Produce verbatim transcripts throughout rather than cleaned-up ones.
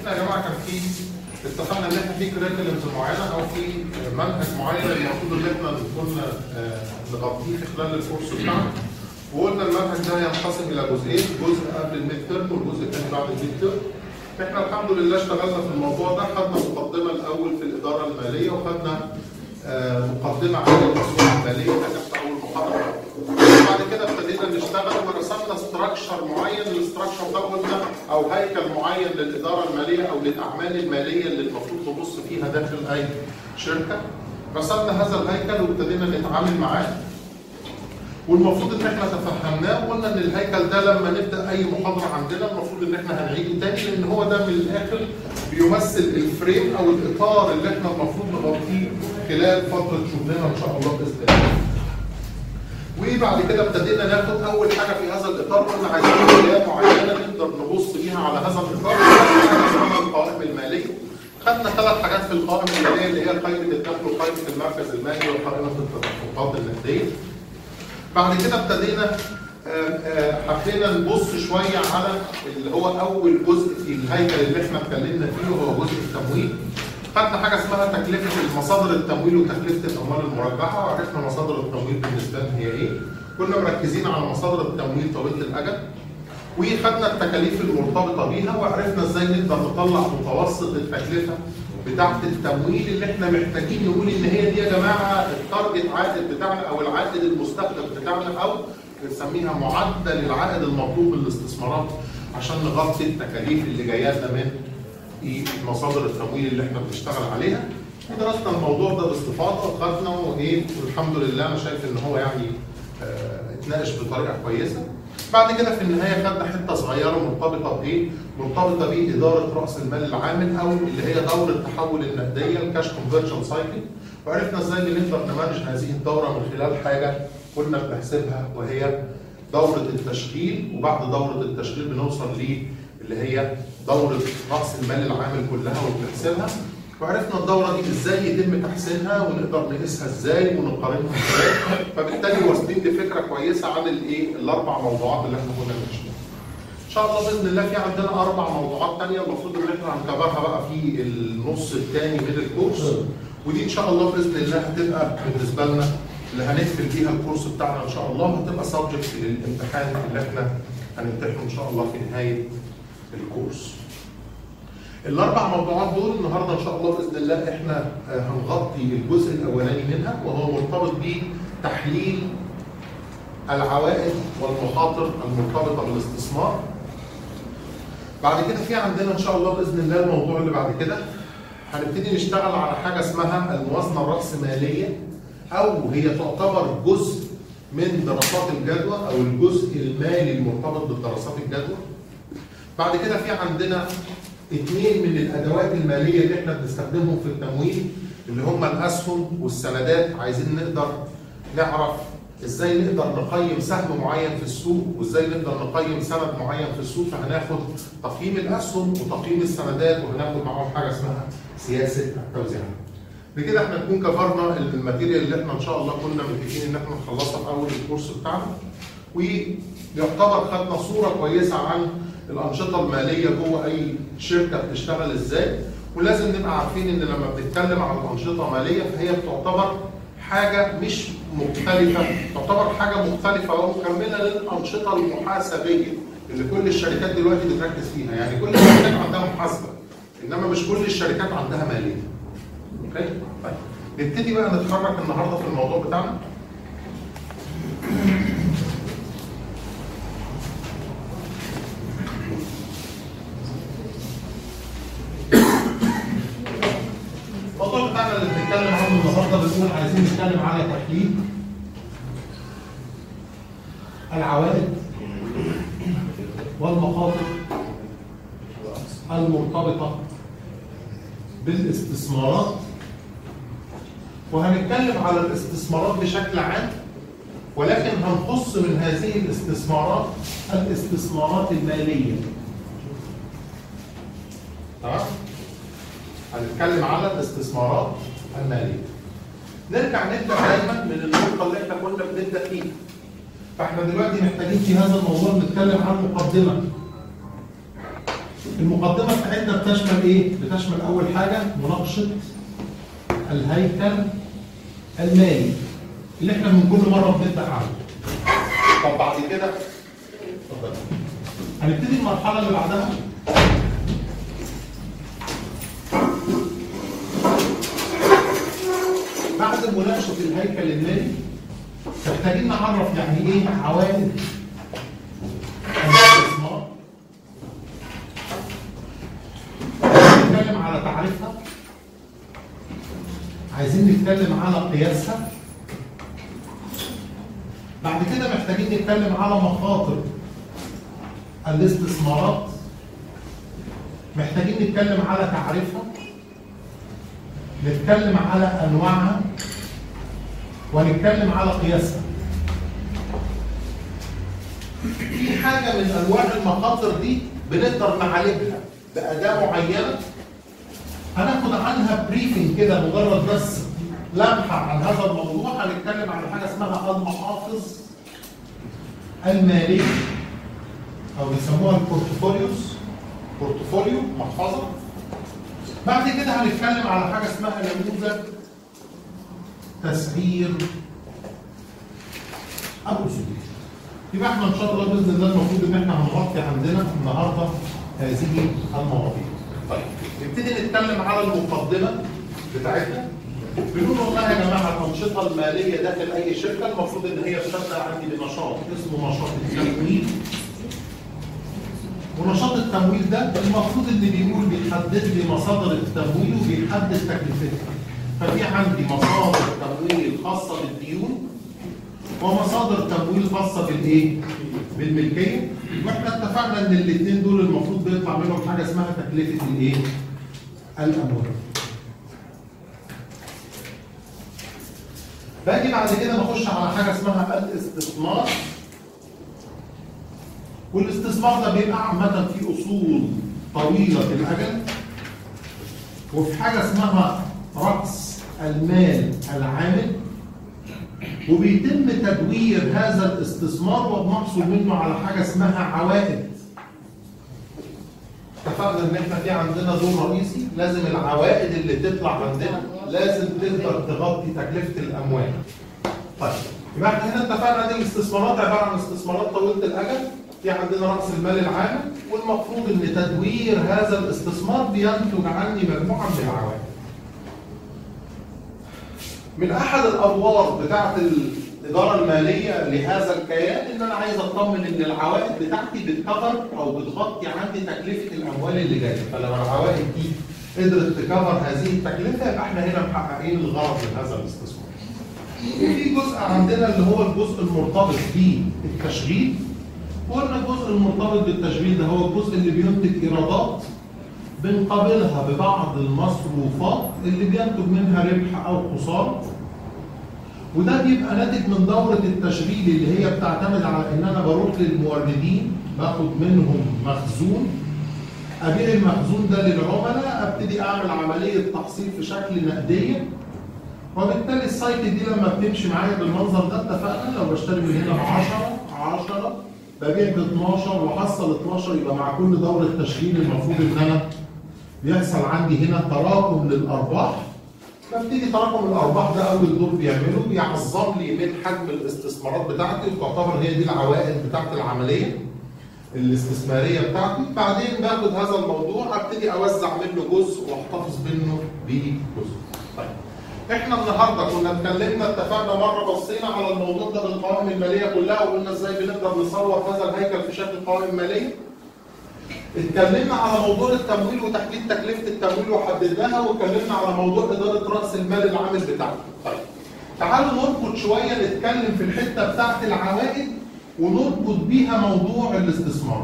احنا يا جماعه كان في اتفقنا ان احنا في كريكولمز معينه او في منهج معين المفروض ان احنا نكون نغطيه في خلال الكورس بتاعنا. وقلنا المنهج ده ينقسم الى جزئين، جزء قبل الميد تيرم والجزء الثاني بعد الميد تيرم. احنا الحمد لله اشتغلنا في الموضوع ده، خدنا مقدمه الاول في الاداره الماليه وخدنا مقدمه عن الاسواق الماليه كانت في اول محاضره. وبعد كده ابتدينا نشتغل ورسمنا استراكشر معين، الاستراكشر ده قلنا او هيكل معين للاداره الماليه او للاعمال الماليه اللي المفروض نبص فيها داخل اي شركه. رسمنا هذا الهيكل وابتدينا نتعامل معاه. والمفروض ان احنا تفهمناه وقلنا ان الهيكل ده لما نبدا اي محاضره عندنا المفروض ان احنا هنعيده تاني، لان هو ده من الاخر بيمثل الفريم او الاطار اللي احنا المفروض نغطيه خلال فتره شغلنا ان شاء الله باذن الله. وبعد كده ابتدينا ناخد اول حاجه في هذا الاطار، قلنا عايزين ولايات معينه نقدر نبص بيها على هذا الاطار. حاجه اسمها القوائم الماليه. خدنا ثلاث حاجات في القوائم الماليه اللي هي قائمه الدخل وقائمه المركز المالي وقائمه التدفقات النقديه. بعد كده ابتدينا حبينا نبص شويه على اللي هو اول جزء في الهيكل اللي احنا اتكلمنا فيه وهو جزء التمويل. خدنا حاجه اسمها تكلفه مصادر التمويل وتكلفه الاموال المرجحه، وعرفنا مصادر التمويل بالنسبه لنا هي ايه. كنا مركزين على مصادر التمويل طويله الاجل. وخدنا التكاليف المرتبطه بيها وعرفنا ازاي نقدر نطلع متوسط التكلفه بتاعه التمويل اللي احنا محتاجين نقول ان هي دي يا جماعه التارجت عائد بتاعنا او العائد المستهدف بتاعنا او بنسميها معدل العائد المطلوب للاستثمارات عشان نغطي التكاليف اللي جايه لنا من مصادر التمويل اللي احنا بنشتغل عليها. ودرسنا الموضوع ده باستفاضه وخدنا وايه والحمد لله انا شايف ان هو يعني اه اتناقش بطريقه كويسه. بعد كده في النهايه خدنا حته صغيره مرتبطه بايه؟ مرتبطه باداره راس المال العامل او اللي هي دوره تحول النقديه الكاش كونفرجن سايكل، وعرفنا ازاي بنقدر نمانج هذه الدوره من خلال حاجه كنا بنحسبها وهي دوره التشغيل، وبعد دوره التشغيل بنوصل ل اللي هي دوره راس المال العامل كلها وبنحسبها. وعرفنا الدوره دي ازاي يتم تحسينها ونقدر نقيسها ازاي ونقارنها ازاي. فبالتالي واصلين لفكره كويسه عن الايه الاربع موضوعات اللي احنا كنا بنشتغل. ان شاء الله باذن الله في عندنا اربع موضوعات ثانيه المفروض ان احنا هنكفرها بقى في النص الثاني من الكورس، ودي ان شاء الله باذن الله هتبقى بالنسبه لنا اللي هنقفل بيها الكورس بتاعنا ان شاء الله، هتبقى سبجكت للامتحان اللي احنا هنمتحنه ان شاء الله في نهايه الكورس. الاربع موضوعات دول النهارده ان شاء الله باذن الله احنا هنغطي الجزء الاولاني منها وهو مرتبط بتحليل العوائد والمخاطر المرتبطه بالاستثمار. بعد كده في عندنا ان شاء الله باذن الله الموضوع اللي بعد كده هنبتدي نشتغل على حاجه اسمها الموازنه الراسماليه، او هي تعتبر جزء من دراسات الجدوى او الجزء المالي المرتبط بالدراسات الجدوى. بعد كده في عندنا اثنين من الادوات الماليه اللي احنا بنستخدمهم في التمويل اللي هم الاسهم والسندات. عايزين نقدر نعرف ازاي نقدر نقيم سهم معين في السوق وازاي نقدر نقيم سند معين في السوق، فهناخد تقييم الاسهم وتقييم السندات وهناخد معاهم حاجه اسمها سياسه التوزيع. بكده احنا نكون كفرنا الماتيريال اللي احنا ان شاء الله كنا متفقين ان احنا نخلصها في اول الكورس بتاعنا، ويعتبر خدنا صوره كويسه عن الانشطه الماليه جوه اي شركه بتشتغل ازاي. ولازم نبقى عارفين ان لما بنتكلم عن انشطه ماليه فهي بتعتبر حاجه مش مختلفه، تعتبر حاجه مختلفه ومكمله للانشطه المحاسبيه اللي كل الشركات دلوقتي بتركز فيها. يعني كل الشركات عندها محاسبه انما مش كل الشركات عندها ماليه. اوكي؟ طيب نبتدي بقى نتحرك النهارده في الموضوع بتاعنا. الموضوع بتاعنا اللي بنتكلم عنه النهارده بنقول عايزين نتكلم على تحليل العوائد والمخاطر المرتبطه بالاستثمارات، وهنتكلم على الاستثمارات بشكل عام، ولكن هنخص من هذه الاستثمارات الاستثمارات الماليه. تمام؟ هنتكلم على الاستثمارات الماليه. نرجع نبدا دايما من النقطه اللي احنا كنا بنبدا فيها. فاحنا دلوقتي محتاجين في هذا الموضوع نتكلم عن مقدمه. المقدمة بتاعتنا بتشمل إيه؟ بتشمل أول حاجة مناقشة الهيكل المالي اللي إحنا من كل مرة بنبدأ عنه. طب بعد كده اتفضل. هنبتدي المرحلة اللي بعدها. بعد مناقشة الهيكل المالي محتاجين نعرف يعني إيه عوائد الاستثمار. نتكلم على تعريفها، عايزين نتكلم على قياسها، بعد كده محتاجين نتكلم على مخاطر الاستثمارات، محتاجين نتكلم على تعريفها، نتكلم على انواعها، ونتكلم على قياسها. في حاجه من انواع المخاطر دي بنقدر نعالجها باداه معينه، هناخد عنها بريفنج كده، مجرد بس لمحه عن هذا الموضوع. هنتكلم عن حاجه اسمها المحافظ الماليه او بيسموها البورتفوليوز، بورتفوليو محفظه. بعد كده هنتكلم على حاجه اسمها نموذج تسعير الاصول. يبقى احنا ان شاء الله باذن الله المفروض ان احنا هنغطي عندنا النهارده هذه المواضيع. طيب نبتدي نتكلم على المقدمه بتاعتنا. بنقول والله يا جماعه الانشطه الماليه داخل اي شركه المفروض ان هي بتبدا عندي بنشاط اسمه نشاط التمويل. ونشاط التمويل ده المفروض اللي بيقول بيحدد لي مصادر التمويل وبيحدد تكلفتها. ففي عندي مصادر تمويل خاصه بالديون ومصادر تمويل خاصه بالايه؟ بالملكيه. واحنا اتفقنا ان الاثنين دول المفروض بيطلع منهم حاجه اسمها تكلفه الايه؟ الاموال. باجي بعد كده بخش على حاجه اسمها الاستثمار. والاستثمار ده بيبقى عامه في اصول طويله الاجل، وفي حاجه اسمها راس المال العامل، وبيتم تدوير هذا الاستثمار وبنحصل منه على حاجه اسمها عوائد. اتفقنا ان احنا في عندنا دور رئيسي، لازم العوائد اللي تطلع عندنا لازم تقدر تغطي تكلفه الاموال. طيب يبقى احنا هنا اتفقنا ان الاستثمارات عباره عن استثمارات طويله الاجل، في عندنا راس المال العامل، والمفروض ان تدوير هذا الاستثمار بينتج عني مجموعه من العوائد. من احد الادوار بتاعه الاداره الماليه لهذا الكيان ان انا عايز اطمن ان العوائد بتاعتي بتكفر او بتغطي عندي تكلفه الاموال اللي جايه، فلو العوائد دي قدرت تكفر هذه التكلفه يبقى احنا هنا محققين الغرض من هذا الاستثمار. وفي جزء عندنا اللي هو الجزء المرتبط بالتشغيل. وقلنا الجزء المرتبط بالتشغيل ده هو الجزء اللي بينتج ايرادات بنقابلها ببعض المصروفات اللي بينتج منها ربح او خساره. وده بيبقى ناتج من دوره التشغيل اللي هي بتعتمد على ان انا بروح للموردين باخد منهم مخزون، ابيع المخزون ده للعملاء، ابتدي اعمل عمليه تحصيل في شكل نقديه، وبالتالي السايكل دي لما بتمشي معايا بالمنظر ده اتفقنا لو بشتري من هنا ب عشرة عشرة ببيع ب اتناشر وحصل اتناشر، يبقى مع كل دوره تشغيل المفروض ان انا بيحصل عندي هنا تراكم للارباح. ببتدي تراكم الارباح ده اول دور بيعمله بيعظم لي من حجم الاستثمارات بتاعتي، وتعتبر هي دي العوائد بتاعت العمليه الاستثماريه بتاعتي. بعدين باخد هذا الموضوع ابتدي اوزع منه جزء واحتفظ منه بجزء. طيب احنا النهارده كنا اتكلمنا اتفقنا مره بصينا على الموضوع ده بالقوائم الماليه كلها وقلنا ازاي بنقدر نصور هذا الهيكل في شكل قوائم ماليه. اتكلمنا على موضوع التمويل وتحديد تكلفه التمويل وحددناها، واتكلمنا على موضوع اداره راس المال العامل بتاعنا. طيب تعالوا نربط شويه نتكلم في الحته بتاعت العوائد ونربط بيها موضوع الاستثمار.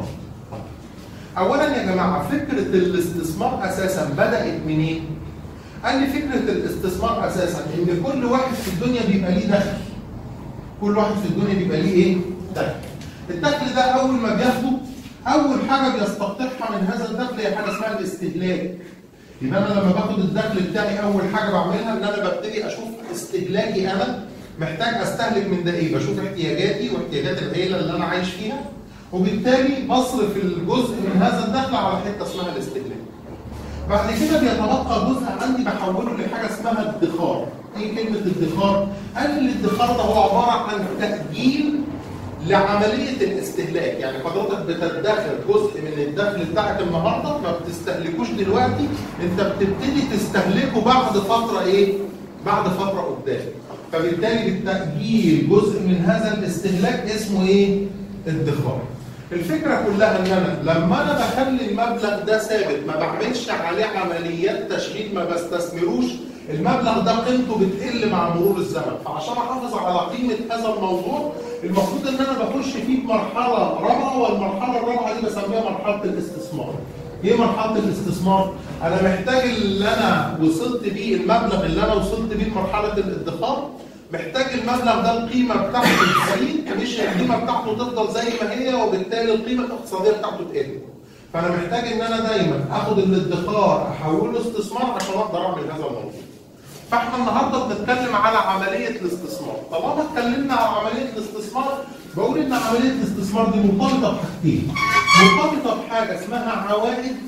اولا يا جماعه فكره الاستثمار اساسا بدات منين؟ قال لي فكره الاستثمار اساسا ان كل واحد في الدنيا بيبقى ليه دخل. كل واحد في الدنيا بيبقى ليه ايه؟ دخل. الدخل ده اول ما بياخده اول حاجه بيستقطعها من هذا الدخل هي حاجه اسمها الاستهلاك. يبقى انا لما باخد الدخل بتاعي اول حاجه بعملها ان انا ببتدي اشوف استهلاكي، انا محتاج استهلك من ده ايه؟ بشوف احتياجاتي واحتياجات العيله اللي انا عايش فيها، وبالتالي بصرف الجزء من هذا الدخل على حته اسمها الاستهلاك. بعد كده بيتبقى جزء عندي بحوله لحاجه اسمها ادخار. ايه كلمه ادخار؟ قال لي الادخار ده هو عباره عن تاجيل لعمليه الاستهلاك، يعني حضرتك بتدخر جزء من الدخل بتاعك النهارده ما بتستهلكوش دلوقتي، انت بتبتدي تستهلكه بعد فتره ايه؟ بعد فتره قدام. فبالتالي بالتاجيل جزء من هذا الاستهلاك اسمه ايه؟ ادخار. الفكره كلها ان انا لما انا بخلي المبلغ ده ثابت ما بعملش عليه عمليات تشغيل، ما بستثمروش، المبلغ ده قيمته بتقل مع مرور الزمن. فعشان احافظ على قيمه هذا الموضوع المفروض ان انا بخش فيه بمرحله رابعه، والمرحله الرابعه دي بسميها مرحله الاستثمار. ايه مرحله الاستثمار؟ انا محتاج اللي انا وصلت بيه، المبلغ اللي انا وصلت بيه لمرحله الادخار، محتاج المبلغ ده القيمه بتاعته تزيد، مش القيمه بتاعته تفضل زي ما هي، وبالتالي القيمه الاقتصاديه بتاعته تقل. فانا محتاج ان انا دايما اخد الادخار احوله استثمار عشان اقدر اعمل هذا الموضوع. فاحنا النهارده بنتكلم على عمليه الاستثمار. طالما اتكلمنا على عمليه الاستثمار بقول ان عمليه الاستثمار دي مرتبطه بحاجتين. مرتبطه بحاجه اسمها عوائد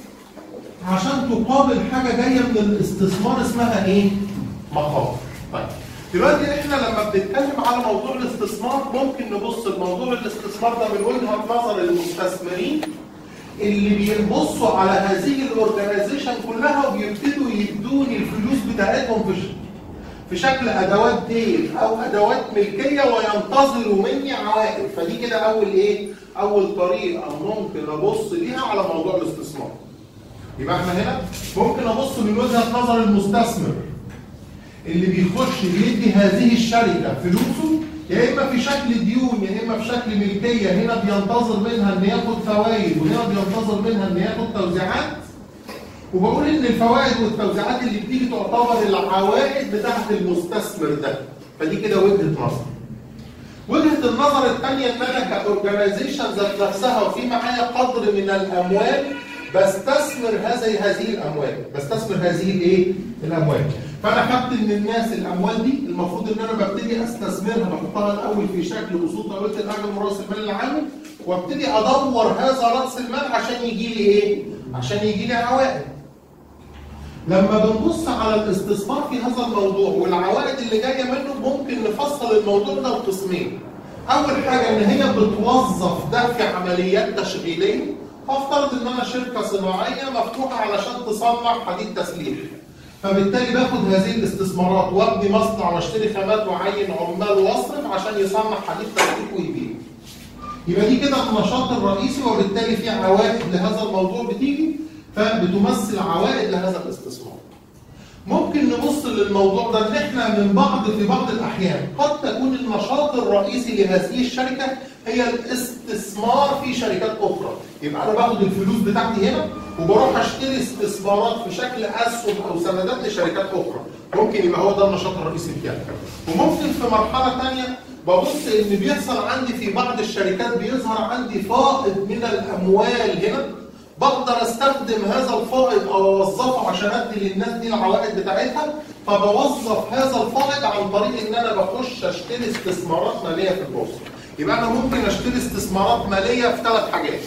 عشان تقابل حاجه جايه من الاستثمار اسمها ايه؟ مخاطر. طيب دلوقتي احنا لما بنتكلم على موضوع الاستثمار ممكن نبص لموضوع الاستثمار ده من وجهه نظر المستثمرين اللي بيبصوا على هذه الاورجنايزيشن كلها وبيبتدوا يدوني الفلوس بتاعتهم في في شكل ادوات دين او ادوات ملكيه وينتظروا مني عوائد. فدي كده اول ايه؟ اول طريقه ممكن ابص بيها على موضوع الاستثمار. يبقى احنا هنا ممكن ابص من وجهه نظر المستثمر اللي بيخش بيدي هذه الشركه فلوسه يا اما في شكل ديون يا اما في شكل ملكيه، هنا بينتظر منها ان ياخد فوائد وهنا بينتظر منها ان ياخد توزيعات. وبقول ان الفوائد والتوزيعات اللي بتيجي تعتبر العوائد بتاعت المستثمر ده. فدي كده وجهه نظر. وجهه النظر الثانيه ان انا كاورجنايزيشن ذات نفسها وفي معايا قدر من الاموال بستثمر هذه هذه الاموال، بستثمر هذه الايه؟ الاموال. فانا خدت من الناس الاموال دي المفروض ان انا ببتدي استثمرها، بحطها الاول في شكل اصول طويله الاجل من راس المال العام، وابتدي ادور هذا راس المال عشان يجي لي ايه؟ عشان يجي لي عوائد. لما بنبص على الاستثمار في هذا الموضوع والعوائد اللي جايه منه ممكن نفصل الموضوع ده لقسمين. اول حاجه ان هي بتوظف ده في عمليات تشغيليه. هفترض ان انا شركه صناعيه مفتوحه علشان تصنع حديد تسليح. فبالتالي باخد هذه الاستثمارات وابني مصنع واشتري خامات واعين عمال واصرف عشان يصنع حديد تسليح ويبيع. يبقى دي كده النشاط الرئيسي، وبالتالي في عوائد لهذا الموضوع بتيجي فبتمثل عوائد لهذا الاستثمار. ممكن نبص للموضوع ده ان احنا من بعض في بعض الاحيان قد تكون النشاط الرئيسي لهذه الشركه هي الاستثمار في شركات اخرى. يبقى انا باخد الفلوس بتاعتي هنا وبروح اشتري استثمارات في شكل اسهم او سندات لشركات اخرى. ممكن يبقى هو ده النشاط الرئيسي بتاعي. وممكن في مرحله ثانيه ببص ان بيحصل عندي في بعض الشركات بيظهر عندي فائض من الاموال هنا، بقدر استخدم هذا الفائض او اوظفه عشان ادي للناس دي العوائد بتاعتها، فبوظف هذا الفائض عن طريق ان انا بخش اشتري استثمارات ماليه في البورصه. يبقى انا ممكن اشتري استثمارات ماليه في ثلاث حاجات.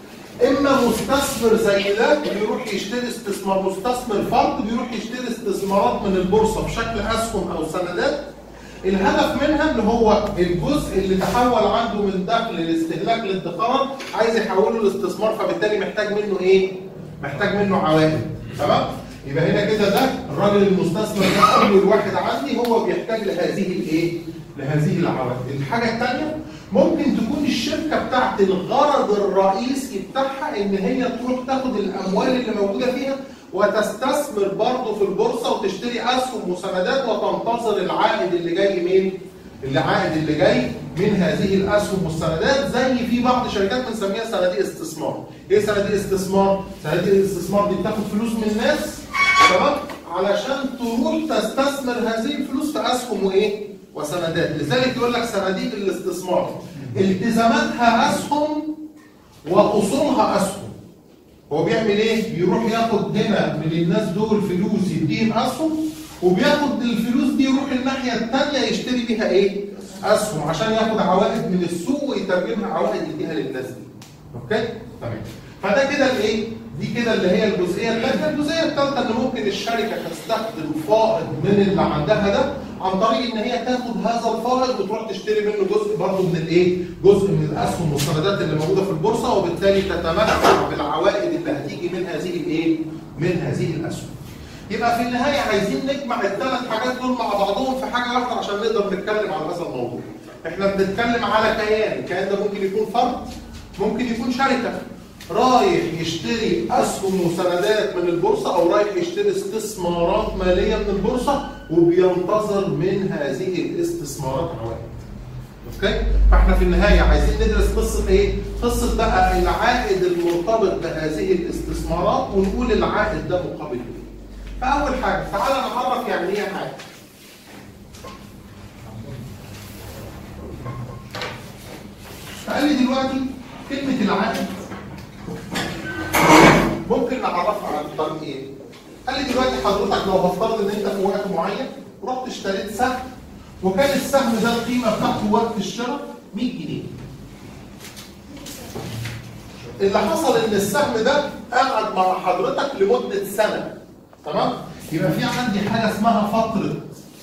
اما مستثمر زي ده بيروح يشتري استثمار، مستثمر فرد بيروح يشتري استثمارات من البورصه بشكل اسهم او سندات. الهدف منها ان هو الجزء اللي تحول عنده من دخل لاستهلاك للادخار عايز يحوله لاستثمار، فبالتالي محتاج منه ايه؟ محتاج منه عوائد. تمام؟ يبقى هنا كده ده الراجل المستثمر ده اول واحد عندي هو بيحتاج لهذه الايه؟ لهذه العوائد. الحاجه الثانيه ممكن تكون الشركه بتاعت الغرض الرئيسي بتاعها ان هي تروح تاخد الاموال اللي موجوده فيها وتستثمر برضه في البورصه وتشتري اسهم وسندات وتنتظر العائد اللي جاي من العائد اللي جاي من هذه الاسهم والسندات، زي في بعض الشركات بنسميها صناديق استثمار. ايه صناديق استثمار؟ صناديق الاستثمار دي بتاخد فلوس من الناس تمام علشان تروح تستثمر هذه الفلوس في اسهم وايه؟ وسندات. لذلك يقول لك صناديق الاستثمار التزاماتها اسهم واصولها اسهم. هو بيعمل ايه؟ بيروح ياخد هنا من الناس دول فلوس يديهم اسهم، وبياخد الفلوس دي يروح الناحيه الثانيه يشتري بيها ايه؟ اسهم عشان ياخد عوائد من السوق ويترجمها عوائد يديها للناس دي. اوكي؟ تمام. فده كده الايه؟ دي كده اللي هي الجزئيه الثانيه، الجزئيه الثالثه ان ممكن الشركه تستخدم فائض من اللي عندها ده عن طريق ان هي تاخد هذا الفائض وتروح تشتري منه جزء برضه من الايه؟ جزء من الاسهم والسندات اللي موجوده في البورصه، وبالتالي تتمتع بالعوائد اللي هتيجي من هذه الايه؟ من هذه الاسهم. يبقى في النهايه عايزين نجمع الثلاث حاجات دول مع بعضهم في حاجه واحده عشان نقدر نتكلم على هذا الموضوع. احنا بنتكلم على كيان، الكيان ده ممكن يكون فرد، ممكن يكون شركه رايح يشتري اسهم وسندات من البورصه او رايح يشتري استثمارات ماليه من البورصه وبينتظر من هذه الاستثمارات عوائد. اوكي؟ فاحنا في النهايه عايزين ندرس قصه ايه؟ قصه بقى العائد المرتبط بهذه الاستثمارات ونقول العائد ده مقابل ايه. فاول حاجه تعالى نعرف يعني ايه عائد. فقال لي دلوقتي كلمه العائد ممكن نعرفها عن طريق ايه؟ قال لي دلوقتي حضرتك لو هفترض ان انت في وقت معين رحت اشتريت سهم وكان السهم ده القيمه بتاعته وقت الشراء مية جنيه. اللي حصل ان السهم ده قعد مع حضرتك لمده سنه. تمام؟ يبقى في عندي حاجه اسمها فتره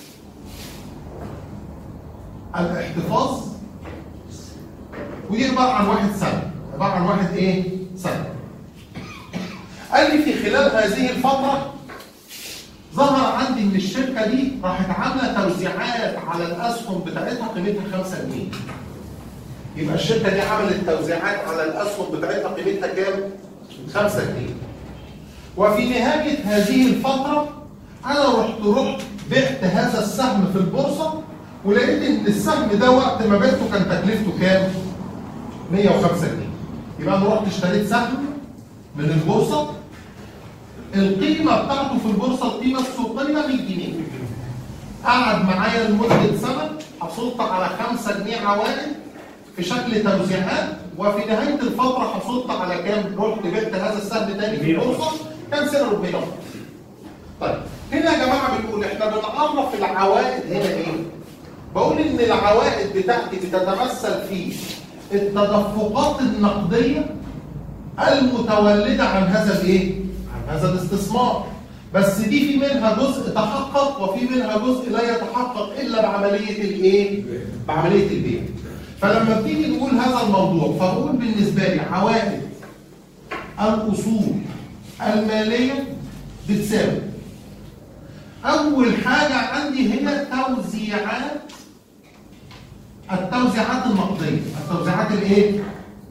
الاحتفاظ، ودي عباره عن واحد سنه، عباره عن واحد ايه؟ سنه. قال لي في خلال هذه الفترة ظهر عندي ان الشركة دي راحت عاملة توزيعات على الأسهم بتاعتها قيمتها خمسة جنيه. يبقى الشركة دي عملت توزيعات على الأسهم بتاعتها قيمتها كام؟ خمسة جنيه. وفي نهاية هذه الفترة أنا رحت رحت بعت هذا السهم في البورصة ولقيت ان السهم ده وقت ما بعته كان تكلفته كام؟ مية وخمسة جنيه. يبقى أنا رحت اشتريت سهم من البورصة، القيمة بتاعته في البورصة القيمة السوقية مية جنيه. قعد معايا لمدة سنة، حصلت على خمسة جنيه عوائد في شكل توزيعات، وفي نهاية الفترة حصلت على كام؟ رحت بعت هذا السهم تاني في البورصة كان سعره مية. طيب هنا يا جماعة بنقول احنا بنعرف العوائد هنا ايه؟ بقول ان العوائد بتاعتي بتتمثل في التدفقات النقدية المتولدة عن هذا الايه؟ عن هذا الاستثمار. بس دي في منها جزء تحقق وفي منها جزء لا يتحقق الا بعملية الايه؟ بعملية البيع. فلما بتيجي نقول هذا الموضوع فبقول بالنسبة لي عوائد الأصول المالية بتساوي أول حاجة عندي هي توزيعات التوزيعات النقدية، التوزيعات الايه؟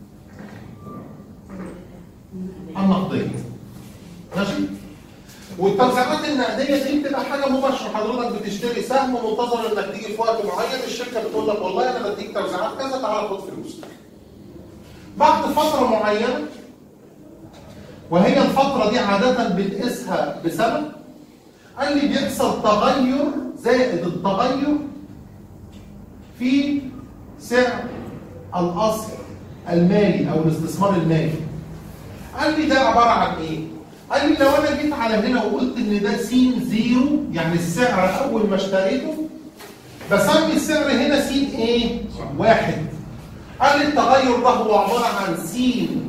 النقدية. ماشي؟ والتوزيعات النقدية دي بتبقى حاجة مباشرة، حضرتك بتشتري سهم ومنتظر انك تيجي في وقت معين الشركة بتقول لك والله انا بديك توزيعات كذا تعالى خد فلوسك. بعد فترة معينة وهي الفترة دي عادة بنقيسها بسنة، قال لي بيحصل تغير زائد التغير في سعر الأصل المالي أو الاستثمار المالي. قال لي ده عبارة عن إيه؟ قال لي لو أنا جيت على هنا وقلت إن ده س زيرو يعني السعر أول ما اشتريته بسمي السعر هنا س إيه؟ واحد. قال لي التغير ده هو عبارة عن س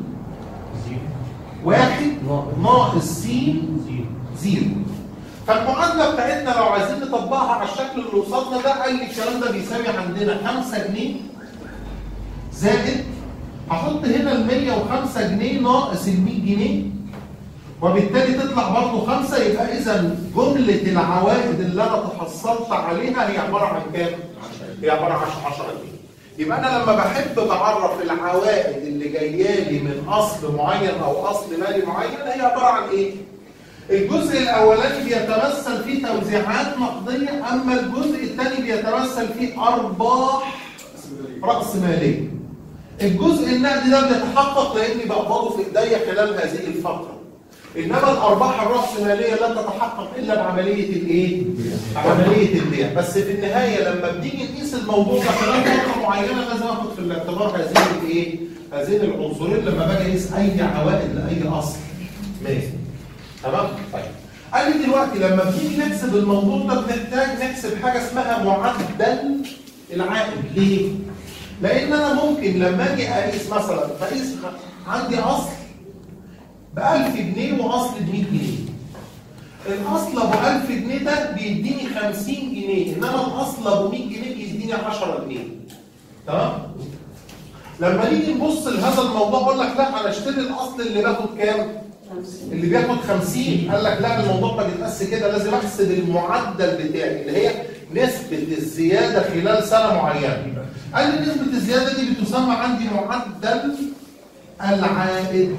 واحد ناقص س زيرو. فالمعادلة بتاعتنا لو عايزين نطبقها على الشكل اللي قصادنا ده قال لي الكلام ده بيساوي عندنا خمسة جنيه زائد هحط هنا ال مية وخمسة جنيه ناقص ال مية جنيه وبالتالي تطلع برضه خمسة. يبقى إذا جملة العوائد اللي أنا تحصلت عليها هي عبارة عن كام؟ هي عبارة عن عشرة جنيه. يبقى أنا لما بحب بعرف العوائد اللي جاية لي من أصل معين أو أصل مالي معين هي عبارة عن إيه؟ الجزء الأولاني بيتمثل في توزيعات نقدية، أما الجزء الثاني بيتمثل في أرباح رأس مالية. الجزء النقدي ده بيتحقق لأني بقبضه في إيديا خلال هذه الفترة، إنما الأرباح الرأسمالية لا تتحقق إلا بعملية الإيه؟ بعملية البيع. بس في النهاية لما بنيجي نقيس الموضوع ده خلال فترة معينة لازم آخد في الاعتبار هذين الإيه؟ هذين العنصرين لما باجي أقيس أي عوائد لأي أصل مالي. تمام؟ طيب. قال لي دلوقتي لما بنيجي نحسب الموضوع ده بنحتاج نحسب حاجة اسمها معدل العائد. ليه؟ لأن أنا ممكن لما أجي أقيس مثلا بقيس عندي اصل ب ألف جنيه واصل ب مية جنيه. الاصل ابو ألف جنيه ده بيديني خمسين جنيه، انما الاصل ابو مية جنيه بيديني عشرة جنيه. تمام؟ لما نيجي نبص لهذا الموضوع اقول لك لا انا اشتري الاصل اللي باخد كام؟ اللي بياخد خمسين. قال لك لا الموضوع ما بيتقاس كده، لازم احسب المعدل بتاعي اللي هي نسبة الزيادة خلال سنة معينة. قال لي نسبة الزيادة دي بتسمى عندي معدل العائد.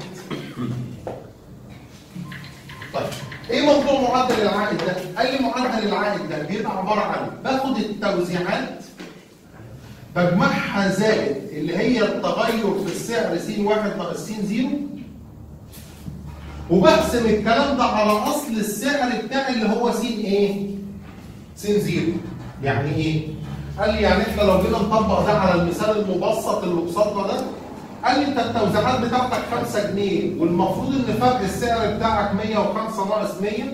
طيب ايه موضوع معدل العائد ده؟ قال لي معدل العائد ده بيبقى عبارة عن باخد التوزيعات بجمعها زائد اللي هي التغير في السعر س واحد ناقص س زيرو، وبقسم الكلام ده على اصل السعر بتاعي اللي هو س ايه؟ س زيرو. يعني ايه؟ قال لي يعني احنا لو جينا نطبق ده على المثال المبسط اللي قصادنا ده، قال لي انت التوزيعات بتاعتك خمسة جنيه والمفروض ان فرق السعر بتاعك مية وخمسة ناقص مية،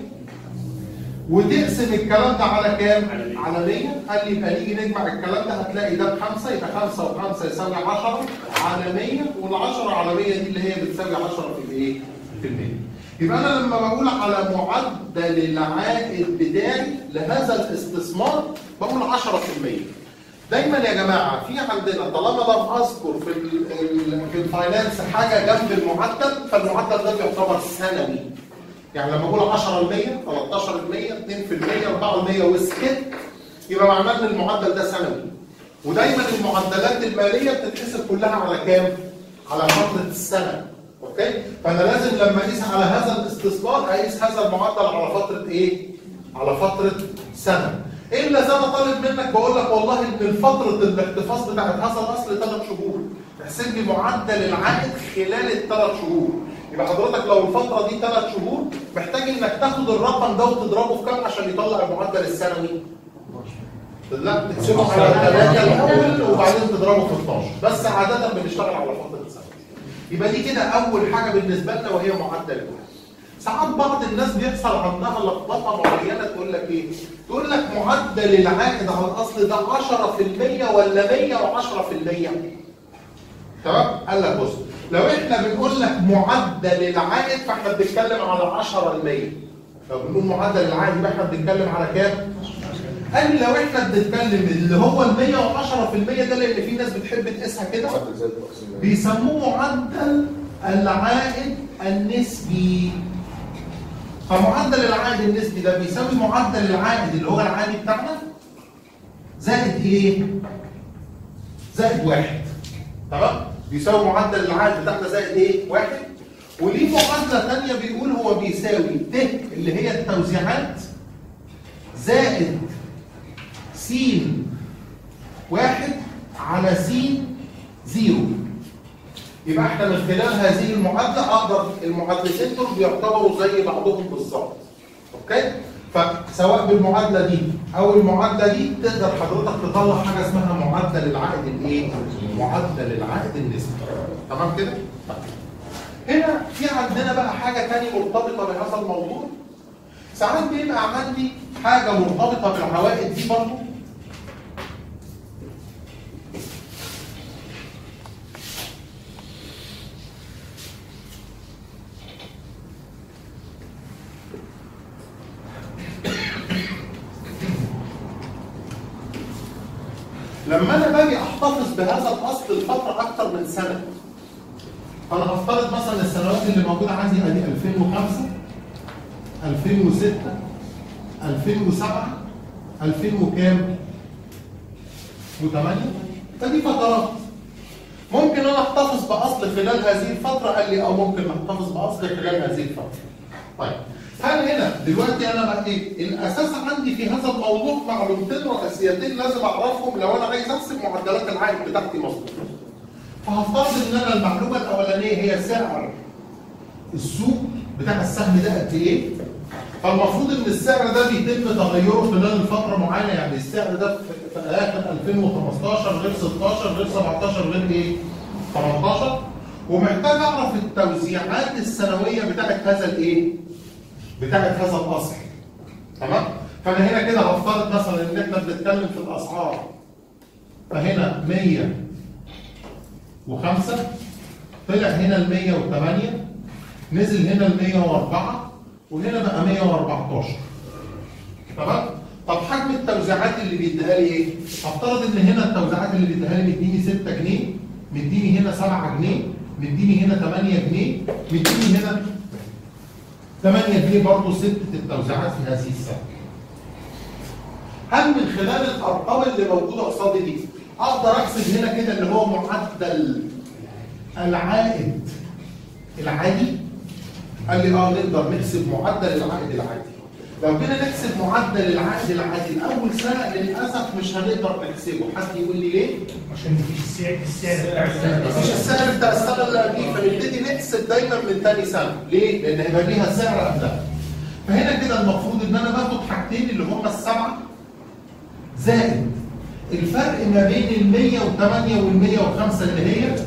وتقسم الكلام ده على كام؟ على مية. قال لي يبقى نيجي نجمع الكلام ده هتلاقي ده بخمسة، يبقى خمسة وخمسة يساوي عشرة على مية، والعشرة على مية دي اللي هي بتساوي عشرة في الايه؟ في المية. يبقى انا لما بقول على معدل العائد بتاعي لهذا الاستثمار بقول عشرة في المية. دايما يا جماعه في عندنا طالما لم اذكر في في الفاينانس حاجه جنب المعدل فالمعدل ده بيعتبر سنوي. يعني لما اقول عشرة في المية، تلتاشر في المية، اتنين في المية، أربعة في المية وسكت، يبقى معناه ان المعدل ده سنوي. ودايما المعدلات الماليه بتتحسب كلها على كام؟ على فتره السنه. اوكي؟ فانا لازم لما اقيس على هذا الاستثمار اقيس هذا المعدل على فتره ايه؟ على فتره سنه. الا اذا انا طالب منك بقول لك والله ان فتره الاحتفاظ بتاعت هذا الاصل ثلاث شهور، احسب لي معدل العائد خلال الثلاث شهور. يبقى حضرتك لو الفتره دي ثلاث شهور محتاج انك تاخد الرقم ده وتضربه في كام عشان يطلع المعدل السنوي؟ لا تقسمه على ثلاثة الاول وبعدين تضربه في اتناشر، بس عاده بنشتغل على فتره سنه. يبقى دي كده اول حاجه بالنسبه لنا وهي معدل العائد. ساعات بعض الناس بيحصل عندها لخبطه معينه تقول لك ايه؟ تقول لك معدل العائد على الاصل ده عشرة في المية ولا مية وعشرة في المية؟ تمام؟ قال لك بص، لو احنا بنقول لك معدل العائد فاحنا بنتكلم على عشرة في المية. لو بنقول معدل العائد يبقى احنا بنتكلم على كام؟ قال لي لو احنا بنتكلم اللي هو ال مية وعشرة في المية ده لان في ناس بتحب تقيسها كده بيسموه معدل العائد النسبي. فمعدل العائد النسبي ده بيساوي معدل العائد اللي هو العادي بتاعنا زائد ايه؟ زائد واحد. تمام؟ بيساوي معدل العائد بتاعنا زائد ايه؟ واحد. وليه معادله ثانيه بيقول هو بيساوي ت اللي هي التوزيعات زائد س واحد على س زيرو. يبقى احنا من خلال هذه المعادله اقدر المعادلتين دول بيعتبروا زي بعضهم بالظبط. اوكي؟ فسواء بالمعادله دي او المعادله دي تقدر حضرتك تطلع حاجه اسمها معدل العائد الايه؟ معدل العائد النسبي. تمام كده؟ هنا في عندنا بقى حاجه ثانيه مرتبطه بهذا الموضوع. ساعات بيبقى عندي حاجه مرتبطه بالعوائد دي برضه. لما انا باجي احتفظ بهذا الاصل لفتره اكثر من سنه، فانا هفترض مثلا السنوات اللي موجوده عندي ادي ألفين وخمسة، ألفين وستة، ألفين وسبعة، ألفين وكام؟ وثمانية. فدي فترات. ممكن انا احتفظ باصل خلال هذه الفتره، قال لي او ممكن احتفظ باصل خلال هذه الفتره. طيب هل هنا دلوقتي انا بقى ايه؟ الاساس عندي في هذا الموضوع معلومتين رئيسيتين لازم اعرفهم لو انا عايز احسب معدلات العائد بتاعتي مظبوط. فهفترض ان انا المعلومه الاولانيه هي سعر السوق بتاع السهم ده قد ايه؟ فالمفروض ان السعر ده بيتم تغيره خلال فتره معينه، يعني السعر ده في اخر ألفين وخمستاشر غير ستاشر غير سبعتاشر غير ايه؟ تمنتاشر. ومحتاج اعرف التوزيعات السنويه بتاعت هذا الايه؟ بتاعت هذا الاصل. تمام؟ فانا هنا كده هفترض مثلا ان احنا بنتكلم في الاسعار. فهنا مية وخمسة طلع هنا ال مية وتمانية، نزل هنا ال مية وأربعة، وهنا بقى مية وأربعتاشر. تمام؟ طب حجم التوزيعات اللي بيديها لي ايه؟ هفترض ان هنا التوزيعات اللي بيديها لي مديني ستة جنيه، مديني هنا سبعة جنيه، مديني هنا تمانية جنيه، مديني هنا تمانية جنيه برضه ستة التوزيعات في هذه السنة. هل من خلال الارقام اللي موجوده قصادي دي اقدر احسب هنا كده اللي هو معدل العائد العادي؟ قال لي اه نقدر نحسب معدل العائد العادي. لو كده نحسب معدل العائد العادي لاول سنه للاسف مش هنقدر نحسبه، حد يقول لي ليه؟ عشان مفيش السعر السعر بتاع السنه مفيش السعر بتاع السنه اللي قبليه، فنبتدي نحسب دايما من ثاني سنه، ليه؟ لان هيبقى ليها سعر قبلها. فهنا كده المفروض ان انا باخد حاجتين اللي هم السبعه زائد الفرق ما بين ال مية وتمانية وال مية وخمسة اللي هي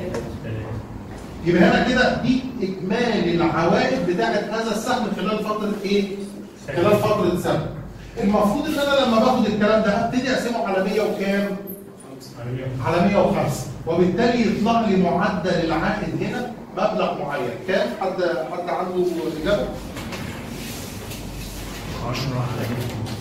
يبقى هنا كده دي اجمالي العوائد بتاعت هذا السهم خلال فتره ايه؟ خلال فتره سنه. المفروض ان انا لما باخد الكلام ده ابتدي اقسمه على مية وكام؟ على مية وخمسة، وبالتالي يطلع لي معدل العائد هنا مبلغ معين. كام؟ حد حد عنده اجابه؟ عشرة على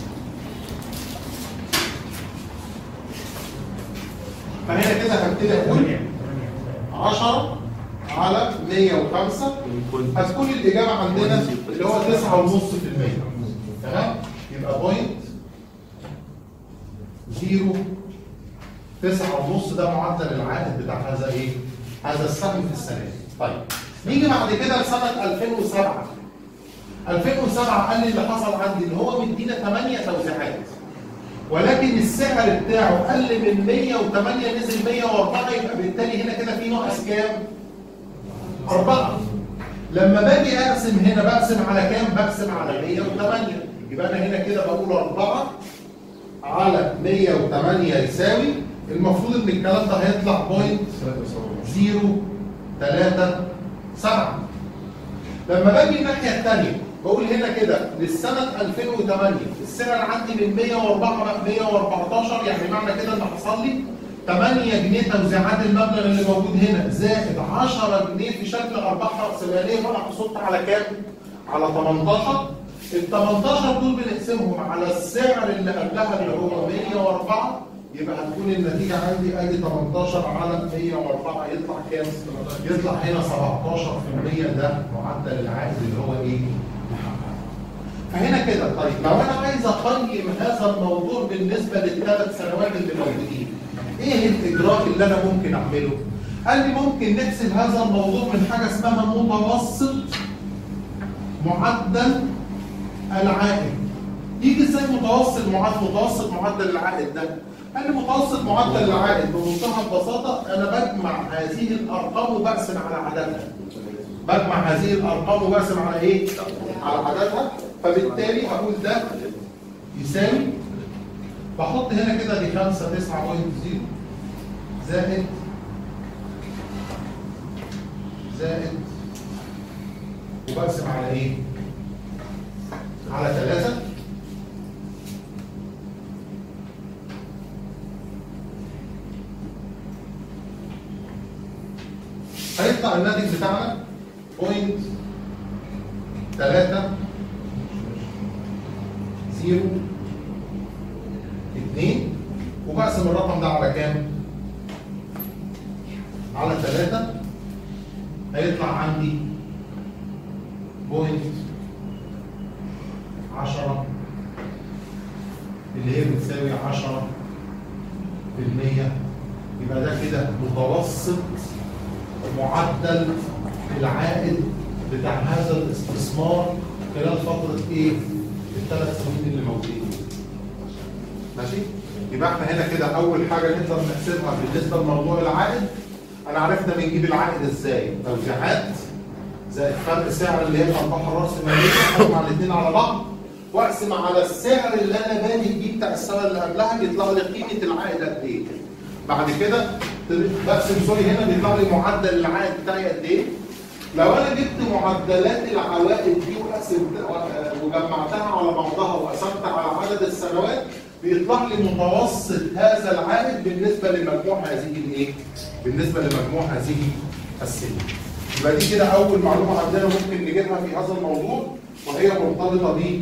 فهنا كده هبتدي اقول عشرة على مية وخمسة، هتكون الاجابه عندنا اللي هو تسعة ونص في المية. تمام؟ يبقى بوينت زيرو تسعة ونص ده معدل العائد بتاع هذا ايه؟ هذا السهم في السنه دي. طيب نيجي بعد كده لسنه ألفين وسبعة. ألفين وسبعة قال لي اللي حصل عندي اللي هو مدينا تمانية توزيعات، ولكن السعر بتاعه قل من مية وتمانية نزل مية وأربعة، يبقى بالتالي هنا كده في ناقص كام؟ أربعة. لما باجي اقسم هنا بقسم على كام؟ بقسم على مية وتمانية، يبقى انا هنا كده بقول أربعة على مية وتمانية يساوي، المفروض ان الكلام ده هيطلع بوينت زيرو تلاتة سبعة. لما باجي الناحيه الثانيه بقول هنا كده للسنه ألفين وتمانية السعر عندي من مية وأربعة بقى مية وأربعتاشر، يعني معنى كده ان حصل لي تمانية جنيه توزيعات المبلغ اللي موجود هنا زائد عشرة جنيه في شكل ارباح راسماليه، وانا حصلت على كام؟ على تمنتاشر. ال تمنتاشر دول بنقسمهم على السعر اللي قبلها اللي هو مية وأربعة، يبقى هتكون النتيجه عندي ادي تمنتاشر على مية وأربعة يطلع كام؟ يطلع هنا سبعتاشر في المية، ده معدل العائد اللي هو ايه؟ محقق. فهنا كده طيب لو انا عايز اقيم هذا الموضوع بالنسبه للثلاث سنوات اللي موجودين، ايه الاجراء اللي انا ممكن اعمله؟ قال لي ممكن نحسب هذا الموضوع من حاجه اسمها متوسط معدل العائد. يجي ازاي متوسط معدل متوسط معدل العائد ده؟ قال لي متوسط معدل العائد بمنتهى البساطه انا بجمع هذه الارقام وبقسم على عددها. بجمع هذه الارقام وبقسم على ايه؟ على عددها، فبالتالي هقول ده يساوي، بحط هنا كده دي خمسة تسعة بوينت صفر زائد زائد وبقسم على ايه؟ على ثلاثة. هيطلع الناتج بتاعنا بوينت تلاتة زيرو اتنين، وبقسم الرقم ده على كام؟ على ثلاثة، هيطلع عندي بوينت عشرة اللي هي بتساوي عشرة في المية. يبقى ده كده متوسط معدل العائد بتاع هذا الاستثمار خلال فترة ايه؟ الثلاث سنين اللي موجودين. ماشي؟ يبقى احنا هنا كده أول حاجة نقدر نحسبها بالنسبة لموضوع العائد، أنا عرفنا بنجيب العائد ازاي؟ توزيعات زائد فرق سعر اللي هي الأرباح الرأسمالية، أجمع الاثنين على بعض وأقسم على السعر اللي أنا بادئ بيه بتاع السنة اللي قبلها، بيطلع لي قيمة العائد قد إيه؟ بعد كده بقسم سوري هنا بيطلع لي معدل العائد بتاعي قد ايه؟ لو انا جبت معدلات العوائد دي وقسمت وجمعتها على بعضها وقسمت على عدد السنوات بيطلع لي متوسط هذا العائد بالنسبه لمجموع هذه الايه؟ بالنسبه لمجموع هذه السنين. يبقى دي كده اول معلومه عندنا ممكن نجيبها في هذا الموضوع، وهي مرتبطه ب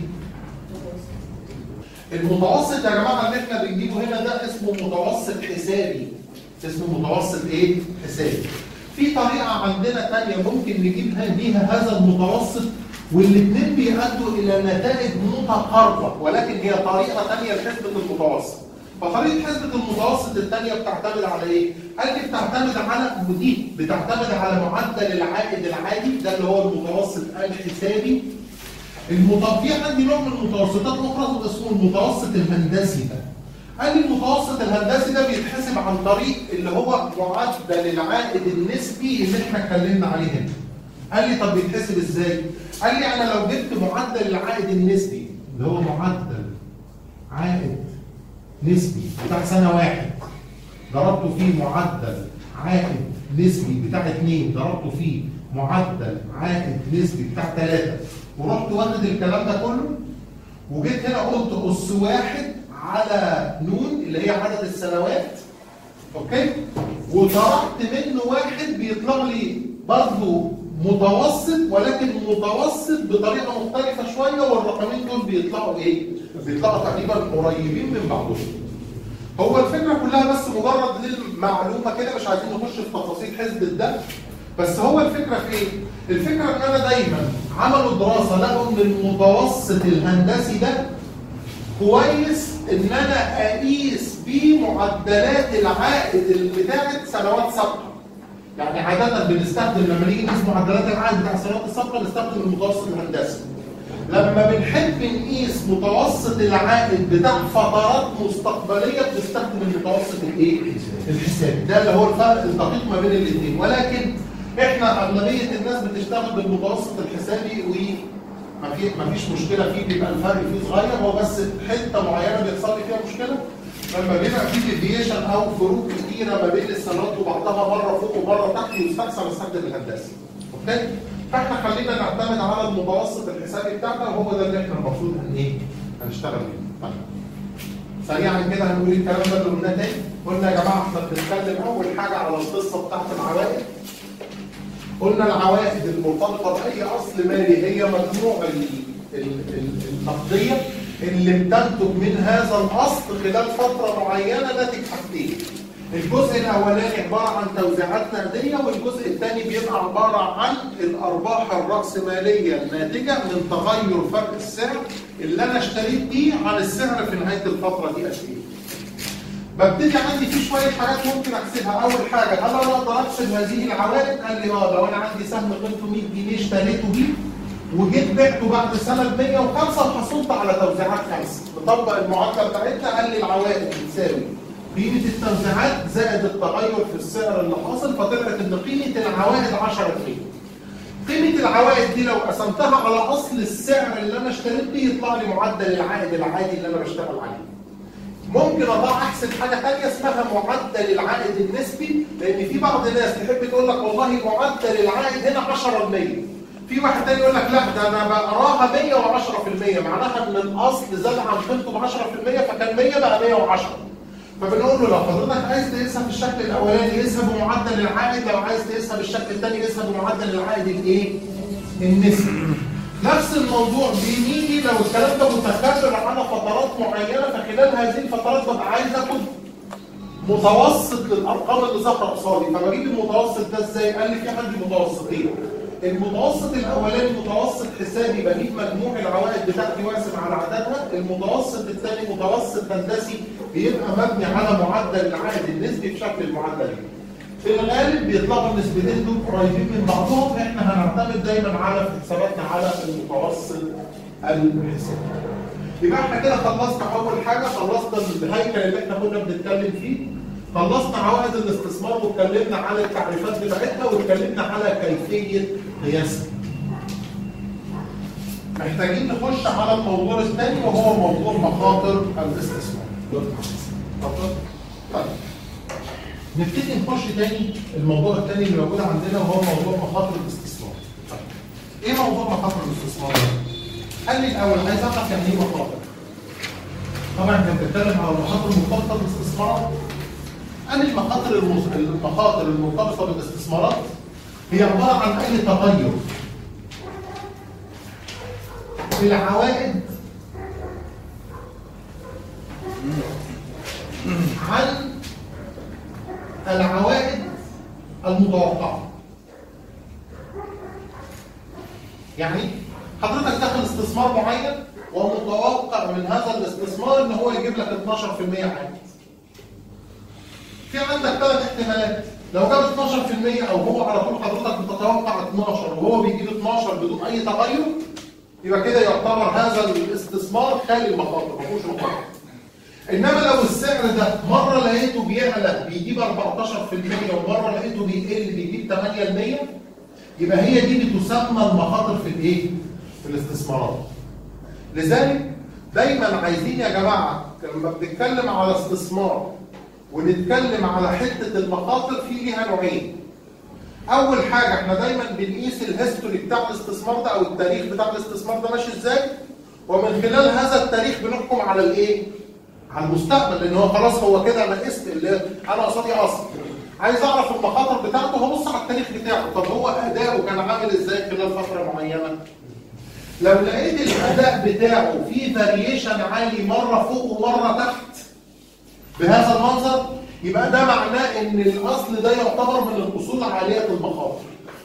المتوسط. يا جماعه اللي احنا بنجيبه هنا ده اسمه متوسط حسابي. اسمه متوسط ايه؟ حسابي. في طريقه عندنا ثانيه ممكن نجيبها بيها هذا المتوسط، والاثنين بيؤدوا الى نتائج متقاربه، ولكن هي طريقه ثانيه لحسبه المتوسط. فطريقه حسبه المتوسط الثانيه بتعتمد على ايه؟ قال لي بتعتمد على ودي بتعتمد على معدل العائد العادي، ده اللي هو المتوسط الحسابي. المط... في عندي نوع من المتوسطات اخرى اسمه المتوسط الهندسي ده. قال لي المتوسط الهندسي ده بيتحسب عن طريق اللي هو معدل العائد النسبي اللي احنا اتكلمنا عليه هنا. قال لي طب بيتحسب ازاي؟ قال لي انا لو جبت معدل العائد النسبي اللي هو معدل عائد نسبي بتاع سنه واحد، ضربته فيه معدل عائد نسبي بتاع اثنين، ضربته فيه معدل عائد نسبي بتاع ثلاثه، ورحت واخد الكلام ده كله وجيت هنا قلت اس واحد على نون اللي هي عدد السنوات، اوكي؟ وطرحت منه واحد بيطلع لي برضه متوسط، ولكن متوسط بطريقه مختلفه شويه، والرقمين دول بيطلعوا ايه؟ بيطلعوا تقريبا قريبين من بعضهم. هو الفكره كلها بس مجرد للمعلومه كده، مش عايزين نخش في تفاصيل حسبه ده، بس هو الفكره في ايه؟ الفكره ان انا دايما عملوا دراسه لقوا ان المتوسط الهندسي ده كويس ان انا اقيس بيه معدلات العائد بتاعت سنوات سابقه. يعني عاده بنستخدم لما نيجي نقيس معدلات العائد بتاع السنوات السابقه نستخدم المتوسط الهندسي. لما بنحب نقيس متوسط العائد بتاع فترات مستقبليه بنستخدم المتوسط الايه؟ الحسابي. ده اللي هو الفرق الدقيق ما بين الاثنين، ولكن احنا اغلبيه الناس بتشتغل بالمتوسط الحسابي وما فيش مشكله فيه، بيبقى الفرق فيه صغير، هو بس حته معينه بيحصل لي فيها مشكله لما بيبقى فيه ديفيشن او فروق كتيره ما بين السنوات وبعضها مره فوق ومره تحت، يستحسن استخدم الهندسي. اوكي؟ فاحنا خلينا نعتمد على المتوسط الحسابي بتاعنا، وهو ده اللي احنا المفروض ان ايه؟ هنشتغل بيه. طيب. سريعا كده هنقول الكلام ده اللي قلناه تاني. قلنا يا جماعه احنا بنتكلم اول حاجه على القصه بتاعت العوائد. قلنا العوائد المرتبطه باي اصل مالي هي مجموع النقديه اللي بتنتج من هذا الاصل خلال فتره معينه ناتج حاجتين. الجزء الاولاني عباره عن توزيعات نقديه، والجزء الثاني بيبقى عباره عن الارباح الراسماليه الناتجه من تغير فرق السعر اللي انا اشتريت بيه عن السعر في نهايه الفتره دي قد ايه. ببتدي عندي في شويه حاجات ممكن احسبها. اول حاجه هل انا اقدر احسب هذه العوائد؟ قال لي اه، لو انا عندي سهم قيمته مية جنيه اشتريته بيه وجيت بعته بعد سنه ب مية وخمسة وحصلت على توزيعات خمسه، نطبق المعادله بتاعتنا. قال لي العوائد بتساوي قيمه التوزيعات زائد التغير في السعر اللي حاصل، فطلعت ان قيمه العوائد عشرة جنيه. قيمه العوائد دي لو قسمتها على اصل السعر اللي انا اشتريت بيه يطلع لي معدل العائد العادي اللي انا بشتغل عليه. ممكن اطلع احسب حاجه ثانيه اسمها معدل العائد النسبي، لان في بعض الناس تحب تقول لك والله معدل العائد هنا عشرة بالمية. في واحد ثاني يقول لك لا ده انا بقراها مية وعشرة بالمية، معناها ان الاصل زاد عن قيمته ب عشرة بالمية فكان مية بقى مية وعشرة. فبنقول له لو حضرتك عايز تقيسها بالشكل الاولاني قيسها بمعدل العائد، لو عايز تقيسها بالشكل الثاني قيسها بمعدل العائد الايه؟ النسبي. نفس الموضوع بنيجي لو الكلام ده متكرر على فترات معينه، فخلال هذه الفترات ببقى عايز اخد متوسط للارقام اللي ظاهره قصادي، فبجيب المتوسط ده ازاي؟ قال لي في عندي متوسطين. المتوسط الاولاني متوسط حسابي، بجيب مجموع العوائد بتاعتي واقسم على عددها. المتوسط الثاني متوسط هندسي بيبقى مبني على معدل العائد النسبي بشكل المعادله دي. في الغالب بيطلعوا النسبتين دول قريبين من بعضهم، احنا هنعتمد دايما على في حساباتنا على المتوسط الحسابي. يبقى احنا كده خلصنا اول حاجه، خلصنا الهيكل اللي احنا كنا بنتكلم فيه، خلصنا عوائد الاستثمار واتكلمنا على التعريفات بتاعتها واتكلمنا على كيفيه قياسها. محتاجين نخش على الموضوع الثاني وهو موضوع مخاطر الاستثمار. اتفضل. طيب. نبتدي نخش تاني الموضوع الثاني اللي موجود عندنا وهو موضوع مخاطر الاستثمار. طيب. ايه موضوع مخاطر الاستثمار؟ قال لي الاول عايز اعرف يعني ايه مخاطر. طبعا احنا بنتكلم على المخاطر المرتبطه بالاستثمارات. قال لي المخاطر المخاطر المرتبطه بالاستثمارات هي عباره عن اي تغير في العوائد عن العوائد المتوقعه. يعني حضرتك داخل استثمار معين ومتوقع من هذا الاستثمار ان هو يجيب لك اتناشر في المية عائد. في عندك ثلاث احتمالات، لو جاب اتناشر في المية او هو على طول حضرتك بتتوقع اتناشر وهو بيجيب اتناشر بدون اي تغير، يبقى كده يعتبر هذا الاستثمار خالي المخاطر، ما فيهوش مخاطر. انما لو السعر ده مره لقيته بيعلى بيجيب اربعتاشر في المية ومره لقيته بيقل بيجيب تمانية في المية، يبقى هي دي بتسمى المخاطر في الايه؟ في الاستثمارات. لذلك دايما عايزين يا جماعه لما بنتكلم على استثمار ونتكلم على حته المخاطر في ليها نوعين. اول حاجه احنا دايما بنقيس الهيستوري بتاع الاستثمار ده او التاريخ بتاع الاستثمار ده ماشي ازاي، ومن خلال هذا التاريخ بنحكم على الايه؟ على المستقبل، لان هو خلاص هو كده انا قست اللي انا قصادي اصل. عايز اعرف المخاطر بتاعته هبص على التاريخ بتاعه، طب هو اداؤه كان عامل ازاي خلال فتره معينه؟ لو لقيت الاداء بتاعه فيه فاريشن عالي مره فوق ومره تحت بهذا المنظر، يبقى ده معناه ان الاصل ده يعتبر من الاصول عاليه المخاطر.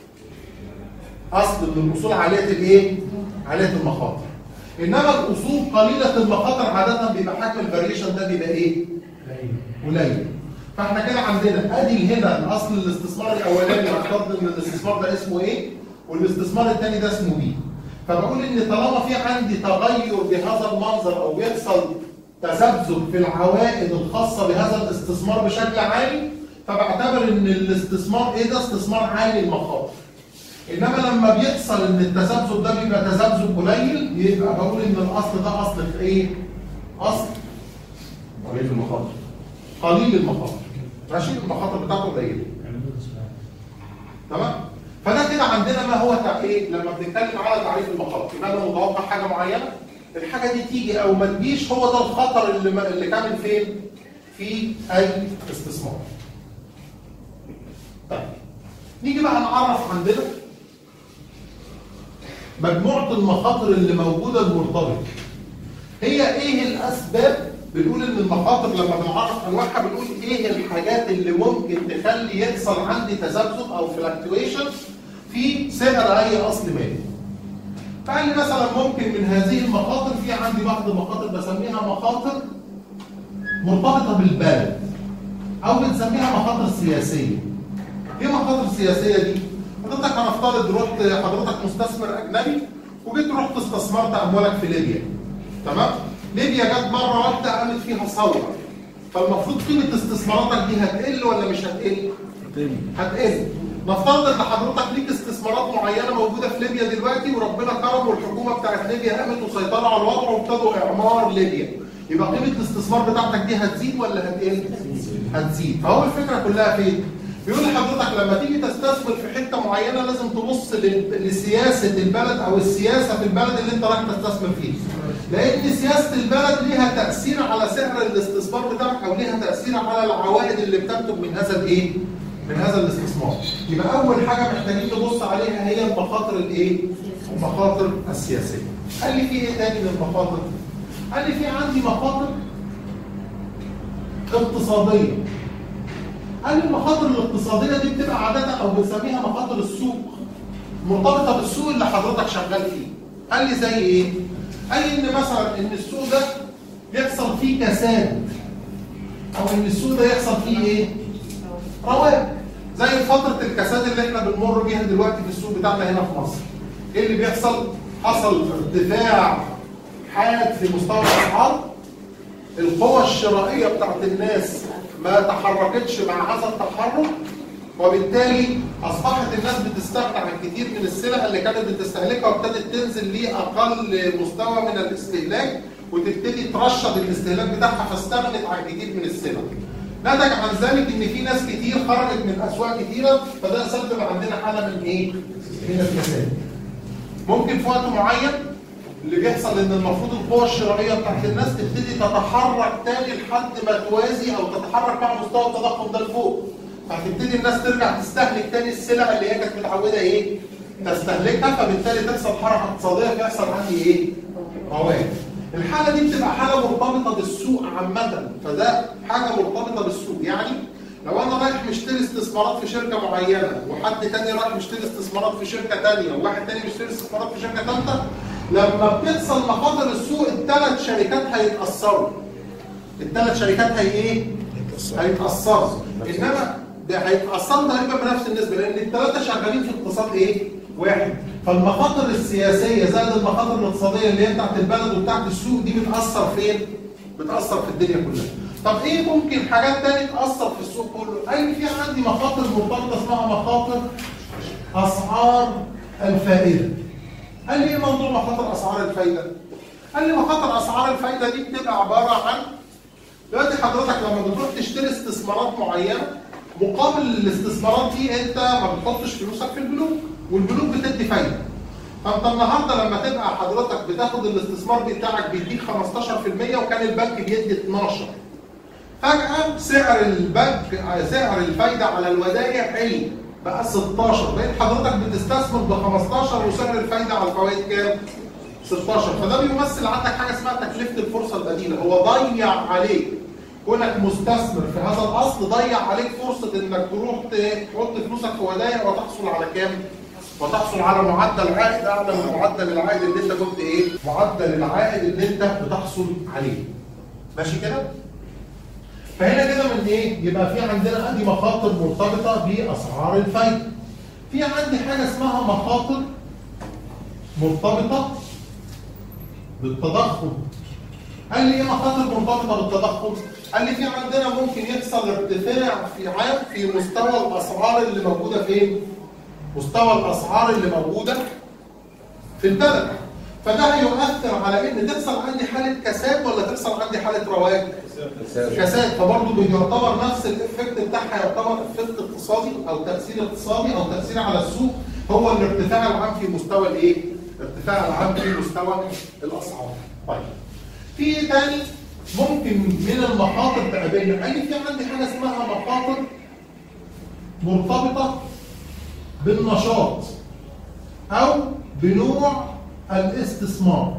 اصل من الاصول عاليه الايه؟ عاليه المخاطر. انما الاصول قليله المخاطر عاده بيبقى حجم الفاريشن ده بيبقى ايه؟ قليل. فاحنا كده عندنا ادي هنا الاصل الاستثمار الاولاني هنفترض ان الاستثمار ده اسمه ايه؟ والاستثمار الثاني ده اسمه بي. فبقول ان طالما في عندي تغير بهذا المنظر او بيحصل تذبذب في العوائد الخاصه بهذا الاستثمار بشكل عالي، فبعتبر ان الاستثمار ايه ده؟ استثمار عالي المخاطر. انما لما بيحصل ان التذبذب ده بيبقى تذبذب قليل، يبقى بقول ان الاصل ده اصل في ايه؟ اصل قليل المخاطر. قليل المخاطر. ماشي؟ المخاطر بتاعته قليله. تمام؟ فده كده عندنا ما هو ايه؟ لما بنتكلم على تعريف المخاطر، يبقى انا متوقع حاجه معينه، الحاجه دي تيجي او ما تجيش، هو ده الخطر اللي اللي كامل فين؟ في اي استثمار. طيب نيجي بقى نعرف عندنا مجموعه المخاطر اللي موجوده المرتبطه. هي ايه الاسباب؟ بنقول ان المخاطر لما بنعرف انواعها بنقول ايه الحاجات اللي ممكن تخلي يحصل عندي تذبذب او فلكتويشن في سعر اي اصل مالي. فقال لي مثلا ممكن من هذه المخاطر في عندي بعض المخاطر بسميها مخاطر مرتبطه بالبلد او بنسميها مخاطر سياسيه. ايه مخاطر سياسيه دي؟ حضرتك هنفترض رحت حضرتك مستثمر اجنبي وجيت رحت استثمرت اموالك في ليبيا. تمام؟ ليبيا جت مره واحده قامت فيها ثوره. فالمفروض قيمه استثماراتك دي هتقل ولا مش هتقل؟ هتقل. هتقل. نفترض ان حضرتك ليك استثمارات معينه موجوده في ليبيا دلوقتي وربنا كرم والحكومه بتاعت ليبيا قامت وسيطروا على الوضع وابتدوا اعمار ليبيا. يبقى قيمه الاستثمار بتاعتك دي هتزيد ولا هتقل؟ هتزيد. فهو الفكره كلها فين؟ بيقول لحضرتك لما تيجي تستثمر في حته معينه لازم تبص لسياسه البلد او السياسه في البلد اللي انت رايح تستثمر فيه. لان سياسه البلد ليها تاثير على سعر الاستثمار بتاعك او ليها تاثير على العوائد اللي بتنتج من هذا الايه؟ من هذا الاستثمار. يبقى اول حاجه محتاجين نبص عليها هي المخاطر الايه؟ المخاطر السياسيه. قال لي في ايه تاني من المخاطر؟ قال لي في عندي مخاطر اقتصاديه. قال لي المخاطر الاقتصاديه دي بتبقى عاده او بنسميها مخاطر السوق، مرتبطه بالسوق اللي حضرتك شغال فيه. قال لي زي ايه؟ قال لي ان مثلا ان السوق ده يحصل فيه كساد او ان السوق ده يحصل فيه ايه؟ رواج. زي فتره الكساد اللي احنا بنمر بيها دلوقتي في السوق بتاعنا هنا في مصر. ايه اللي بيحصل؟ حصل ارتفاع حاد في مستوى الاسعار، القوى الشرائيه بتاعت الناس ما تحركتش مع هذا التحرك، وبالتالي اصبحت الناس بتستغنى عن كتير من السلع اللي كانت بتستهلكها وابتدت تنزل لاقل مستوى من الاستهلاك وتبتدي ترشد الاستهلاك بتاعها فاستغنت عن كتير من السلع. نتج عن ذلك ان في ناس كتير خرجت من اسواق كتيره، فده سبب عندنا حاله من ايه؟ من الكساد. ممكن في وقت معين اللي بيحصل ان المفروض القوى الشرائيه بتاعت الناس تبتدي تتحرك تاني لحد ما توازي او تتحرك مع مستوى التضخم ده لفوق. فهتبتدي الناس ترجع تستهلك تاني السلع اللي هي كانت متعوده ايه؟ تستهلكها، فبالتالي تحصل حركه اقتصاديه فيحصل عندي ايه؟ مواد. الحاله دي بتبقى حاله مرتبطه بالسوق عامه، فده حاجه مرتبطه بالسوق. يعني لو انا رايح مشتري استثمارات في شركه معينه، وحد تاني رايح مشتري استثمارات في شركه تانيه، وواحد تاني بيشتري استثمارات في شركه ثالثه، لما بتحصل مخاطر السوق الثلاث شركات هيتاثروا. الثلاث شركات هي ايه؟ هيتاثروا. انما ده هيتاثروا تقريبا بنفس النسبه، لان الثلاثه شغالين في اقتصاد ايه؟ واحد. فالمخاطر السياسيه زائد المخاطر الاقتصاديه اللي هي بتاعت البلد وبتاعت السوق دي بتاثر فين؟ بتاثر في الدنيا كلها. طب ايه ممكن حاجات تانية تاثر في السوق كله؟ اي في عندي مخاطر مرتبطه اسمها مخاطر اسعار الفائده. قال لي ايه موضوع مخاطر اسعار الفائده؟ قال لي مخاطر اسعار الفائده دي بتبقى عباره عن دلوقتي حضرتك لما بتروح تشتري استثمارات معينه، مقابل الاستثمارات دي انت ما بتحطش فلوسك في البنوك، والبنوك بتدي فايده. فانت النهارده لما تبقى حضرتك بتاخد الاستثمار بتاعك بيديك خمستاشر في المية وكان البنك بيدي اتناشر. فجاه سعر البنك سعر الفايده على الودائع عالي بقى ستاشر، بقيت حضرتك بتستثمر ب خمستاشر وسعر الفايده على الفوائد كام؟ ستاشر. فده بيمثل عندك حاجه اسمها تكلفه الفرصه البديله، هو ضيع عليك كونك مستثمر في هذا الاصل، ضيع عليك فرصه انك تروح تحط فلوسك في ودائع وتحصل على كام؟ وتحصل على معدل عائد اعلى من معدل العائد اللي انت كنت ايه؟ معدل العائد اللي انت بتحصل عليه. ماشي كده؟ فهنا كده من ايه؟ يبقى في عندنا ادي مخاطر مرتبطه باسعار الفايده. في عندي حاجه اسمها مخاطر مرتبطه بالتضخم. قال لي ايه مخاطر مرتبطه بالتضخم؟ قال لي في عندنا ممكن يحصل ارتفاع في عام في مستوى الاسعار اللي موجوده فين؟ مستوى الاسعار اللي موجوده في البلد. فده هيؤثر على ان تحصل عندي حاله كساد ولا تحصل عندي حاله رواج؟ كساد. فبرضه بيعتبر نفس الافكت بتاعها، يعتبر افكت اقتصادي او تاثير اقتصادي او تاثير على السوق، هو الارتفاع العام في مستوى الايه؟ الارتفاع العام في مستوى الاسعار. طيب. في ايه تاني ممكن من المخاطر تقابلنا؟ يعني في عندي حاجه اسمها مخاطر مرتبطه بالنشاط او بنوع الاستثمار.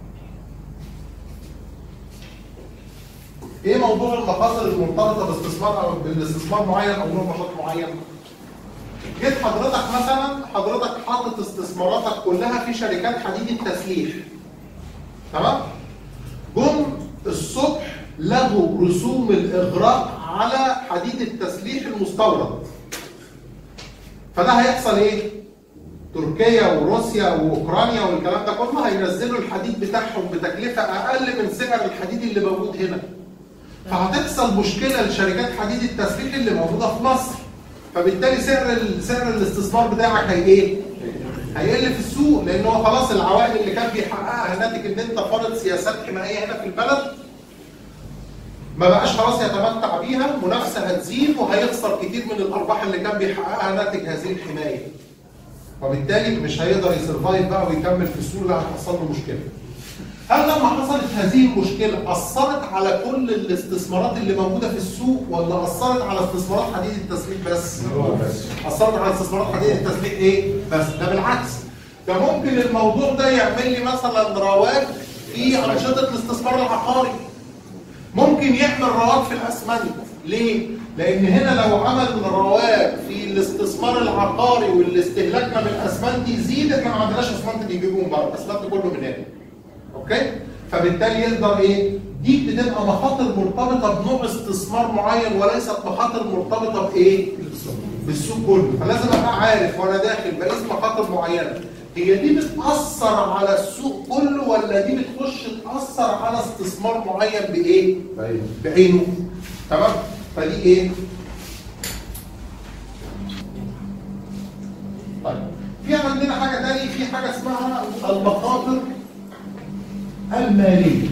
ايه موضوع المخاطر المرتبطه باستثمار او بالاستثمار معين او نوع نشاط معين؟ جيت حضرتك مثلا حضرتك حاطط استثماراتك كلها في شركات حديد التسليح. تمام؟ جم الصبح لغوا رسوم الاغراق على حديد التسليح المستورد. فده هيحصل ايه؟ تركيا وروسيا واوكرانيا والكلام ده كله هينزلوا الحديد بتاعهم بتكلفه اقل من سعر الحديد اللي موجود هنا. فهتحصل مشكله لشركات حديد التسليح اللي موجوده في مصر. فبالتالي سعر سعر الاستثمار بتاعك هي ايه؟ هيقل في السوق، لان هو خلاص العوائد اللي كان بيحققها ناتج ان انت فرض سياسات حمايه هنا في البلد ما بقاش خلاص يتمتع بيها، المنافسه هتزيد وهيخسر كتير من الارباح اللي كان بيحققها ناتج هذه الحمايه. وبالتالي مش هيقدر يسرفايف بقى ويكمل في السوق، لا هتحصل له مشكله. هل لما حصلت هذه المشكله اثرت على كل الاستثمارات اللي موجوده في السوق ولا اثرت على استثمارات حديد التسليح بس؟ اثرت على استثمارات حديد التسليح ايه؟ بس ده بالعكس. ده ممكن الموضوع ده يعمل لي مثلا رواج في انشطه الاستثمار العقاري. ممكن يعمل رواج في الاسمنت. ليه؟ لان هنا لو عمل رواج في الاستثمار العقاري والاستهلاكنا من الاسمنت يزيد، احنا ما عندناش اسمنت بيجيبوه من بره، الاسمنت كله من هنا. اوكي؟ فبالتالي يقدر ايه؟ دي بتبقى مخاطر مرتبطه بنوع استثمار معين وليست مخاطر مرتبطه بايه؟ بالسوق كله. فلازم ابقى عارف وانا داخل بقيس مخاطر معينه، هي دي بتاثر على السوق كله ولا دي بتخش تاثر على استثمار معين بايه؟ بعينه. تمام؟ فدي ايه؟ طيب في عندنا حاجه ثانيه، في حاجه اسمها المخاطر الماليه.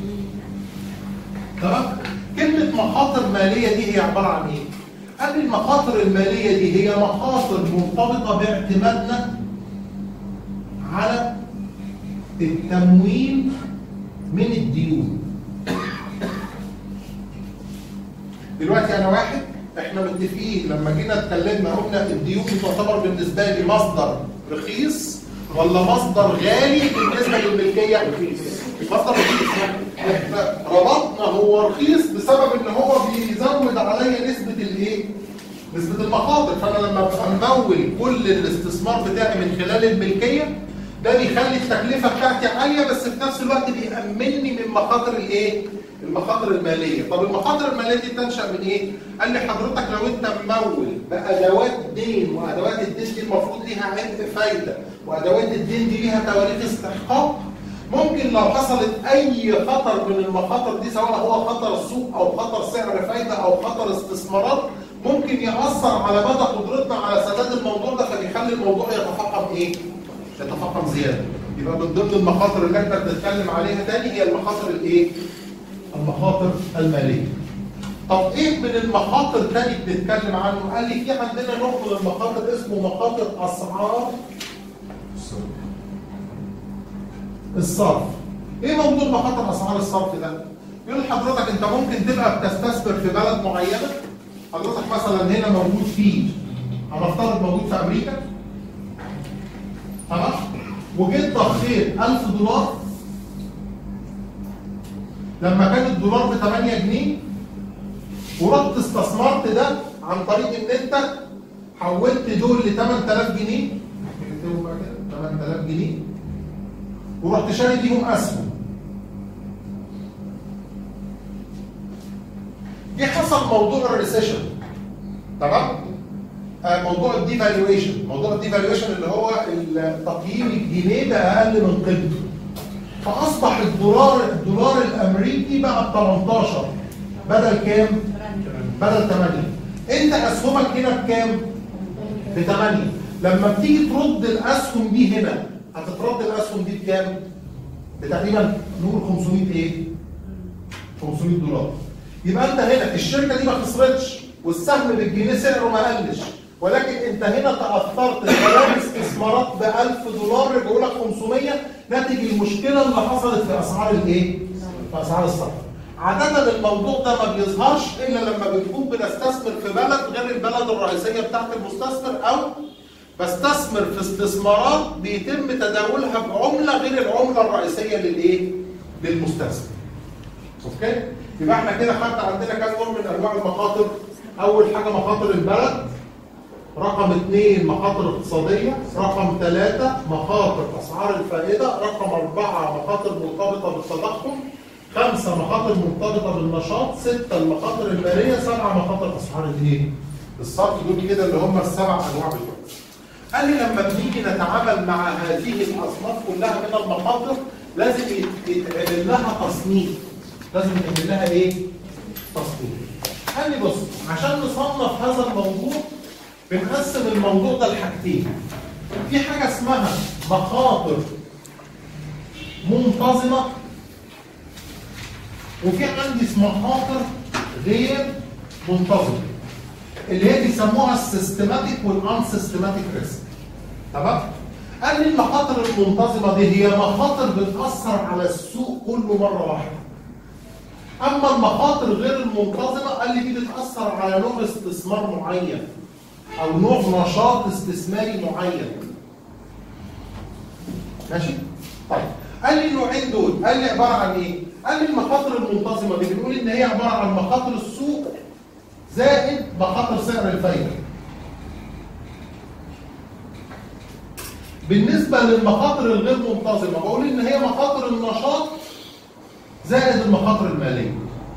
تمام؟ كلمه مخاطر ماليه دي هي عباره عن ايه؟ قال المخاطر الماليه دي هي مخاطر مرتبطه باعتمادنا على التمويل من الديون. دلوقتي انا واحد احنا متفقين لما جينا اتكلمنا قلنا الديون تعتبر بالنسبه لي مصدر رخيص ولا مصدر غالي بالنسبه للملكيه؟ مصدر رخيص. احنا ربطنا هو رخيص بسبب ان هو بيزود عليا نسبه الايه؟ نسبه المخاطر، فانا لما ابقى ممول كل الاستثمار بتاعي من خلال الملكيه ده بيخلي التكلفه بتاعتي عاليه بس في نفس الوقت بيأمنني من مخاطر الايه؟ المخاطر الماليه. طب المخاطر الماليه دي تنشأ من ايه؟ قال لي حضرتك لو انت ممول بادوات دين، وادوات الدين دي المفروض ليها عبء فايده، وادوات الدين دي ليها تواريخ استحقاق، ممكن لو حصلت اي خطر من المخاطر دي سواء هو خطر السوق او خطر سعر فايده او خطر استثمارات ممكن يأثر على مدى قدرتنا على سداد الموضوع ده، فبيخلي الموضوع يتفاقم ايه؟ يتفاقم زياده. يبقى من ضمن المخاطر اللي احنا بنتكلم عليها تاني هي المخاطر الايه؟ المخاطر الماليه. طب ايه من المخاطر تاني بنتكلم عنه؟ قال لي في عندنا نوع من المخاطر اسمه مخاطر اسعار الصرف. ايه موضوع مخاطر اسعار الصرف ده؟ يقول لحضرتك انت ممكن تبقى بتستثمر في بلد معينه، حضرتك مثلا هنا موجود فيه، هنفترض موجود في امريكا، تمام؟ وجيت ضخيت ألف دولار لما كان الدولار ب ثمانية جنيه، ورحت استثمرت ده عن طريق ان انت حولت دول ل ثمانية آلاف جنيه، ثمانية آلاف جنيه، ورحت شاري بيهم اسهم. جه حصل موضوع الريسيشن، تمام؟ آه موضوع الديفالويشن، موضوع الديفالويشن اللي هو تقييم الجنيه بأقل من قيمته. فاصبح الدولار الدولار الامريكي بقى ب تمنتاشر بدل كام؟ بدل ثمانية. انت اسهمك هنا بكام؟ ب ثمانية. لما بتيجي ترد الاسهم دي هنا هتترد الاسهم دي بكام؟ بتقريبا نقول خمسمية ايه؟ خمسمية دولار. يبقى انت هنا الشركه دي ما خسرتش والسهم بالجنيه سعره ما قلش، ولكن انت هنا تاثرت بغير استثمارات ب ألف دولار رجعوا لك خمسمية ناتج المشكله اللي حصلت في اسعار الايه؟ في اسعار الصرف. عاده الموضوع ده ما بيظهرش الا لما بنكون بنستثمر في بلد غير البلد الرئيسيه بتاعت المستثمر، او بستثمر في استثمارات بيتم تداولها بعمله غير العمله الرئيسيه للايه؟ للمستثمر. اوكي؟ يبقى احنا كده خدنا عندنا كام نوع من انواع المخاطر؟ اول حاجه مخاطر البلد، رقم اثنين مخاطر اقتصاديه، رقم ثلاثه مخاطر اسعار الفائده، رقم اربعه مخاطر مرتبطه بالتضخم، خمسه مخاطر مرتبطه بالنشاط، سته المخاطر الماليه، سبعه مخاطر اسعار الايه؟ الصرف. دول كده اللي هم السبع انواع بتوعهم. قال لي لما بنيجي نتعامل مع هذه الاصناف كلها من المخاطر لازم يتعمل لها تصنيف. لازم يتعمل لها ايه؟ تصنيف. قال لي بص، عشان نصنف هذا الموضوع بنقسم الموضوع ده لحاجتين. في حاجه اسمها مخاطر منتظمه، وفي عندي مخاطر غير منتظمه اللي هي بيسموها السيستماتيك والان سيستماتيك ريسك. تمام؟ قال لي المخاطر المنتظمه دي هي مخاطر بتاثر على السوق كله مره واحده. اما المخاطر غير المنتظمه قال لي دي بتاثر على نوع استثمار معين او نوع نشاط استثماري معين. ماشي؟ طيب قال لي النوعين دول، قال لي عباره عن ايه؟ قال لي المخاطر المنتظمه دي بنقول ان هي عباره عن مخاطر السوق زائد مخاطر سعر الفايده. بالنسبه للمخاطر الغير منتظمه بقول ان هي مخاطر النشاط زائد المخاطر الماليه.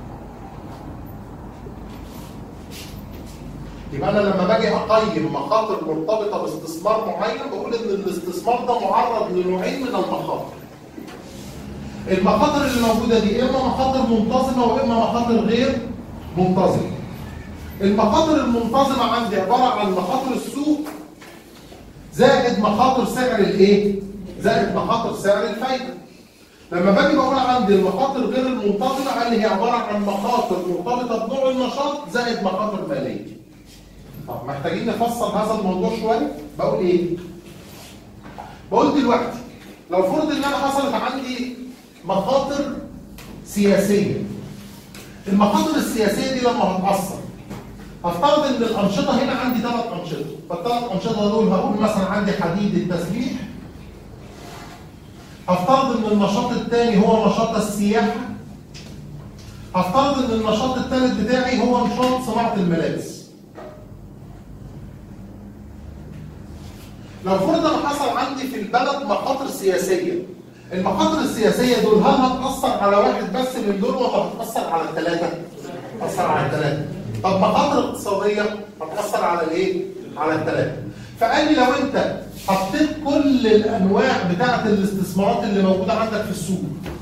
يبقى انا لما باجي اقيم مخاطر مرتبطه باستثمار معين بقول ان الاستثمار ده معرض لنوعين من المخاطر. المخاطر اللي موجوده دي اما مخاطر منتظمه واما مخاطر غير منتظمه. المخاطر المنتظمه عندي عباره عن مخاطر السوق زائد مخاطر سعر الايه؟ زائد مخاطر سعر الفايده. لما باجي بقول عندي المخاطر غير المنتظمه قال لي هي عباره عن مخاطر مرتبطه بنوع النشاط زائد مخاطر ماليه. طب محتاجين نفصل هذا الموضوع شويه. بقول ايه؟ بقول دلوقتي لو فرض ان انا حصلت عندي مخاطر سياسيه. المخاطر السياسيه دي لما هتاثر افترض ان الانشطه هنا عندي ثلاث انشطه، فالثلاث انشطه دول هقول مثلا عندي حديد التسليح. هفترض ان النشاط الثاني هو نشاط السياحه. هفترض ان النشاط الثالث بتاعي هو نشاط صناعه الملابس. لو فرض ان حصل عندي في البلد مخاطر سياسيه، المخاطر السياسيه دول هل هتاثر على واحد بس من دول ولا هتاثر على الثلاثه؟ هتاثر على الثلاثه. طب مخاطر اقتصاديه هتاثر على الايه؟ على الثلاثه. فقال لي لو انت حطيت كل الانواع بتاعه الاستثمارات اللي موجوده عندك في السوق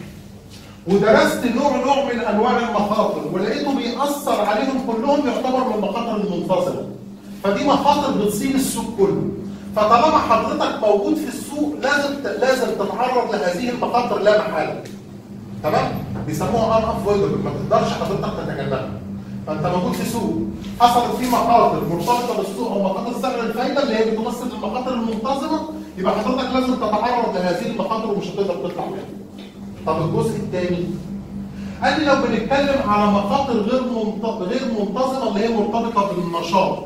ودرست نوع نوع من انواع المخاطر ولقيته بيأثر عليهم كلهم، يعتبر من المخاطر المنتظمه. فدي مخاطر بتصيب السوق كله. فطالما حضرتك موجود في السوق لازم لازم تتعرض لهذه المخاطر لا محاله. تمام؟ بيسموها ان افويدبل، ما تقدرش حضرتك تتجنبها. فانت موجود في سوق حصلت فيه مخاطر مرتبطه بالسوق او مخاطر سعر الفايده اللي هي بتمثل المخاطر المنتظمه، يبقى حضرتك لازم تتعرض لهذه المخاطر ومش هتقدر تطلع منها. طب الجزء الثاني قال لي لو بنتكلم على مخاطر غير غير منتظمه اللي هي مرتبطه بالنشاط،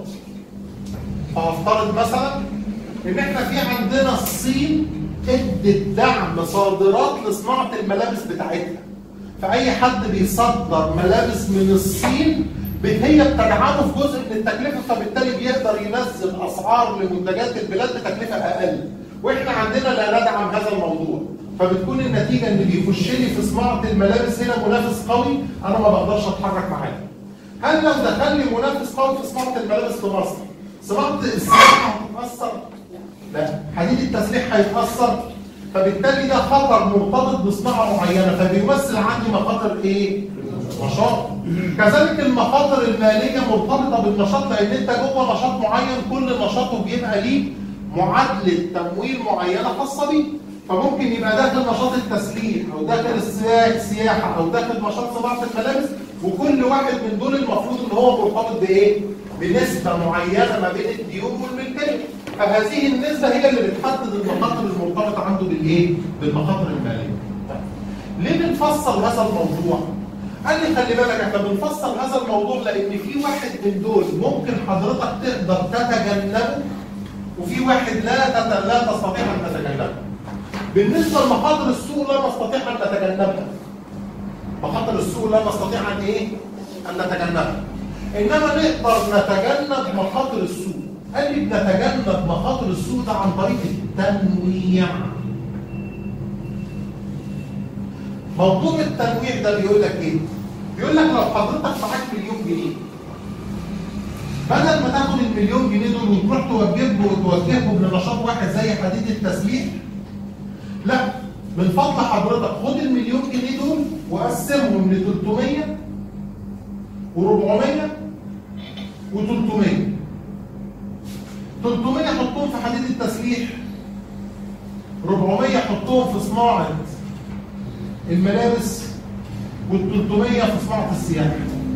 فهفترض مثلا ان احنا في عندنا الصين ادت دعم صادرات لصناعه الملابس بتاعتها. فاي حد بيصدر ملابس من الصين هي بتدعمه في جزء من التكلفه، فبالتالي بيقدر ينزل اسعار لمنتجات البلاد بتكلفه اقل. واحنا عندنا لا ندعم هذا الموضوع، فبتكون النتيجه ان بيخش لي في صناعه الملابس هنا منافس قوي انا ما بقدرش اتحرك معاه. هل لو دخل لي منافس قوي في صناعه الملابس في مصر، صناعه السياحه هتتاثر؟ لا. حديد التسليح هيتاثر؟ فبالتالي ده خطر مرتبط بصناعه معينه، فبيمثل عندي مخاطر ايه؟ نشاط. كذلك المخاطر الماليه مرتبطه بالنشاط، لان انت جوه نشاط معين كل نشاطه بيبقى ليه معادله تمويل معينه خاصه بيه. فممكن يبقى داخل نشاط التسليح او داخل السياحه او داخل نشاط صناعه الملابس، وكل واحد من دول المفروض ان هو مرتبط بايه؟ بنسبه معينه ما بين الديون والملكيه. فهذه النسبه هي اللي بتحدد المخاطر المرتبطه عنده بالايه؟ بالمخاطر الماليه. ليه بنفصل هذا الموضوع؟ قال لي خلي بالك احنا بنفصل هذا الموضوع لان في واحد من دول ممكن حضرتك تقدر تتجنبه وفي واحد لا تت... لا تستطيع ان تتجنبه. بالنسبه لمخاطر السوق لا نستطيع ان نتجنبها. مخاطر السوق لا نستطيع ان ايه؟ ان نتجنبها. انما نقدر نتجنب مخاطر السوق. قال لي بنتجنب مخاطر السوق ده عن طريق التنويع. موضوع التنويع ده بيقول لك ايه؟ بيقول لك لو حضرتك معاك مليون جنيه، بدل ما تاخد المليون جنيه دول وتروح توجههم وتوجههم لنشاط واحد زي حديد التسليح، لا، من فضل حضرتك خد المليون جنيه دول وقسمهم ل ثلاثمية وأربعمية وثلاثمية. ثلاثمية حطهم في حديد التسليح، أربعمية حطهم في صناعة الملابس، والثلاثمية في صناعة السياحة.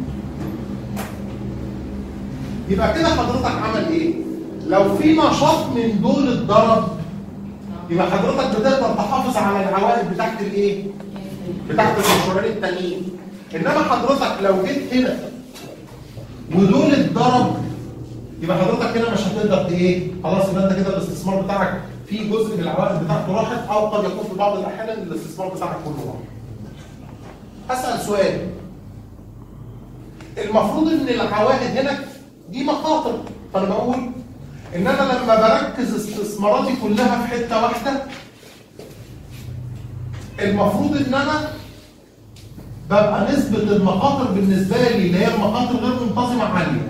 يبقى كده حضرتك عمل ايه؟ لو في نشاط من دول اتضرب يبقى حضرتك بتقدر تحافظ على العوائد بتاعت الايه؟ بتاعت المشروعين التانيين. انما حضرتك لو جيت هنا ودول اتضرب يبقى حضرتك هنا مش هتقدر ايه؟ خلاص يبقى انت كده الاستثمار بتاعك في جزء من العوائد بتاعته راحت، او قد يكون في بعض الاحيان الاستثمار بتاعك كله راح. هسأل سؤال. المفروض ان العوائد هنا دي مخاطر، فانا بقول ان انا لما بركز استثماراتي كلها في حته واحده المفروض ان انا ببقى نسبه المخاطر بالنسبه لي اللي هي المخاطر غير منتظمه عاليه.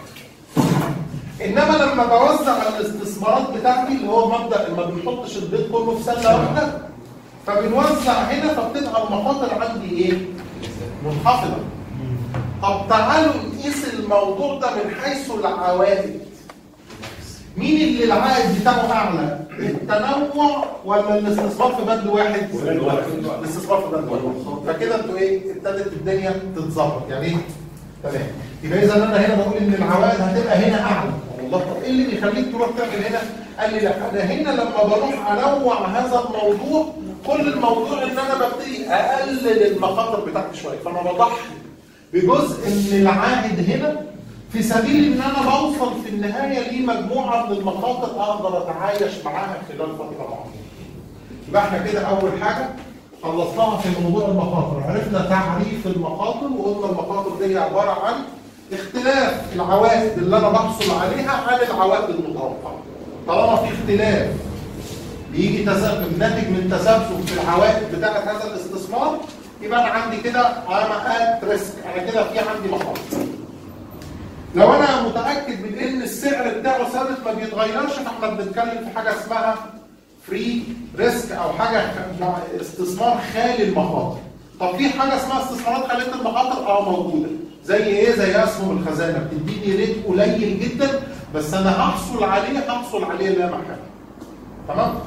انما لما بوزع الاستثمارات بتاعتي اللي هو مبدا ما بنحطش البيض كله في سله واحده، فبنوزع هنا فبتبقى المخاطر عندي ايه؟ منخفضه. طب تعالوا نقيس الموضوع ده من حيث العوائد. مين اللي العائد بتاعه اعلى؟ التنوع ولا الاستثمار في بند واحد؟ الاستثمار في بند واحد. فكده انتوا ايه؟ ابتدت الدنيا تتظبط، يعني ايه؟ تمام. يبقى اذا انا هنا بقول ان العوائد هتبقى هنا اعلى. والله طب ايه اللي بيخليك تروح تعمل هنا؟ قال لي لا، انا هنا لما بروح انوع هذا الموضوع كل الموضوع ان انا ببتدي اقلل المخاطر بتاعتي شويه، فانا بضحي بجزء من العائد هنا في سبيل ان انا بوصل في النهايه لمجموعه من المخاطر اقدر اتعايش معاها خلال فتره معينه. يبقى احنا كده اول حاجه خلصناها في موضوع المخاطر، عرفنا تعريف المخاطر وقلنا المخاطر دي عباره عن اختلاف العوائد اللي انا بحصل عليها عن العوائد المتوقعه. طالما في اختلاف بيجي تسبب ناتج من تسبب في العوائد بتاعه هذا الاستثمار، يبقى انا عندي كده انا ات ريسك، انا كده في عندي مخاطر. لو انا متاكد من ان السعر بتاعه ثابت ما بيتغيرش، فاحنا بنتكلم في حاجه اسمها فري ريسك او حاجه استثمار خالي المخاطر. طب في حاجه اسمها استثمارات خاليه المخاطر اه موجوده، زي ايه؟ زي اسهم الخزانه، بتديني ريت قليل جدا بس انا هحصل عليه هحصل عليه لا محاله. تمام؟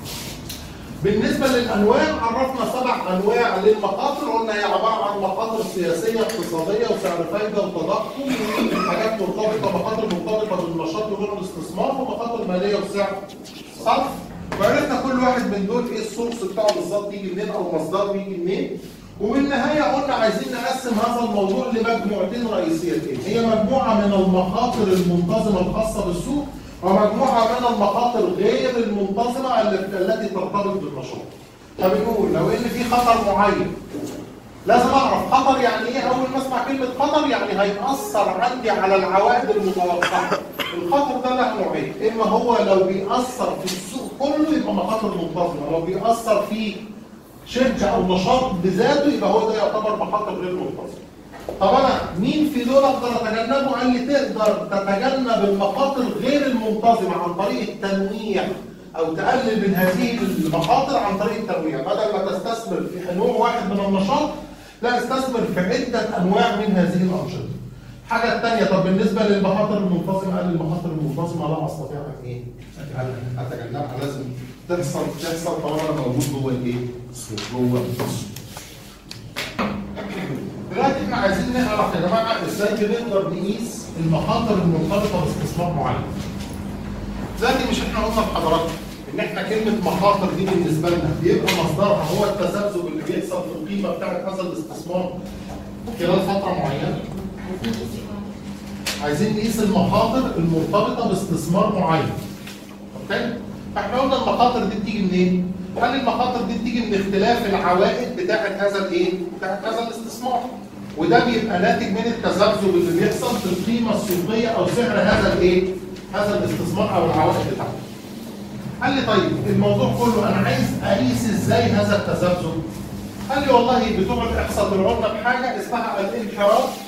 بالنسبه للانواع عرفنا سبع انواع للمخاطر، قلنا هي عباره عن مخاطر سياسيه اقتصاديه وسعر فايده وتضخم وحاجات مرتبطه، مخاطر مرتبطه بالنشاط ونوع الاستثمار، ومخاطر ماليه وسعر صرف. وعرفنا كل واحد من دول ايه السورس بتاعه بالظبط، يجي منين او مصدره يجي منين. وبالنهايه قلنا عايزين نقسم هذا الموضوع لمجموعتين رئيسيتين، هي مجموعه من المخاطر المنتظمه الخاصه بالسوق ومجموعه من المخاطر غير المنتظمه التي ترتبط بالنشاط. فبنقول لو ان في خطر معين لازم اعرف خطر يعني ايه. اول ما اسمع كلمه خطر يعني هيأثر عندي على العوائد المتوقعه. الخطر ده له نوعين، اما هو لو بيأثر في السوق كله يبقى مخاطر منتظمه، لو بيأثر في شركه او نشاط بذاته يبقى هو ده يعتبر مخاطر غير منتظمه. طب انا مين في دول اقدر اتجنبه؟ قال لي تقدر تتجنب المخاطر غير المنتظمه عن طريق التنويع او تقلل من هذه المخاطر عن طريق التنويع، بدل ما تستثمر في نوع واحد من النشاط لا استثمر في عده انواع من هذه الانشطه. الحاجه الثانيه، طب بالنسبه للمخاطر المنتظمه، قال المخاطر المنتظمه لا استطيع ان ايه؟ اتجنبها، لازم تحصل تحصل طالما انا موجود جوه الايه؟ جوه السوق. دلوقتي احنا عايزين نعرف يا جماعه ازاي بنقدر نقيس المخاطر المرتبطه باستثمار معين. دلوقتي مش احنا قلنا لحضراتكم ان احنا كلمه مخاطر دي بالنسبه لنا بيبقى مصدرها هو التذبذب اللي بيحصل في القيمه بتاعت هذا الاستثمار خلال فتره معينه. عايزين نقيس المخاطر المرتبطه باستثمار معين. اوكي؟ فاحنا قلنا المخاطر دي بتيجي منين؟ هل المخاطر دي بتيجي من اختلاف العوائد بتاعت هذا الايه؟ بتاعت هذا الاستثمار. وده بيبقى ناتج من التذبذب اللي بيحصل في القيمه السوقيه او سعر هذا الايه؟ هذا الاستثمار او العوائد بتاعته. قال لي طيب الموضوع كله انا عايز اقيس ازاي هذا التذبذب؟ قال لي والله بتوع الاحصاء طلعوا لنا بحاجه اسمها الانحراف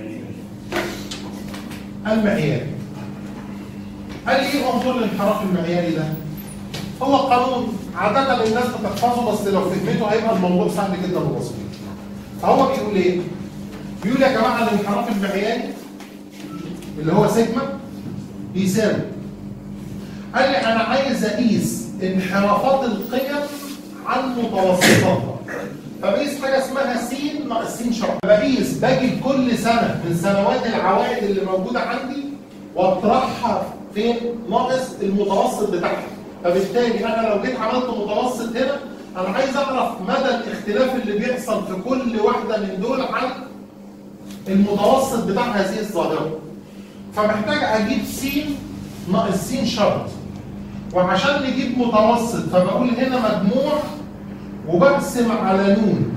المعياري. قال لي ايه موضوع الانحراف المعياري ده؟ هو قانون عادة الناس بتحفظه بس لو فهمته هيبقى الموضوع سهل جدا وبسيط. فهو بيقول ايه؟ بيقول يا جماعه الانحراف المعياري اللي هو سيجما بيساوي، قال لي انا عايز اقيس انحرافات القيم عن متوسطاتها. فبقيس حاجه اسمها س ناقص س شرط. بقيس باجي كل سنه من سنوات العوائد اللي موجوده عندي واطرحها فين؟ ناقص المتوسط بتاعها. فبالتالي انا لو جيت عملت متوسط هنا انا عايز اعرف مدى الاختلاف اللي بيحصل في كل واحده من دول عن المتوسط بتاع هذه الظاهره. فمحتاج اجيب س ناقص س شرط. وعشان نجيب متوسط فبقول هنا مجموع وبقسم على نون.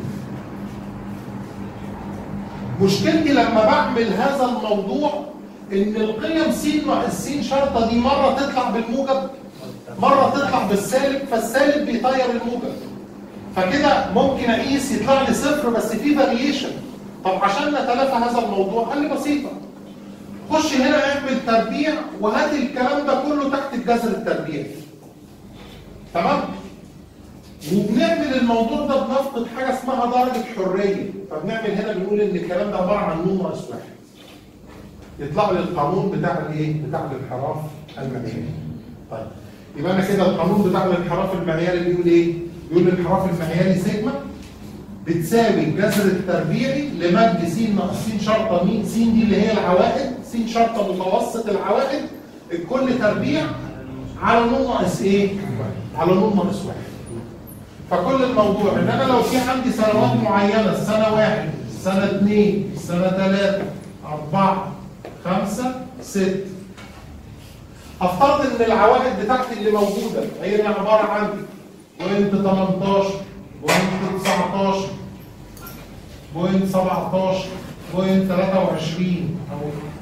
مشكلتي لما بعمل هذا الموضوع ان القيم س ناقص س شرطه دي مره تطلع بالموجب مره تطلع بالسالب، فالسالب بيطير الموجب. فكده ممكن اقيس يطلع لي صفر بس في فاريشن. طب عشان نتلافى هذا الموضوع قال لي بسيطه، خش هنا اعمل تربيع وهات الكلام ده كله تحت الجذر التربيعي. تمام؟ وبنعمل الموضوع ده بنفقد حاجه اسمها درجه حريه. فبنعمل هنا بنقول ان الكلام ده عباره عن نون ناقص واحد. يطلع لي القانون بتاع الايه؟ بتاع الانحراف المعياري. طيب يبقى انا كده القانون بتاع الانحراف المعياري بيقول ايه؟ بيقول الانحراف المعياري سيجما بتساوي الجذر التربيعي لمد س ناقص س شرطه مين؟ س دي اللي هي العوائد، س شرطه متوسط العوائد، الكل تربيع على نون ناقص ايه؟ على نون ناقص واحد. فكل الموضوع ان انا لو في عندي سنوات معينه، سنه واحد، سنه اثنين، سنه ثلاثه، اربعه، خمسة ستة. افترض ان العوائد بتاعتي اللي موجوده هي عباره عن بوينت تمنتاشر، بوينت تسعتاشر، بوينت سبعتاشر، بوينت تلاتة وعشرين، او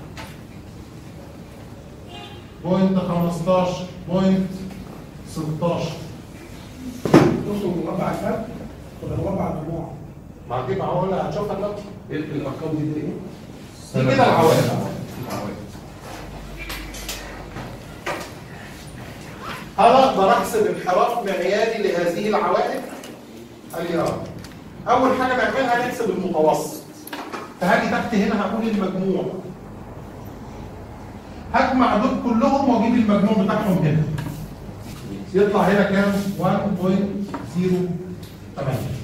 بوينت خمستاشر، بوينت ستاشر. تقصد مربع الفرق ولا مربع الجموع؟ ما دي معقوله هتشوفها دلوقتي. ايه الارقام دي ايه؟ دي كده العوائد. العوائد. هل اقدر احسب انحراف معياري لهذه العوائد؟ قال لي اه. اول حاجه نعملها نحسب المتوسط. فهاجي تحت هنا هقول المجموع. هجمع دول كلهم واجيب المجموع بتاعهم هنا. يطلع هنا كام؟ واحد فاصلة صفر تمانية.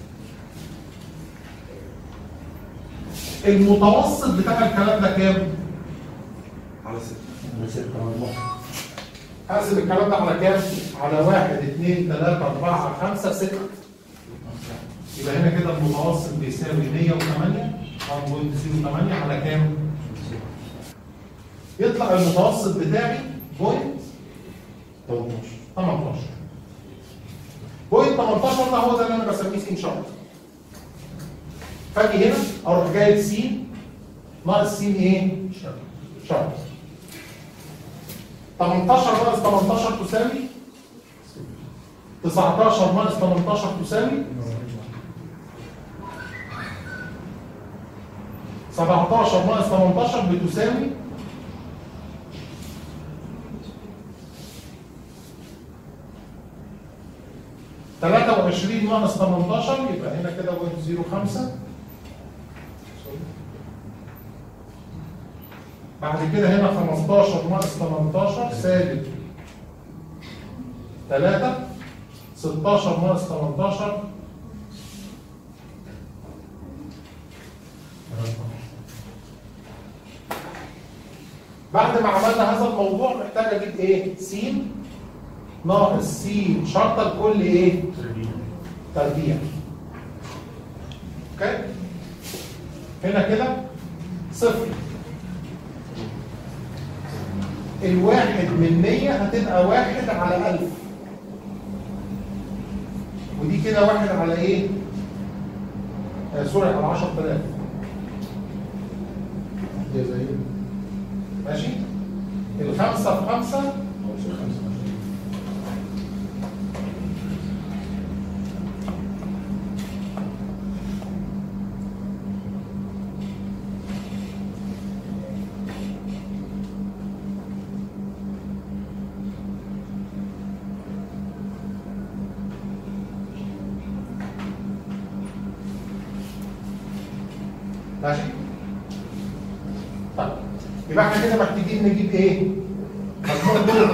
المتوسط بتاع الكلام ده كام؟ على ستة. على ستة. هقسم الكلام ده على كام؟ على واحد، اثنين، ثلاثة، أربعة، خمسة، ستة. يبقى هنا كده المتوسط بيساوي مية وتمانية واحد فاصلة صفر تمانية على كام؟ يطلع المتوسط بتاعي بوينت تمنتاشر. بوينت تمنتاشر ده هو ده اللي انا بسميه سين شرط. فاجي هنا اروح جايب سين ناقص سين ايه؟ شرط. تمنتاشر ناقص تمنتاشر تساوي تسعتاشر ناقص تمنتاشر تساوي سبعتاشر ناقص تمنتاشر بتساوي تلاتة وعشرين ناقص تمنتاشر، يبقى هنا كده بوينت صفر خمسة. بعد كده هنا خمستاشر ناقص تمنتاشر سالب تلاتة، ستاشر ناقص تمنتاشر بعد ما عملنا هذا الموضوع محتاج اجيب ايه؟ س ناقص س شرطه لكل ايه؟ تربيع. اوكي؟ هنا كده صفر. الواحد من مية هتبقى واحد على ألف. ودي كده واحد على ايه؟ آه سوري على عشرة آلاف. دي زي ماشي؟ الخمسة في خمسة ماشي؟ طيب يبقى احنا كده محتاجين نجيب ايه؟ مجموع دول.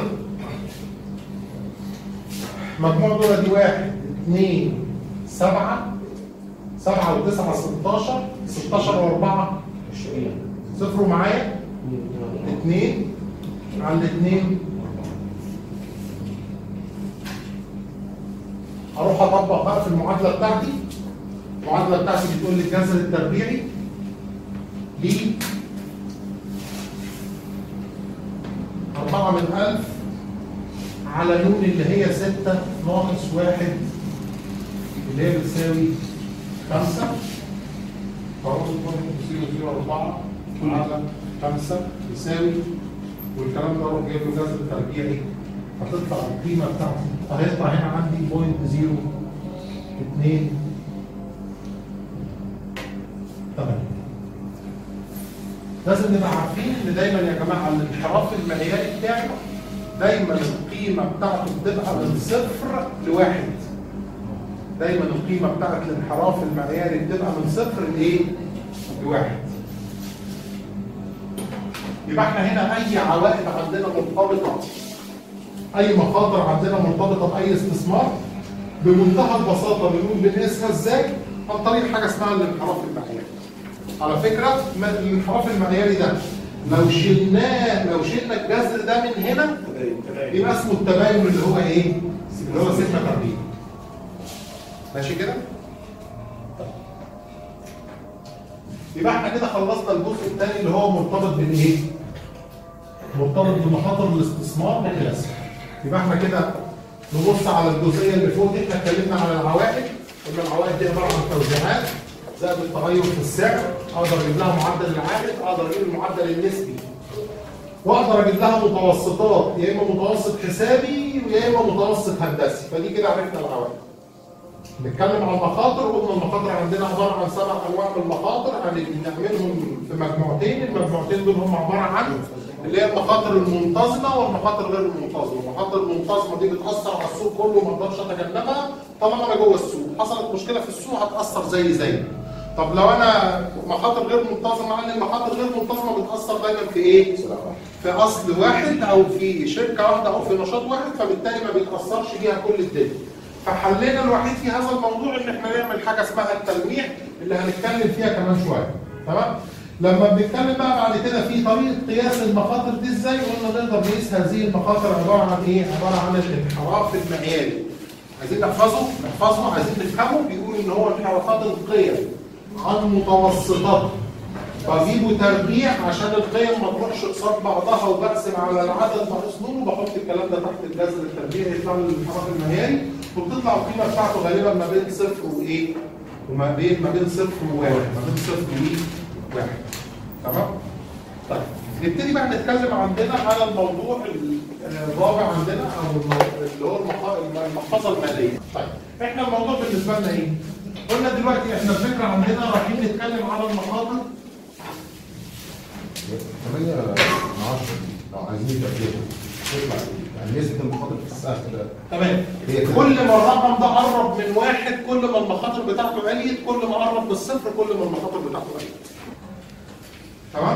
مجموع دول دي واحد، اثنين، سبعة، سبعة وتسعة، ستاشر، ستاشر وأربعة، عشرين. صفروا معايا؟ اثنين على الاثنين. اروح اطبق بقى في المعادلة بتاعتي. المعادلة بتاعتي بتقول لي الجذر التربيعي ل أربعة من ألف على نون اللي هي ستة ناقص واحد اللي هي بتساوي خمسة. فروح صفر صفر أربعة على خمسة يساوي، والكلام ده اروح جايب له جذر تربيعي هتطلع القيمة بتاعتي. فهيطلع هنا عندي بوينت صفر اتنين تمانية. لازم نبقى عارفين ان دايما يا جماعه الانحراف المعياري بتاعي دايما القيمه بتاعته بتبقى من صفر لواحد. دايما القيمه بتاعت الانحراف المعياري بتبقى من صفر لايه؟ لواحد. يبقى احنا هنا اي عوائد عندنا مرتبطه، اي مخاطر عندنا مرتبطه باي استثمار بمنتهى البساطه بنقول بنقيسها ازاي؟ عن طريق حاجه اسمها الانحراف المعياري. على فكرة الانحراف المعياري ده لو شلناه لو شلنا الجذر ده من هنا يبقى اسمه التباين اللي هو ايه؟ اللي هو سيجما تربيع. ماشي كده؟ يبقى احنا كده خلصنا الجزء الثاني اللي هو مرتبط بالايه؟ مرتبط بمخاطر الاستثمار وقياسها. يبقى احنا كده نبص على الجزئيه اللي فوق دي. احنا اتكلمنا على العوائد، قلنا العوائد دي عباره عن توزيعات زائد التغير في السعر، اقدر اجيب لها معدل العائد، اقدر اجيب المعدل النسبي، واقدر اجيب لها متوسطات، يا اما متوسط حسابي ويا اما متوسط هندسي. فدي كده عرفنا العوائد. نتكلم عن المخاطر، وقلنا المخاطر عندنا عباره عن سبع انواع من المخاطر، هنعملهم في مجموعتين. المجموعتين دول هم عباره عن اللي هي المخاطر المنتظمه والمخاطر غير المنتظمه. المخاطر المنتظمه دي بتاثر على السوق كله، ما اقدرش اتجنبها طالما انا جوه السوق. حصلت مشكله في السوق هتاثر زي زي. طب لو انا مخاطر غير منتظمه، عن المخاطر غير منتظمه بتاثر دايما في ايه؟ في اصل واحد او في شركه واحده او في نشاط واحد، فبالتالي ما بيتاثرش بيها كل الدنيا. فحلنا الوحيد في هذا الموضوع ان احنا نعمل حاجه اسمها التلميح اللي هنتكلم فيها كمان شويه. تمام؟ لما بنتكلم بقى بعد كده في طريقه قياس المخاطر دي ازاي، قلنا نقدر نقيس هذه المخاطر عباره عن ايه؟ عباره عن الانحراف المعياري. عايزين نحفظه، نحفظه، عايزين نفهمه. بيقول ان هو انحرافات القيم عن متوسطات. بجيبه تربيع عشان القيم ما تروحش قصاد بعضها وبقسم على العدد ناقص نون وبحط الكلام ده تحت الجذر التربيعي يطلع لي الانحراف المعياري، وبتطلع القيمه بتاعته غالبا ما بين صفر وايه؟ وما بين ما بين صفر وواحد، ما بين صفر وواحد. تمام؟ طيب نبتدي بقى نتكلم عندنا على الموضوع الرابع عندنا او اللي هو المحفظه الماليه. طيب احنا الموضوع بالنسبه لنا ايه؟ قلنا دلوقتي احنا الفكره عندنا رايحين نتكلم على المخاطر ثمانية من عشرة لو عايزين تقديرها تطلع يعني نسبة المخاطر في السهم ده. تمام. كل ما الرقم ده قرب من واحد كل ما المخاطر بتاعته قلت، كل ما قرب من الصفر كل ما المخاطر بتاعته قلت. تمام؟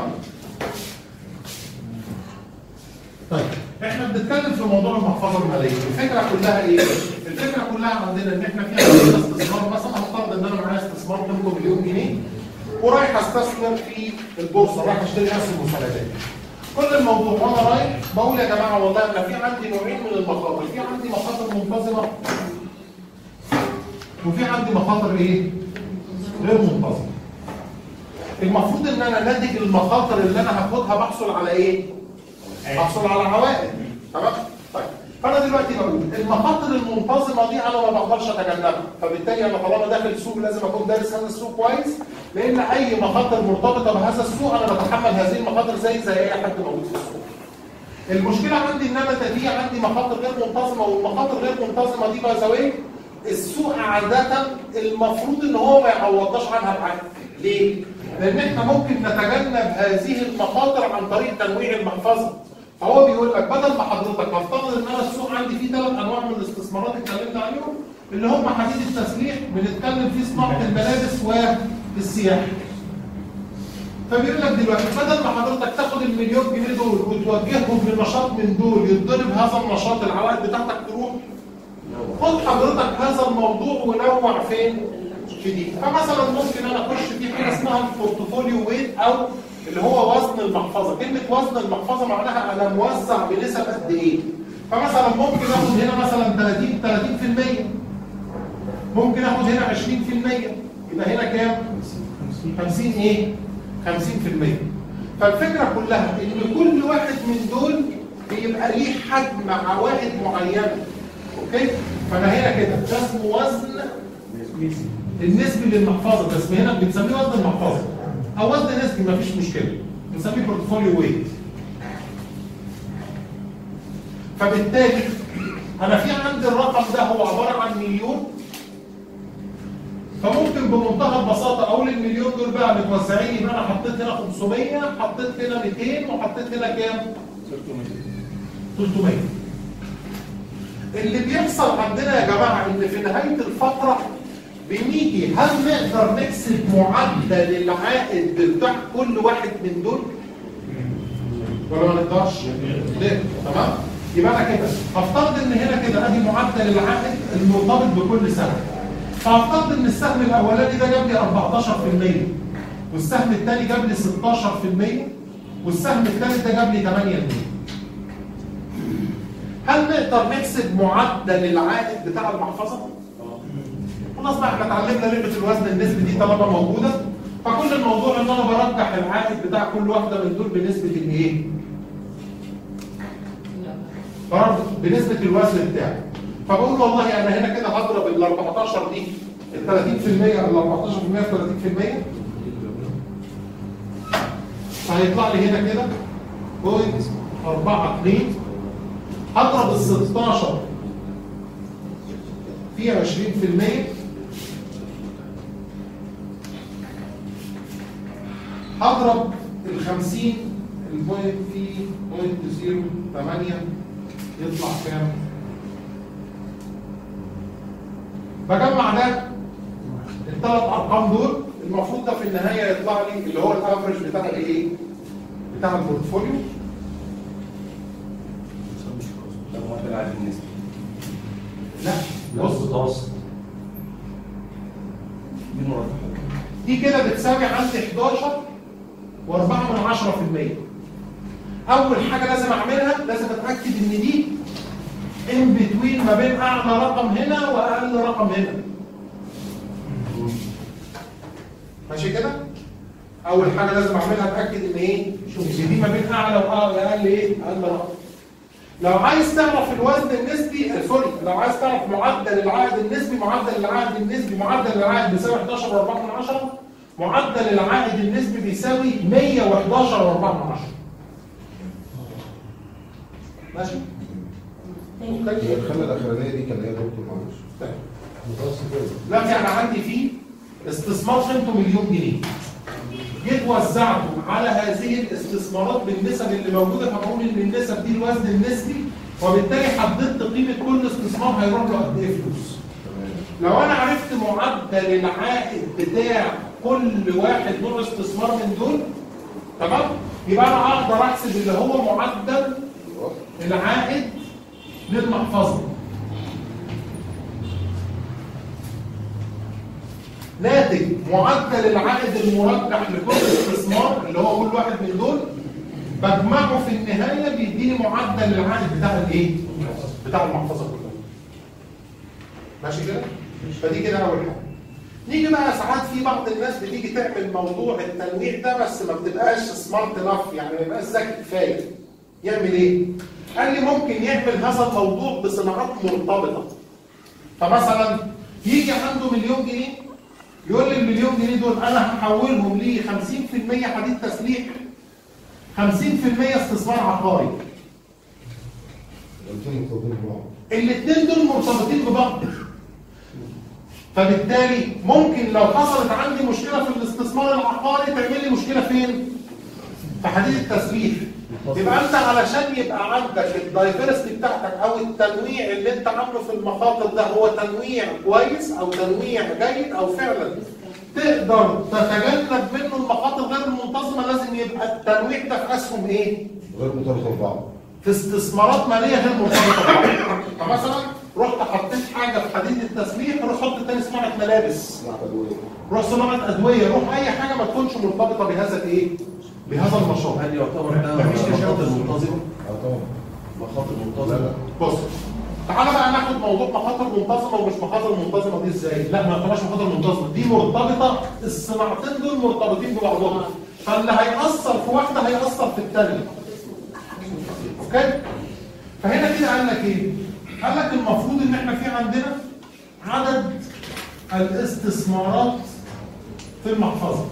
طيب احنا بنتكلم في موضوع المحفظه الماليه، الفكره كلها ايه؟ الفكره كلها عندنا ان احنا في عندنا استثمار، مثلا هفترض ان انا معايا استثمار قيمته مليون جنيه ورايح استثمر في البورصه، رايح اشتري اسهم وسندات. كل الموضوع وانا رايح بقول يا جماعه والله انا في عندي نوعين من المخاطر، في عندي مخاطر منتظمه وفي عندي مخاطر ايه؟ غير منتظمه. المفروض ان انا ناتج المخاطر اللي انا هاخدها بحصل على ايه؟ بحصل على عوائد. تمام؟ طيب فانا دلوقتي بقول المخاطر المنتظمه دي انا ما بقدرش اتجنبها، فبالتالي انا طالما داخل السوق لازم اكون دارس هذا السوق كويس، لان اي مخاطر مرتبطه بهذا السوق انا بتحمل هذه المخاطر زي زي اي حد موجود في السوق. المشكله عندي ان انا في عندي مخاطر غير منتظمه، والمخاطر غير منتظمه دي باي ذا واي السوق عاده المفروض ان هو ما يعوضناش عنها بعقل. ليه؟ لان احنا ممكن نتجنب هذه المخاطر عن طريق تنويع المحفظه. فهو بيقول لك بدل ما حضرتك هفترض ان انا السوق عندي فيه ثلاث انواع من الاستثمارات اتكلمنا عليهم اللي هم حديد التسليح، بنتكلم في صناعه الملابس والسياحه. فبيقول لك دلوقتي بدل ما حضرتك تاخد المليون جنيه دول وتوجههم لنشاط من دول يتضرب هذا النشاط العوائد بتاعتك تروح، خد حضرتك هذا الموضوع ونوع فين؟ في دي. فمثلا ممكن انا اخش في حاجه اسمها البورتفوليو ويت او اللي هو وزن المحفظه. كلمه وزن المحفظه معناها انا موزع بنسب قد ايه؟ فمثلا ممكن اخد هنا مثلا ثلاثين ثلاثين في المية، ممكن اخد هنا عشرين في المية، يبقى هنا كام؟ خمسين ايه؟ خمسين في المية. فالفكره كلها ان كل واحد من دول بيبقى ليه حجم عوائد معينه. اوكي؟ فانا هنا كده ده اسمه وزن النسبي للمحفظه، ده اسمه هنا بنسميه وزن المحفظه او وزن نسبي مفيش مشكله، بنسميه بورتفوليو ويت. فبالتالي انا في عندي الرقم ده هو عباره عن مليون، فممكن بمنتهى البساطه اقول المليون دول بقى متوزعين، يبقى انا حطيت هنا خمسمية، حطيت هنا مئتين، وحطيت هنا كام؟ ثلاثمية. اللي بيحصل عندنا يا جماعه ان في نهايه الفتره بنيجي هل نقدر نحسب معدل العائد بتاع كل واحد من دول؟ ولا ما نقدرش؟ ليه؟ تمام؟ يبقى انا كده هفترض ان هنا كده ادي معدل العائد المرتبط بكل سنه. فهفترض ان السهم الاولاني ده جاب لي أربعتاشر في المية، والسهم الثاني جاب لي ستاشر في المية، والسهم الثالث ده جاب لي ثمانية في المية. هل نقدر نحسب معدل العائد بتاع المحفظه؟ خلاص بقى احنا اتعلمنا لعبه الوزن النسبي دي طالما موجوده، فكل الموضوع ان انا برجح العائد بتاع كل واحده من دول بنسبه الايه؟ بنسبه الوزن بتاعي. فبقول والله انا هنا كده هضرب ال أربعتاشر دي ال ثلاثين في المية ال أربعتاشر في المية في ثلاثين في المية فهيطلع لي هنا كده بوينت أربعة اتنين. هضرب ال ستاشر في عشرين في المية هضرب ال خمسين البوينت في بوينت صفر ثمانية يطلع كام؟ بجمع ده الثلاث ارقام دول المفروض ده في النهايه يطلع لي اللي هو الافرج بتاع الايه؟ بتاع البورتفوليو. ده معدل العائد النسبي. لا بص متوسط دي مرتبات. دي كده بتساوي عندي حداشر وأربعة من عشرة في المية. اول حاجه لازم اعملها لازم اتاكد ان دي ان بتوين ما بين اعلى رقم هنا واقل رقم هنا. ماشي كده؟ اول حاجه لازم اعملها اتاكد ان ايه؟ ان دي ما بين اعلى واقل ايه؟ اقل رقم. لو عايز تعرف الوزن النسبي سوري لو عايز تعرف معدل العائد النسبي معدل العائد النسبي معدل العائد بيساوي حداشر وأربعة من عشرة. معدل العائد النسبي بيساوي مية وحداشر وأربعة من عشرة. ماشي؟ الخانه الاخرانيه دي كان ايه يا دكتور معلش؟ دلوقتي انا عندي فيه استثمار قيمته مليون جنيه. جيت وزعته على هذه الاستثمارات بالنسب اللي موجوده فبقول ان النسب دي الوزن النسبي وبالتالي حددت قيمه كل استثمار هيروح له قد ايه فلوس. لو انا عرفت معدل العائد بتاع كل واحد نوع استثمار من دول تمام؟ يبقى انا اقدر احسب اللي هو معدل العائد للمحفظه. ناتج معدل العائد المرجح لكل استثمار اللي هو كل واحد من دول بجمعه في النهايه بيديني معدل العائد بتاع الايه؟ بتاع المحفظه كلها. ماشي كده؟ فدي كده اول حاجه. نيجي بقى ساعات في بعض الناس بتيجي تعمل موضوع التنويع ده بس ما بتبقاش سمارت انف يعني ما بيبقاش ذكي كفايه. يعمل ايه؟ قال لي ممكن يعمل هذا الموضوع بصناعات مرتبطه. فمثلا يجي عنده مليون جنيه يقول لي المليون جنيه دول انا هحولهم ل خمسين في المية حديد تسليح خمسين في المية استثمار عقاري. الاثنين مرتبطين ببعض. الاثنين دول مرتبطين ببعض. فبالتالي ممكن لو حصلت عندي مشكله في الاستثمار العقاري تعمل لي مشكله فين؟ في حديد التسليح. يبقى انت علشان يبقى عندك الدايفرستي بتاعتك او التنويع اللي انت عامله في المخاطر ده هو تنويع كويس او تنويع جيد او فعلا تقدر تتجنب منه المخاطر غير المنتظمه لازم يبقى التنويع ده في اسهم ايه؟ غير مرتبطه ببعض. في استثمارات ماليه غير مرتبطه ببعض. فمثلا رحت حطيت حاجه في حديد التسليح روح حط تاني صناعه ملابس. روح صناعه ادويه روح اي حاجه ما تكونش مرتبطه بهذا الايه؟ بهذا النشاط. هل يعتبر ده مخاطر منتظمه؟ اه طبعا. مخاطر لا منتظمه؟ لا. بص تعالى بقى ناخد موضوع مخاطر منتظمه ومش مخاطر منتظمه دي ازاي؟ لا ما تعتبرش مخاطر منتظمه دي مرتبطه الصناعتين دول مرتبطين ببعضهم فاللي هيأثر في واحده هيأثر في الثانيه. اوكي؟ فهنا كده قال لك ايه؟ قال لك المفروض ان احنا في عندنا عدد الاستثمارات في المحفظه.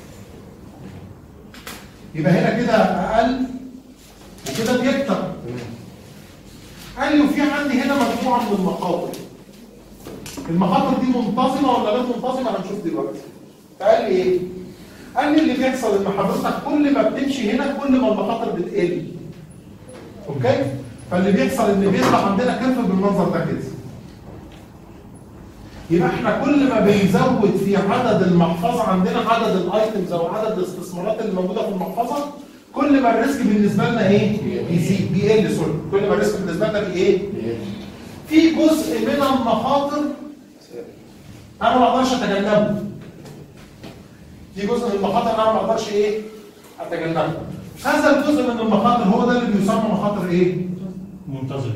يبقى هنا كده اقل وكده بيكتر. قال لي وفي عندي هنا مجموعه من المخاطر. المخاطر دي منتظمه ولا غير منتظمه هنشوف دلوقتي. فقال لي ايه؟ قال لي اللي بيحصل ان حضرتك كل ما بتمشي هنا كل ما المخاطر بتقل. اوكي؟ فاللي بيحصل ان بيطلع عندنا كيرف بالمنظر ده كده. يبقى احنا كل ما بنزود في عدد المحفظه عندنا عدد الايتمز او عدد الاستثمارات اللي موجوده في المحفظه كل ما الريسك بالنسبه لنا ايه؟ بيزيد بيقل سوري كل ما الريسك بالنسبه لنا بايه؟ في جزء من المخاطر انا ما اقدرش اتجنبه. في جزء من المخاطر انا ما اقدرش ايه؟ اتجنبه. هذا الجزء من المخاطر هو ده اللي بيسمى مخاطر ايه؟ منتظمه.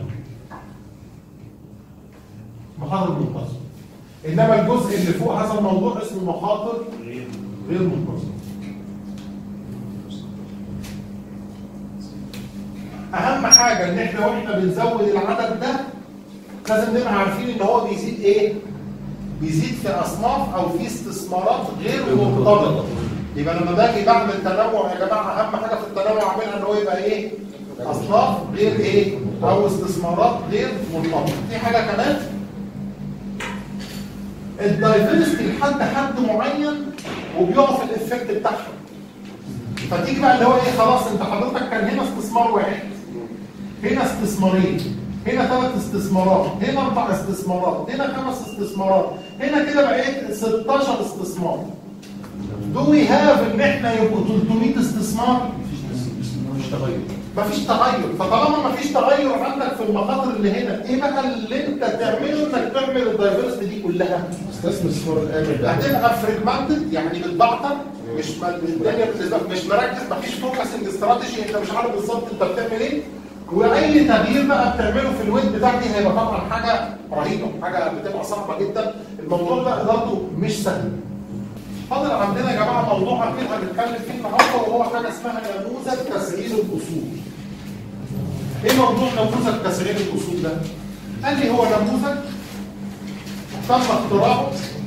مخاطر منتظمه. انما الجزء اللي فوق هذا الموضوع اسمه مخاطر غير منتظم. اهم حاجه ان احنا واحنا بنزود العدد ده لازم نبقى عارفين ان هو بيزيد ايه؟ بيزيد في اصناف او في استثمارات غير مرتبطه. يبقى لما باجي بعمل تنوع يا جماعه اهم حاجه في التنوع اعملها ان هو يبقى ايه؟ اصناف غير ايه؟ او استثمارات غير مرتبطه. في حاجه كمان الدايفرستي لحد حد معين وبيقف الافكت بتاعها. فتيجي بقى اللي هو ايه؟ خلاص انت حضرتك كان هنا استثمار واحد، هنا استثمارين، هنا ثلاث استثمارات، هنا اربع استثمارات، هنا خمس استثمارات، هنا كده بقيت ستاشر استثمار. دو وي هاف ان احنا يبقوا تلتمية استثمار؟ مفيش تغير. مفيش تغير. فطالما مفيش تغير عندك في المخاطر اللي هنا، ايه بقى اللي انت تعمله انك تعمل الدايفرستي دي كلها؟ استثمر الصور الامن ده هتبقى فريجمنتد يعني بتبعتر، مش الدنيا بالنسبه لك مش مركز، مفيش فوكسنج استراتيجي، انت مش عارف بالظبط انت بتعمل ايه. واي تغيير بقى بتعمله في الويب بتاعتي هيبقى طبعا حاجه رهيبه، حاجه بتبقى صعبه جدا. الموضوع ده ادارته مش سهل. فاضل عندنا يا جماعه موضوع كده هنتكلم فيه النهارده وهو حاجه اسمها نموذج تسعير الاصول. ايه موضوع نموذج تسعير الاصول ده؟ قال لي هو نموذج تم اختراعه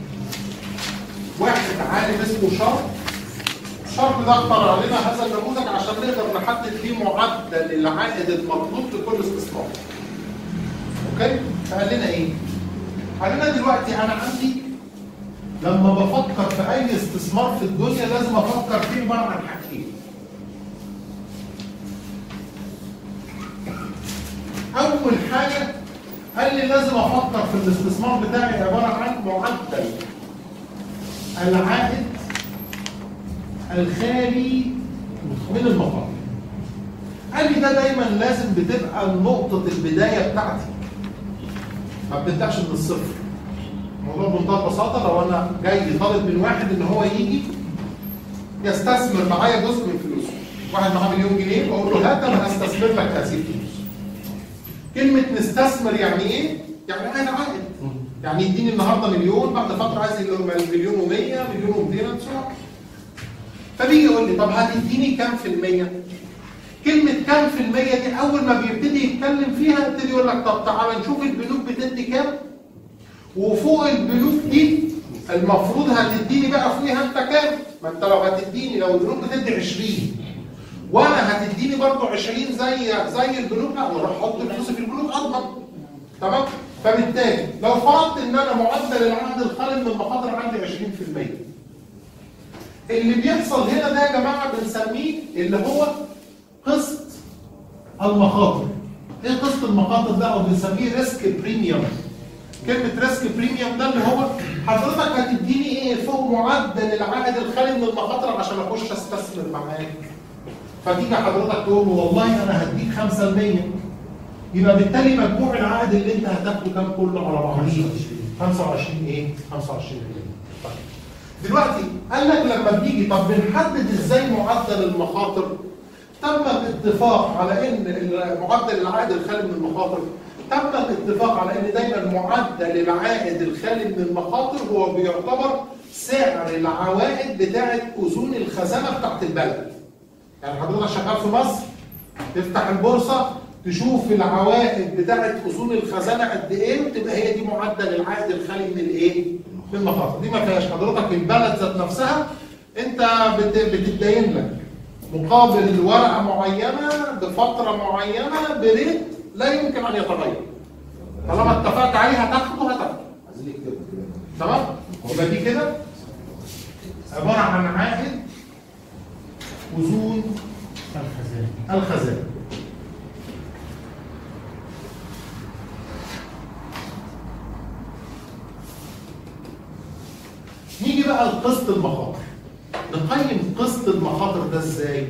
واحد عالم اسمه شارب. شارب ده اخترع لنا هذا النموذج عشان نقدر نحدد فيه معدل العائد المطلوب لكل استثمار. اوكي؟ فقال لنا ايه؟ قال لنا دلوقتي انا عندي لما بفكر في اي استثمار في الدنيا لازم افكر فيه عباره عن حاجتين. اول حاجه قال لي لازم افكر في الاستثمار بتاعي عباره عن معدل العائد الخالي من المخاطر. قال لي ده دايما لازم بتبقى نقطه البدايه بتاعتي. ما بتبداش من الصفر. الموضوع بمنتهى البساطه لو انا جاي طالب من واحد ان هو يجي يستثمر معايا جزء من فلوسه. واحد معاه مليون جنيه بقول له هات انا هستثمر لك هذه الفلوس. كلمه نستثمر يعني ايه؟ يعني عايز عائد. يعني يديني النهارده مليون بعد فتره عايز مليون ومية مليون ومئتين فبيجي يقول لي طب هتديني كام في المية؟ كلمة كام في المية دي أول ما بيبتدي يتكلم فيها يبتدي يقول لك طب تعالى نشوف البنوك بتدي كام؟ وفوق البنوك دي المفروض هتديني بقى فوقها أنت كام؟ ما أنت لو هتديني لو البنوك بتدي عشرين وأنا هتديني برضه عشرين زي زي البنوك لا أروح أحط فلوسي في البنوك أضمن. تمام؟ فبالتالي لو فرضت إن أنا معدل العائد الخالي من المخاطر عندي عشرين في المية اللي بيحصل هنا ده يا جماعة بنسميه اللي هو قسط المخاطر. ايه قسط المخاطر ده؟ او بنسميه ريسك بريميوم. كلمة ريسك بريميوم ده اللي هو حضرتك هتديني ايه فوق معدل العائد الخالي من المخاطر عشان اخش استثمر معاك. فتيجي حضرتك تقول والله انا هديك خمسة في المية يبقى بالتالي مجموع العائد اللي انت هتاخده كام كله على بعضه؟ خمسة وعشرين ايه؟ خمسة وعشرين بالمية. طيب دلوقتي قال لك لما بنيجي طب بنحدد ازاي معدل المخاطر؟ تم الاتفاق على ان معدل العائد الخالي من المخاطر تم الاتفاق على ان دايما معدل العائد الخالي من المخاطر هو بيعتبر سعر العوائد بتاعه اذون الخزانه بتاعه البلد. يعني حضرتك شغال في مصر تفتح البورصه تشوف العوائد بتاعه اذون الخزانه قد ايه وتبقى هي دي معدل العائد الخالي من الايه؟ من المخاطر. دي ما فيهاش حضرتك البلد ذات نفسها انت بتتدين لك مقابل ورقه معينه بفتره معينه بريت لا يمكن ان يتغير. طالما اتفقت عليه هتاخده هتاخده. تمام؟ يبقى دي كده عباره عن عائد اذون الخزانه. الخزانه. نيجي بقى لقسط المخاطر. نقيم قسط المخاطر ده ازاي؟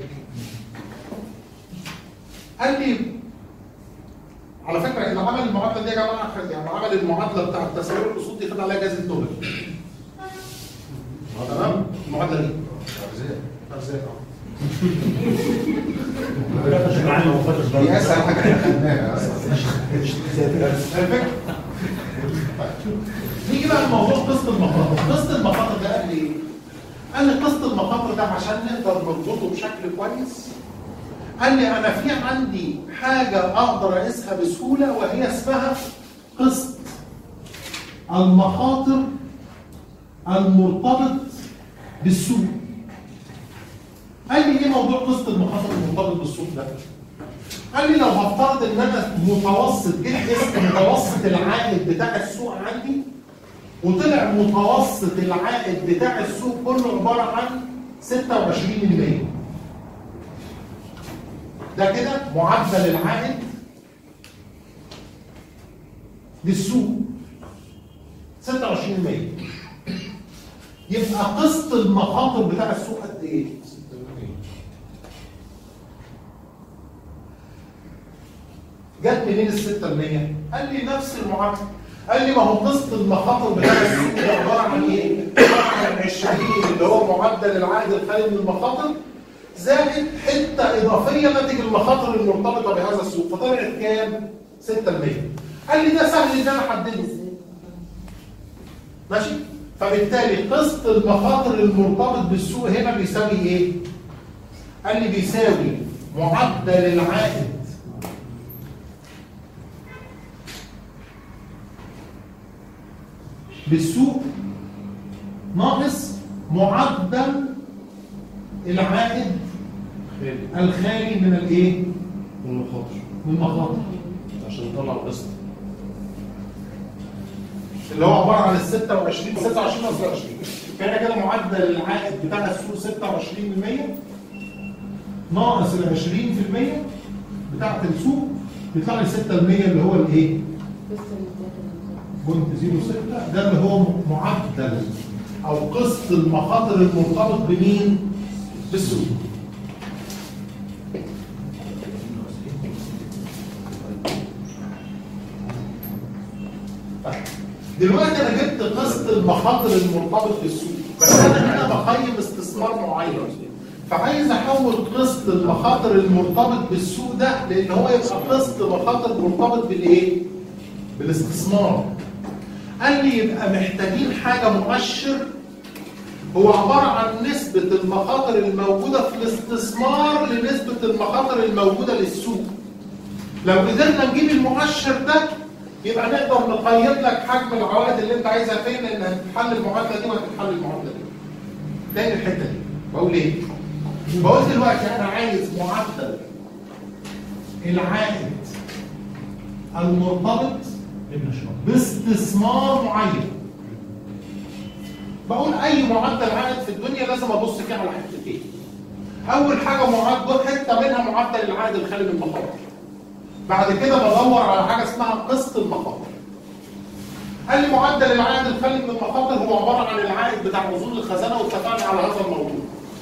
قال لي على فكره اللي عمل المعادله دي يا جماعه يعني عمل المعادله بتاعت تسعير الاصول دي خد عليها جائزه نوبل. تمام؟ المعادله دي ارزاق ارزاق دي اسهل حاجه احنا خدناها. الفكره نيجي بقى لموضوع قسط المخاطر. قسط المخاطر ده قال لي ايه؟ قال لي قسط المخاطر ده عشان نقدر نربطه بشكل كويس، قال لي انا في عندي حاجه اقدر اقيسها بسهوله وهي اسمها قسط المخاطر المرتبط بالسوق. قال لي ايه موضوع قسط المخاطر المرتبط بالسوق ده؟ قال لي لو هفترض ان انا متوسط جيت قست متوسط العائد بتاع السوق عندي، وطلع متوسط العائد بتاع السوق كله عباره عن ستة وعشرين بالمية. ده كده معدل العائد للسوق ستة وعشرين بالمية. يبقى قسط المخاطر بتاع السوق قد ايه؟ جت منين ال ستة بالمية؟ قال لي نفس المعادله. قال لي ما هو قسط المخاطر بتاع السوق ده عباره عن ايه؟ عباره عن عشرين اللي هو معدل العائد الخالي من المخاطر زائد حته اضافيه ناتج المخاطر المرتبطه بهذا السوق، فطلعت كام؟ ستة بالمية. قال لي ده سهل ان انا احدده. ماشي؟ فبالتالي قسط المخاطر المرتبط بالسوق هنا بيساوي ايه؟ قال لي بيساوي معدل العائد بالسوق ناقص معدل العائد الخالي من الايه؟ من المخاطر. من المخاطر. عشان نطلع القسط. اللي هو عباره عن ال ستة وعشرين ستة وعشرين ناقص عشرين. فهنا كده معدل العائد بتاع السوق ستة وعشرين بالمية ناقص ال عشرين بالمية بتاعت السوق بيطلع لي ستة بالمية اللي هو الايه؟ بوينت صفر ستة. ده اللي هو معدل او قسط المخاطر المرتبط بمين؟ بالسوق. دلوقتي انا جبت قسط المخاطر المرتبط بالسوق، بس انا هنا بقيم استثمار معين، فعايز احول قسط المخاطر المرتبط بالسوق ده لان هو يبقى قسط مخاطر مرتبط بالايه؟ بالاستثمار. قال لي يبقى محتاجين حاجه مؤشر هو عباره عن نسبه المخاطر الموجوده في الاستثمار لنسبه المخاطر الموجوده للسوق. لو قدرنا نجيب المؤشر ده يبقى نقدر نقيم لك حجم العوائد اللي انت عايزها فين، لان هتتحل المعادله دي وهتتحل المعادله دي. تاني الحته دي بقول ايه؟ بقول دلوقتي انا عايز معدل العائد المرتبط باستثمار معين. بقول اي معدل عائد في الدنيا لازم ابص فيه على حتتين. اول حاجه معدل حته منها معدل العائد الخالي من المخاطر. بعد كده بدور على حاجه اسمها قسط المخاطر. قال لي معدل العائد الخالي من المخاطر هو عباره عن العائد بتاع نزول الخزانه، واتفقنا على هذا الموضوع.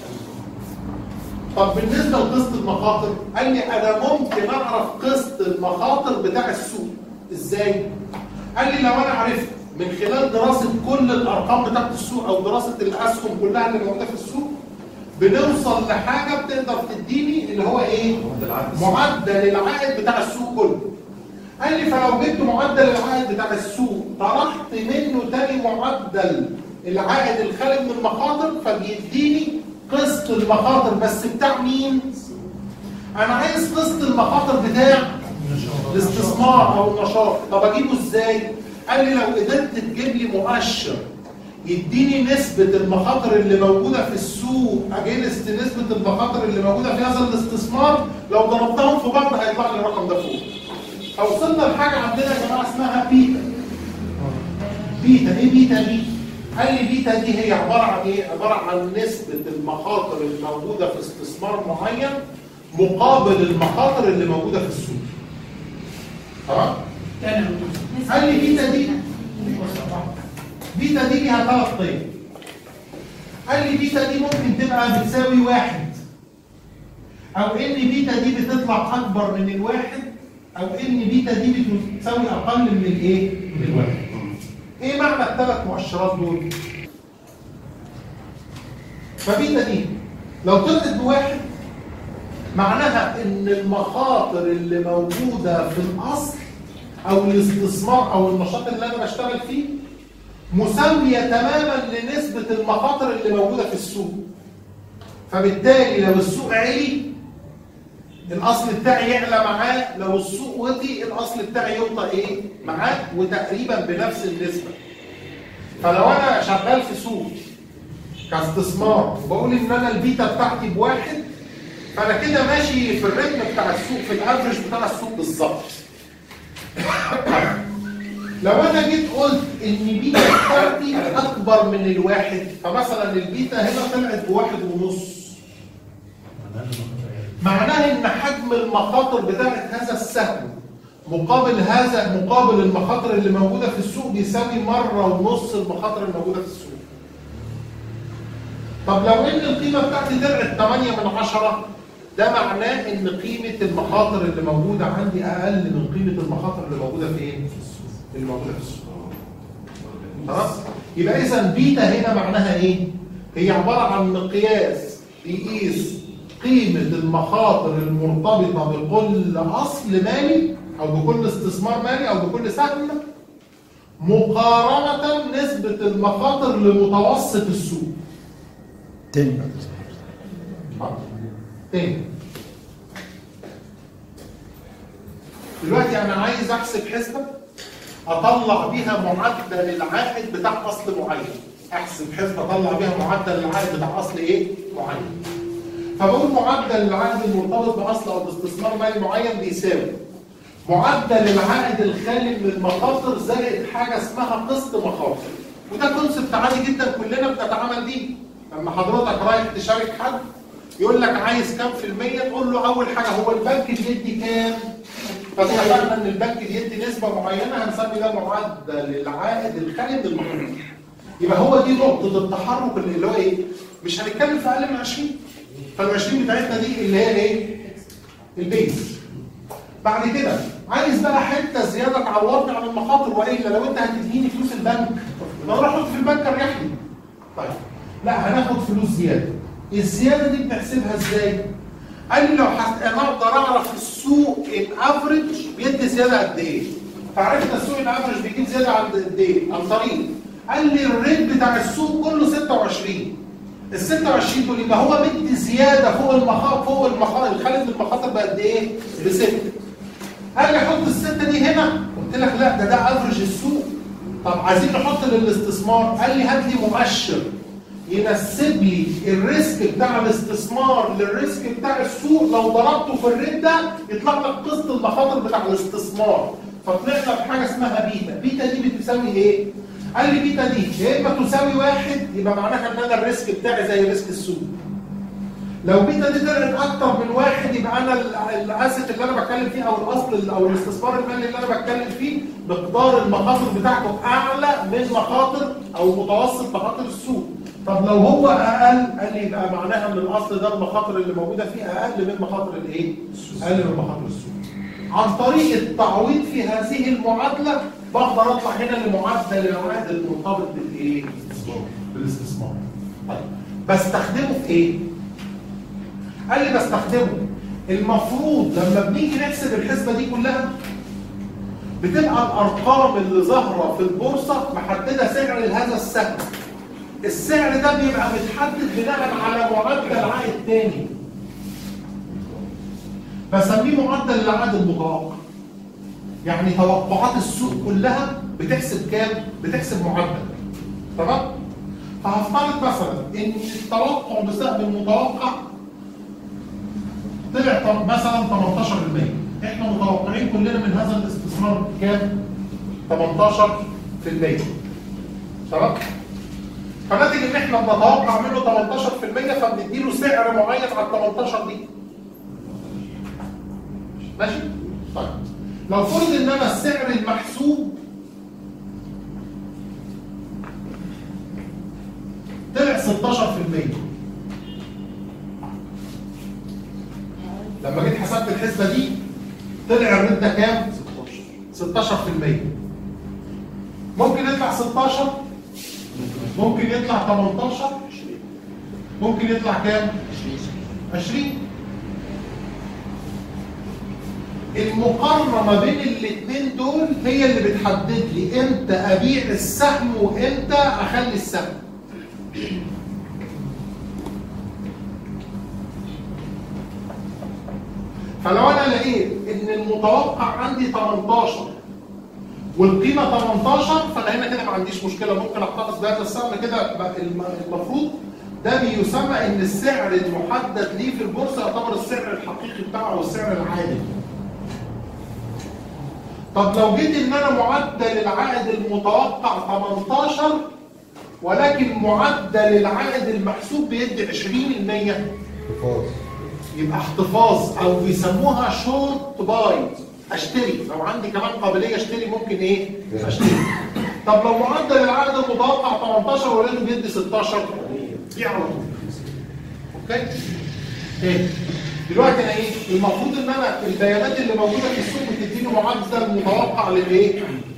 طب بالنسبه لقسط المخاطر قال لي انا ممكن اعرف قسط المخاطر بتاع السوق ازاي؟ قال لي لو انا عرفت من خلال دراسه كل الارقام بتاعت السوق او دراسه الاسهم كلها اللي موجوده في السوق بنوصل لحاجه بتقدر تديني اللي هو ايه؟ معدل العائد بتاع السوق كله. قال لي فلو جبت معدل العائد بتاع السوق طرحت منه تاني معدل العائد الخالي من المخاطر فبيديني قسط المخاطر بس بتاع مين؟ انا عايز قسط المخاطر بتاع الاستثمار او النشاط. طب اجيبه ازاي؟ قال لي لو قدرت تجيب لي مؤشر يديني نسبة المخاطر اللي موجودة في السوق اجينست نسبة المخاطر اللي موجودة في هذا الاستثمار، لو ضربتهم في بعض هيطلع لي الرقم ده فوق. فوصلنا لحاجة عندنا يا جماعة اسمها بيتا. بيتا، ايه بيتا دي؟ قال لي بيتا دي هي عبارة عن ايه؟ عبارة عن نسبة المخاطر الموجودة في استثمار معين مقابل المخاطر اللي موجودة في السوق. تمام؟ قال لي بيتا دي بيتا دي ليها ثلاث قيم. قال لي بيتا دي ممكن تبقى بتساوي واحد، او ان بيتا دي بتطلع اكبر من الواحد، او ان بيتا دي بتساوي اقل من الايه؟ من الواحد. ايه معنى الثلاث مؤشرات دول؟ فبيتا دي لو طلعت بواحد معناها ان المخاطر اللي موجوده في الاصل او الاستثمار او النشاط اللي انا بشتغل فيه مساويه تماما لنسبه المخاطر اللي موجوده في السوق. فبالتالي لو السوق عالي الاصل بتاعي يعلى معاه، لو السوق وطي الاصل بتاعي يوطى ايه؟ معاه، وتقريبا بنفس النسبه. فلو انا شغال في سوق كاستثمار وبقول ان انا البيتا بتاعتي بواحد، فانا كده ماشي في الريتم بتاع السوق، في الافرج بتاع السوق بالظبط. لو انا جيت قلت ان بيتا بتاعتي اكبر من الواحد، فمثلا البيتا هنا طلعت بواحد ونص، معناه ان حجم المخاطر بتاعت هذا السهم مقابل هذا مقابل المخاطر اللي موجوده في السوق بيساوي مره ونص المخاطر الموجوده في السوق. طب لو ان القيمه بتاعتي طلعت ثمانية من عشرة، ده معناه ان قيمه المخاطر اللي موجوده عندي اقل من قيمه المخاطر اللي موجوده فين؟ في السوق. اللي موجوده في السوق. خلاص؟ يبقى اذا بيتا هنا معناها ايه؟ هي عباره عن مقياس بيقيس قيمه المخاطر المرتبطه بكل اصل مالي او بكل استثمار مالي او بكل سهم مقارنه نسبه المخاطر لمتوسط السوق. تاني تاني دلوقتي انا عايز احسب حسبه اطلع بيها معدل العائد بتاع اصل معين. احسب حسبه اطلع بيها معدل العائد بتاع اصل ايه؟ معين. فبقول معدل العائد المرتبط باصل او باستثمار مالي معين بيساوي معدل العائد الخالي من المخاطر زائد حاجه اسمها قسط مخاطر. وده كونسبت عادي جدا كلنا بنتعامل بيه. لما حضرتك رايح تشارك حد يقول لك عايز كام في المية، تقول له أول حاجة هو البنك بيدي كام؟ فاتفقنا إن البنك بيدي نسبة معينة هنسمي ده معدل العائد الخالي من المخاطر. يبقى هو دي نقطة التحرك اللي هو إيه؟ مش هنتكلم في أقل من عشرين. فال عشرين بتاعتنا دي اللي هي إيه؟ البيز. بعد كده عايز بقى حتة زيادة تعوضني عن المخاطر، وإلا لو أنت هتديني فلوس البنك ما أروح أحط في البنك أريح لي. طيب لا هناخد فلوس زيادة. الزيادة دي بنحسبها ازاي؟ قال لي لو انا اقدر اعرف السوق الافريج بيدي زيادة قد ايه؟ فعرفنا السوق الافريج بيجيب زيادة عن قد ايه؟ عن طريق قال لي الريت بتاع السوق كله ستة وعشرين. ال ستة وعشرين دول يبقى هو مدي زيادة فوق المخاطر فوق المخاطر الخالد المخاطر بقد ايه؟ بستة. قال لي حط الستة دي هنا، قلت لك لا ده ده افريج السوق. طب عايزين نحط للاستثمار، قال لي هات لي مؤشر ينسب لي الريسك بتاع الاستثمار للريسك بتاع السوق، لو ضربته في الريت ده يطلع لك قسط المخاطر بتاع الاستثمار. فطلعنا بحاجه اسمها بيتا. بيتا دي بتساوي ايه؟ قال لي بيتا دي يا اما تساوي واحد يبقى معناها ان انا الريسك بتاعي زي ريسك السوق. لو بيتا دي طلعت اكتر من واحد يبقى انا الاسيت اللي انا بتكلم فيه او الاصل او الاستثمار المالي اللي انا بتكلم فيه مقدار المخاطر بتاعته اعلى من مخاطر او متوسط مخاطر السوق. طب لو هو اقل، قال لي يبقى معناها ان الاصل ده المخاطر اللي موجوده فيه اقل من مخاطر الايه؟ اقل من مخاطر السوق. عن طريق التعويض في هذه المعادله بقدر اطلع هنا لمعدل العائد المرتبط بالايه؟ بالاستثمار. طيب بستخدمه في ايه؟ قال لي بستخدمه المفروض لما بنيجي نحسب الحسبه دي كلها بتبقى الارقام اللي ظاهره في البورصه محدده سعر لهذا السهم. السعر ده بيبقى متحدد بناء على معدل عائد تاني بسميه معدل العائد المتوقع. يعني توقعات السوق كلها بتحسب كام؟ بتحسب معدل. تمام؟ فهفترض مثلا ان التوقع بسهم المتوقع طلع مثلا ثمانية عشر بالمية. احنا متوقعين كلنا من هذا الاستثمار كام؟ ثمانية عشر بالمية. تمام؟ فناتج ان احنا بنتوقع منه ثمانية عشر بالمية فبنديله سعر معين على ال ثمانية عشر دي. ماشي؟ طيب لو فرض ان انا السعر المحسوب طلع ستة عشر بالمية. لما جيت حسبت الحسبه دي طلع الريت ده كام؟ ستة عشر بالمية. ممكن يطلع ستاشر، ممكن يطلع تمنتاشر، ممكن يطلع كام؟ عشرين. المقارنه ما بين الاثنين دول هي اللي بتحدد لي امتى ابيع السهم وامتى اخلي السهم. فلو انا لقيت ان المتوقع عندي تمنتاشر والقيمه تمنتاشر، فانا هنا كده ما عنديش مشكله، ممكن احتفظ بهذا السهم كده. المفروض ده بيسمى ان السعر المحدد ليه في البورصه يعتبر السعر الحقيقي بتاعه والسعر العادي. طب لو جيت ان انا معدل العائد المتوقع تمنتاشر ولكن معدل العائد المحسوب بيدي عشرين بالمية، احتفاظ، يبقى احتفاظ او بيسموها شورت باي، اشتري. لو عندي كمان قابليه اشتري ممكن ايه؟ اشتري. طب لو معدل العائد المتوقع تمنتاشر ولقيته بيدي ستاشر، دي على طول. اوكي؟ ايه؟ دلوقتي انا ايه؟ المفروض ان انا البيانات اللي موجوده في السوق بتديني معدل متوقع للايه؟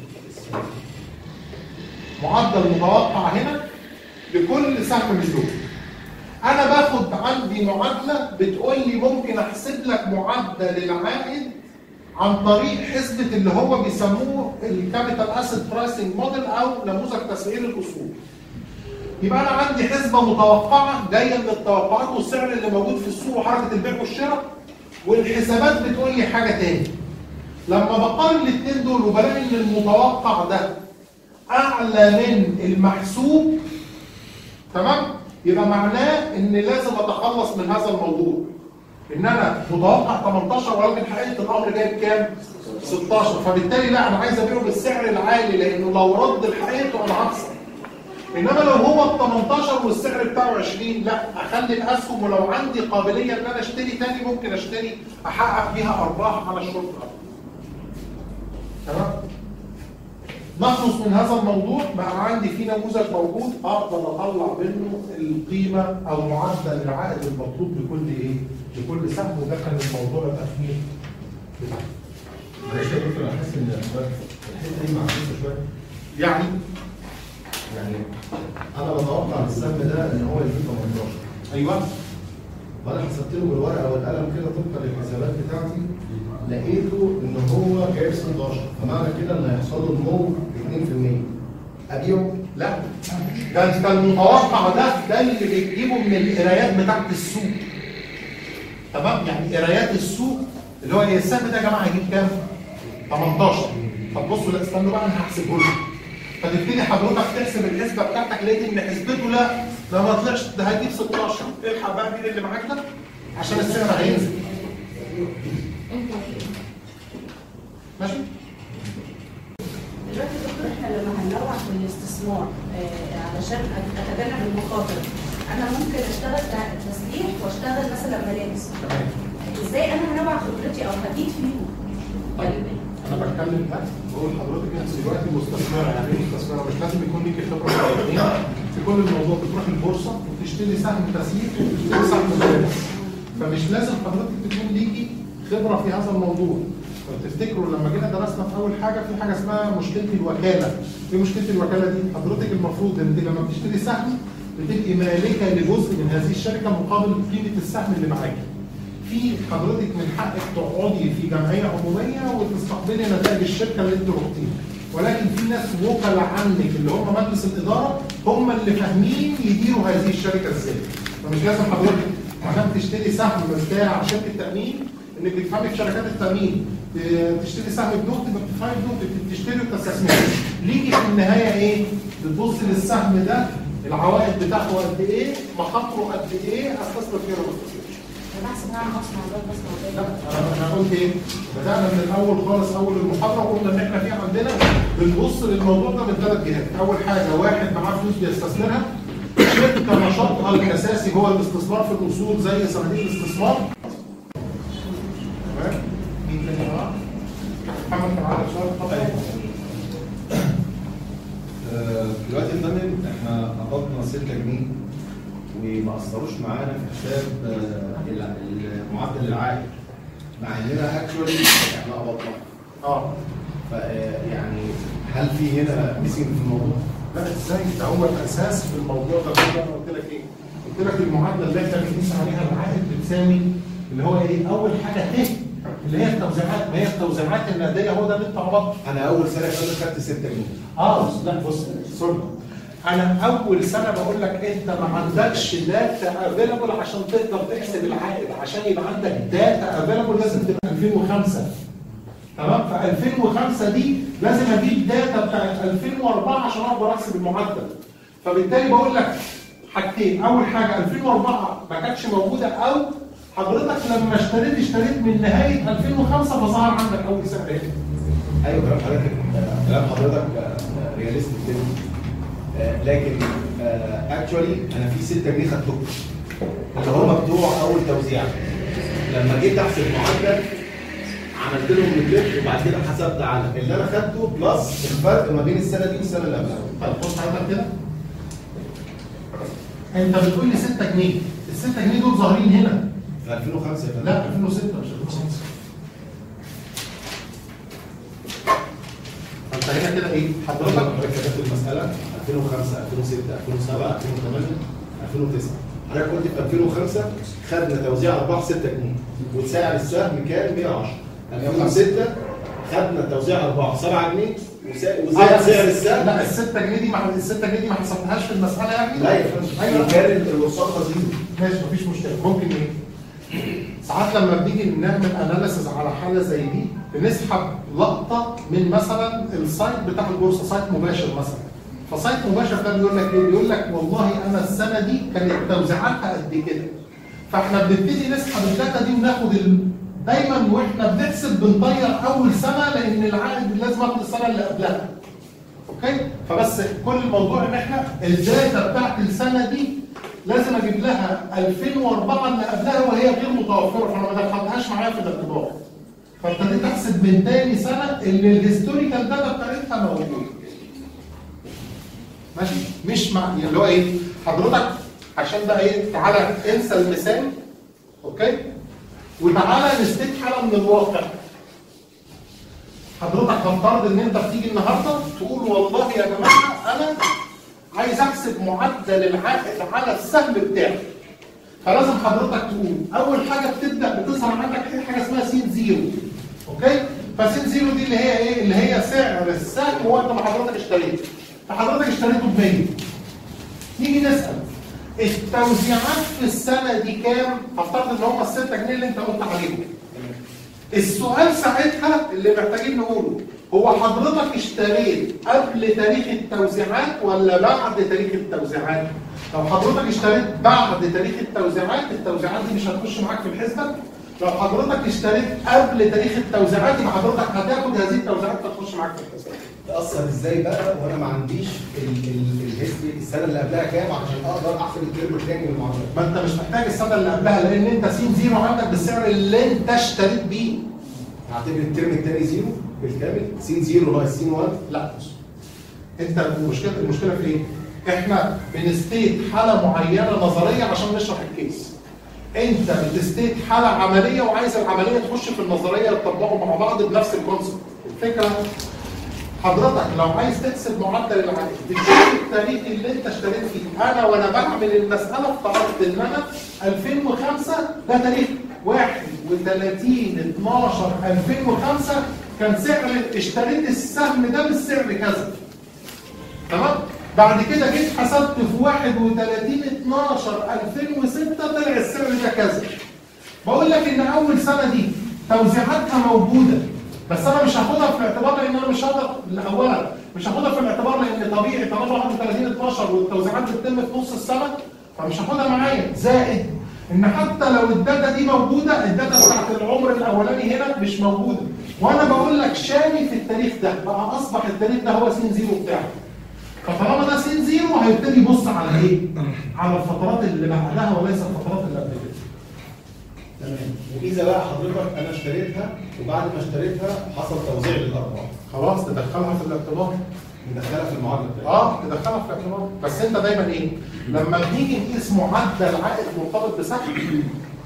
معدل متوقع هنا لكل سهم من دول. انا باخد عندي معادله بتقول لي ممكن احسب لك معدل العائد عن طريق حسبه اللي هو بيسموه الكابيتال اسيت برايسنج موديل او نموذج تسعير الاصول. يبقى انا عندي حسبه متوقعه جايه من التوقعات والسعر اللي موجود في السوق وحركه البيع والشراء، والحسابات بتقول لي حاجه تاني. لما بقارن الاثنين دول وبلاقي ان المتوقع ده اعلى من المحسوب، تمام؟ يبقى معناه ان لازم اتخلص من هذا الموضوع. ان انا متوقع تمنتاشر ولكن حقيقه الامر جايب كام؟ ستاشر، فبالتالي لا انا عايز ابيعه بالسعر العالي لانه لو رد لحقيقته انا هخسر. انما لو هو ب تمنتاشر والسعر بتاعه عشرين، لا اخلي الاسهم، ولو عندي قابليه ان انا اشتري تاني ممكن اشتري احقق بيها ارباح على الشورت ران. تمام؟ نخلص من هذا الموضوع. بقى عندي في نموذج موجود اقدر اطلع منه القيمه او معدل العائد المطلوب لكل ايه؟ لكل سهم، وده كان الموضوع الاخير بتاعنا. معلش يا دكتور، انا حاسس ان الحته دي معكوسه شويه. يعني يعني انا بتوقع السهم ده ان هو يجيب تمنتاشر، ايوه، وانا حسبت له بالورقه والقلم كده طبقا للحسابات بتاعتي، لقيته ان هو جايب ستاشر، فمعنى كده ان هيحصل له نمو اتنين بالمية. ابيعه؟ لا، ده انت المتوقع ده ده اللي بتجيبه من القرايات بتاعت السوق. تمام؟ يعني قرايات السوق اللي هو ايه؟ السهم ده يا جماعه هيجيب كام؟ تمنتاشر. طب بصوا، لا استنوا بقى انا هحسبه لكم. فتبتدي حضرتك تحسب الحسبه بتاعتك، لقيت ان حسبته لا ده ما طلعش، ده هيجيب ستاشر. الحق بقى مين اللي معاك ده؟ عشان السعر هينزل. ماشي؟ دلوقتي يا دكتور احنا لما هننوع في الاستثمار آه علشان اتجنب المخاطر، انا ممكن اشتغل تسليح واشتغل مثلا ملابس. تمام. ازاي انا هنوع خبرتي او هفيد فيهم؟ طيب انا بتكلم بقى بقول لحضرتك انت دلوقتي مستثمره. يعني ايه مستثمره؟ مش لازم يكون ليكي خبره في في كل الموضوع. بتروح البورصه وتشتري سهم تسليح وتشتري سهم ملابس، فمش لازم حضرتك تكون ليكي خبره في هذا الموضوع. تفتكروا لما جينا درسنا في اول حاجه في حاجه اسمها مشكله الوكاله. ايه مشكله الوكاله دي؟ حضرتك المفروض انت لما بتشتري سهم بتبقي مالكه لجزء من هذه الشركه مقابل قيمه السهم اللي معاكي. في حضرتك من حقك تقعدي في جمعيه عموميه وتستقبلي نتائج الشركه اللي انت رحتيها، ولكن في ناس وكلاء عنك اللي هم مجلس الاداره هم اللي فاهمين يديروا هذه الشركه ازاي. فمش لازم حضرتك عشان تشتري سهم بتاع شركه تامين انك بتفهمي في شركات التامين، تشتري سهم بنقط يبقى بتفهمي بنقط، تشتري وتستثمري. ليجي في النهايه ايه؟ بتبص للسهم ده العوائد بتاعته قد ايه؟ مخاطره قد ايه؟ استثمر فيه ولا ما انا بحسب نعمل مصنع ده مصنع لا، ده. انا قلت ايه؟ بدانا من الاول خالص، اول المحاضره وقلنا ان احنا في عندنا بنبص للموضوع ده من ثلاث جهات. اول حاجه واحد معاه فلوس بيستثمرها، شركه نشاطها الاساسي هو الاستثمار في الاصول زي صناديق الاستثمار. تمام؟ مين تاني معاه؟ محمد كان عندك سؤال؟ اتفضل. دلوقتي يا فندم احنا قبضنا ستة جنيه وما اثروش معانا في حساب معدل العائد، مع اننا اكشولي احنا قبضنا. اه فيعني هل في هنا ميسنج في الموضوع؟ لا ازاي؟ ده هو الاساس في الموضوع ده. انا قلت لك ايه؟ قلت لك المعادله اللي احنا بنقيس عليها العائد بتساوي اللي هو ايه؟ اول حاجه ت اللي هي التوزيعات، ما هي التوزيعات النقديه هو ده اللي انت عبطته. انا اول سنه كده خدت ستة جنيه. اه لا بص سوري، انا اول سنه بقول لك انت ما عندكش داتا افيلابل عشان تقدر تحسب العائد، عشان يبقى عندك داتا افيلابل لازم تبقى ألفين وخمسة. تمام؟ ف ألفين وخمسة دي لازم اجيب داتا بتاعت ألفين وأربعة عشان اقدر احسب المعدل. فبالتالي بقول لك حاجتين، اول حاجه ألفين وأربعة ما كانتش موجوده، او حضرتك لما اشتريت اشتريت من نهايه ألفين وخمسة فظهر عندك اول سنه ايه؟ ايوه كلام حضرتك كلام حضرتك رياليستيك جدا. آه، لكن اكشولي آه انا في ستة جنيه خدتهم اللي هم بتوع اول توزيع. لما جيت احسب معدل عملت لهم ريبليت وبعد كده حسبت على اللي انا خدته بلس الفرق ما بين السنه دي والسنه اللي قبلها. طيب بص حضرتك كده، انت بتقول لي ستة جنيه، ال ستة جنيه دول ظاهرين هنا في ألفين وخمسة. لا ألفين وستة مش ألفين وخمسة. انت هنا كده ايه؟ حضرتك حضرتك كتبت المساله ألفين وخمسة ألفين وستة ألفين وسبعة ألفين وثمانية ألفين وتسعة. حضرتك قلت في ألفين وخمسة خدنا توزيع ارباح ستة جنيه وسعر السهم كان مية وعشرة. ألفين وستة خدنا توزيع ارباح سبعة جنيه وزاد سعر السهم. لا ال ستة جنيه دي ما ال ستة جنيه دي ما حسبتهاش في المساله يعني؟ لا يا فندم، ايوه كان الوساطه زيرو. ماشي مفيش مشكله. ممكن ايه؟ ساعات لما بنيجي نعمل اناليسز على حاله زي دي بنسحب لقطه من مثلا السايت بتاع البورصه، سايت مباشر مثلا. فسايت مباشر ده بيقول لك ايه؟ بيقول لك والله انا السنه دي كانت توزيعاتها قد كده. فاحنا بنبتدي نسحب الداتا دي وناخد ال... دايما واحنا بنحسب بنطير اول سنه لان العائد لازم اخد السنه اللي قبلها. اوكي؟ فبس كل الموضوع ان احنا الداتا بتاعت السنه دي لازم اجيب لها ألفين وأربعة اللي قبلها وهي غير متوفره، فانا ما دخلتهاش معايا في الاعتبار. فابتديت احسب من تاني سنه اللي الهيستوريكال داتا بتاعتها موجوده. ماشي؟ مش مع يعني اللي هو ايه؟ حضرتك عشان بقى ايه؟ تعالى انسى المثال. اوكي؟ وتعالى نستيك حاله من الواقع. حضرتك هنفترض ان انت بتيجي النهارده تقول والله يا جماعه انا عايز احسب معدل العائد على السهم بتاعي. فلازم حضرتك تقول اول حاجه بتبدا بتظهر عندك حاجه اسمها سين زيرو. اوكي؟ فسين زيرو دي اللي هي ايه؟ اللي هي سعر السهم وقت ما حضرتك اشتريته. فحضرتك اشتريته ب مية. نيجي نسال التوزيعات في السنه دي كام؟ هفترض ان هم ال ستة جنيه اللي انت قلت عليهم. السؤال ساعتها اللي محتاجين نقوله هو حضرتك اشتريت قبل تاريخ التوزيعات ولا بعد تاريخ التوزيعات؟ لو حضرتك اشتريت بعد تاريخ التوزيعات، التوزيعات دي مش هتخش معاك في الحسبه. لو حضرتك اشتريت قبل تاريخ التوزيعات يبقى حضرتك هتاخد هذه التوزيعات فتخش معاك في الحسبه. تأثر ازاي بقى وانا ما عنديش الهيستوري السنه اللي قبلها كام عشان اقدر احسب الترم الثاني من المعادله؟ ما انت مش محتاج السنه اللي قبلها لان انت سين زيرو عندك بالسعر اللي انت اشتريت بيه. هعتبر الترم الثاني زيرو بالكامل، سين زيرو ناقص سين واحد؟ لا بص. انت المشكله المشكله في ايه؟ احنا بنستيت حاله معينه نظريه عشان نشرح الكيس. انت بتستيت حاله عمليه وعايز العمليه تخش في النظريه تطبقوا مع بعض بنفس الكونسيبت. الفكره حضرتك لو عايز تحسب معدل العائد بتشوف التاريخ اللي انت اشتريت فيه. انا وانا بعمل المساله افترضت ان انا ألفين وخمسة ده تاريخ واحد وثلاثين اتناشر ألفين وخمسة كان سعر اشتريت السهم ده بالسعر كذا. تمام؟ بعد كده جيت حسبت في واحد وثلاثين اتناشر ألفين وستة طلع السعر ده كذا. بقول لك ان اول سنه دي توزيعاتها موجوده بس انا مش هاخدها في الاعتبار لان انا مش هقدر اولا مش هاخدها في الاعتبار لان طبيعي طالما واحد وثلاثين اتناشر والتوزيعات بتتم في نص السنه فمش هاخدها معايا. زائد ان حتى لو الداتا دي موجوده الداتا بتاعت العمر الاولاني هنا مش موجوده. وانا بقول لك شامي في التاريخ ده بقى اصبح التاريخ ده هو سين زيرو بتاعه. فطالما ده سين زيرو هيبتدي يبص على ايه؟ على الفترات اللي بعدها وليس الفترات اللي قبل كده. تمام. واذا بقى حضرتك انا اشتريتها وبعد ما اشتريتها حصل توزيع للارباح، خلاص تدخلها في الاعتبار. ندخلها في المعادله بتاعتها. اه تدخلها في الاعتبار. بس انت دايما ايه؟ لما بنيجي نقيس معدل عائد مرتبط بسهم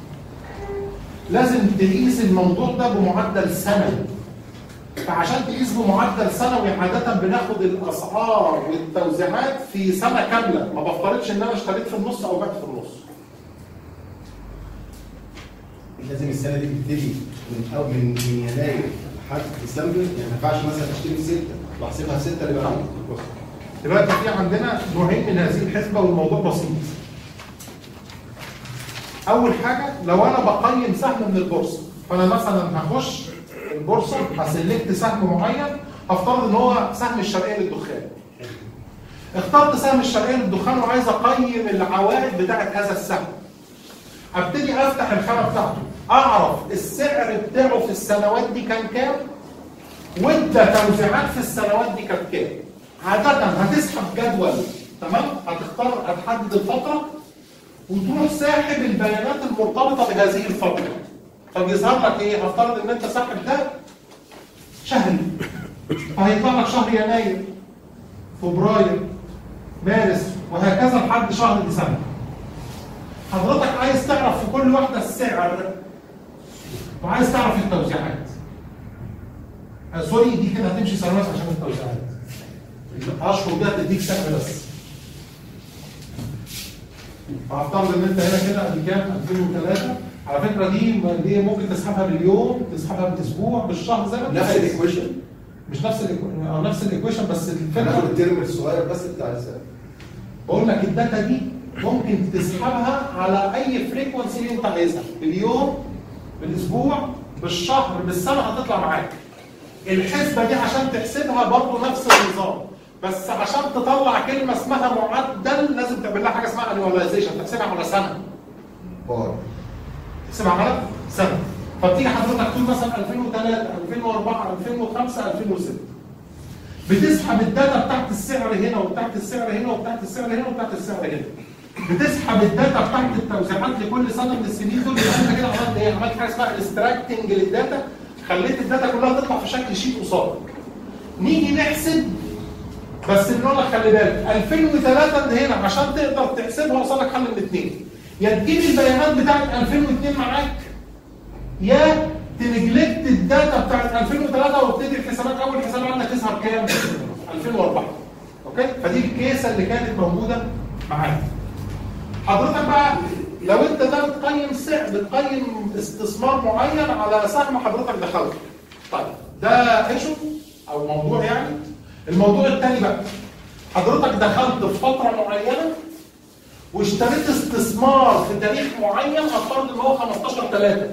لازم تقيس الموضوع ده بمعدل سنوي. فعشان تقيس بمعدل سنوي عاده بناخد الاسعار والتوزيعات في سنه كامله، ما بفترضش ان انا اشتريت في النص او بعت في النص. لازم السنه دي تبتدي من أو من من يناير لحد ديسمبر، يعني ما ينفعش مثلا اشتري في سته واحسبها في سته اللي بعدين. دلوقتي في عندنا نوعين من هذه الحسبه والموضوع بسيط. اول حاجه لو انا بقيم سهم من البورصه، فانا مثلا هخش البورصه هسلكت سهم معين، هفترض ان هو سهم الشرقيه للدخان. اخترت سهم الشرقيه للدخان وعايز اقيم العوائد بتاعت هذا السهم. ابتدي افتح الخانه بتاعته، اعرف السعر بتاعه في السنوات دي كان كام، وادى توزيعات في السنوات دي كانت كام. عادة هتسحب جدول، تمام؟ هتختار هتحدد الفترة وتروح ساحب البيانات المرتبطة بهذه الفترة. فبيظهر لك ايه؟ هفترض ان انت ساحب ده شهري، فهيطلع لك شهر يناير، فبراير، مارس، وهكذا لحد شهر ديسمبر. حضرتك عايز تعرف في كل واحدة السعر وعايز تعرف التوزيعات. آه سوري، دي كده هتمشي سنوات عشان التوزيعات. اشهر ده تديك سهم بس. هفترض ان انت هنا كده ادي كام؟ ألفين وثلاثة. على فكره دي دي ممكن تسحبها باليوم، تسحبها بالاسبوع، بالشهر، زي ما انت نفس الايكويشن، مش نفس الايكويشن او نفس الايكويشن بس الفكره هناخد الترم الصغير بس بتاع السنه. بقول لك الداتا دي ممكن تسحبها على اي فريكونسي اللي انت عايزها، باليوم، بالاسبوع، بالشهر، بالسنه، هتطلع معاك. الحسبه دي عشان تحسبها برضه نفس النظام، بس عشان تطلع كلمه اسمها معدل لازم تعمل لها حاجه اسمها انواليزيشن، تحسبها على سنه. بار تحسبها على سنه. فبتيجي حضرتك تقول مثلا ألفين وثلاثة، ألفين وأربعة، ألفين وخمسة، ألفين وستة. بتسحب الداتا بتاعت السعر هنا وبتاعت السعر هنا وبتاعت السعر هنا وبتاعت السعر هنا. بتسحب الداتا بتاعت التوزيعات لكل سنه من السنين دول. يبقى انت كده عملت ايه؟ عملت حاجه اسمها اكستراكتنج للداتا، خليت الداتا كلها تطلع في شكل شيت قصادك. نيجي نحسب، بس بنقول لك خلي بالك ألفين وثلاثة اللي هنا عشان تقدر تحسبها قصادك حل من الاثنين. يا تجيب البيانات بتاعت ألفين واثنين معاك، يا تنجلكت الداتا بتاعت ألفين وثلاثة وابتدي الحسابات. اول حساب عندك تظهر كام؟ ألفين وأربعة. اوكي؟ فدي الكيسه اللي كانت موجوده معاك. حضرتك بقى لو انت ده بتقيم سعر، بتقيم استثمار معين على سهم حضرتك دخلته. طيب ده ايشو او موضوع يعني. الموضوع الثاني بقى، حضرتك دخلت في فتره معينه واشتريت استثمار في تاريخ معين، افترض ان هو خمستاشر ثلاثة.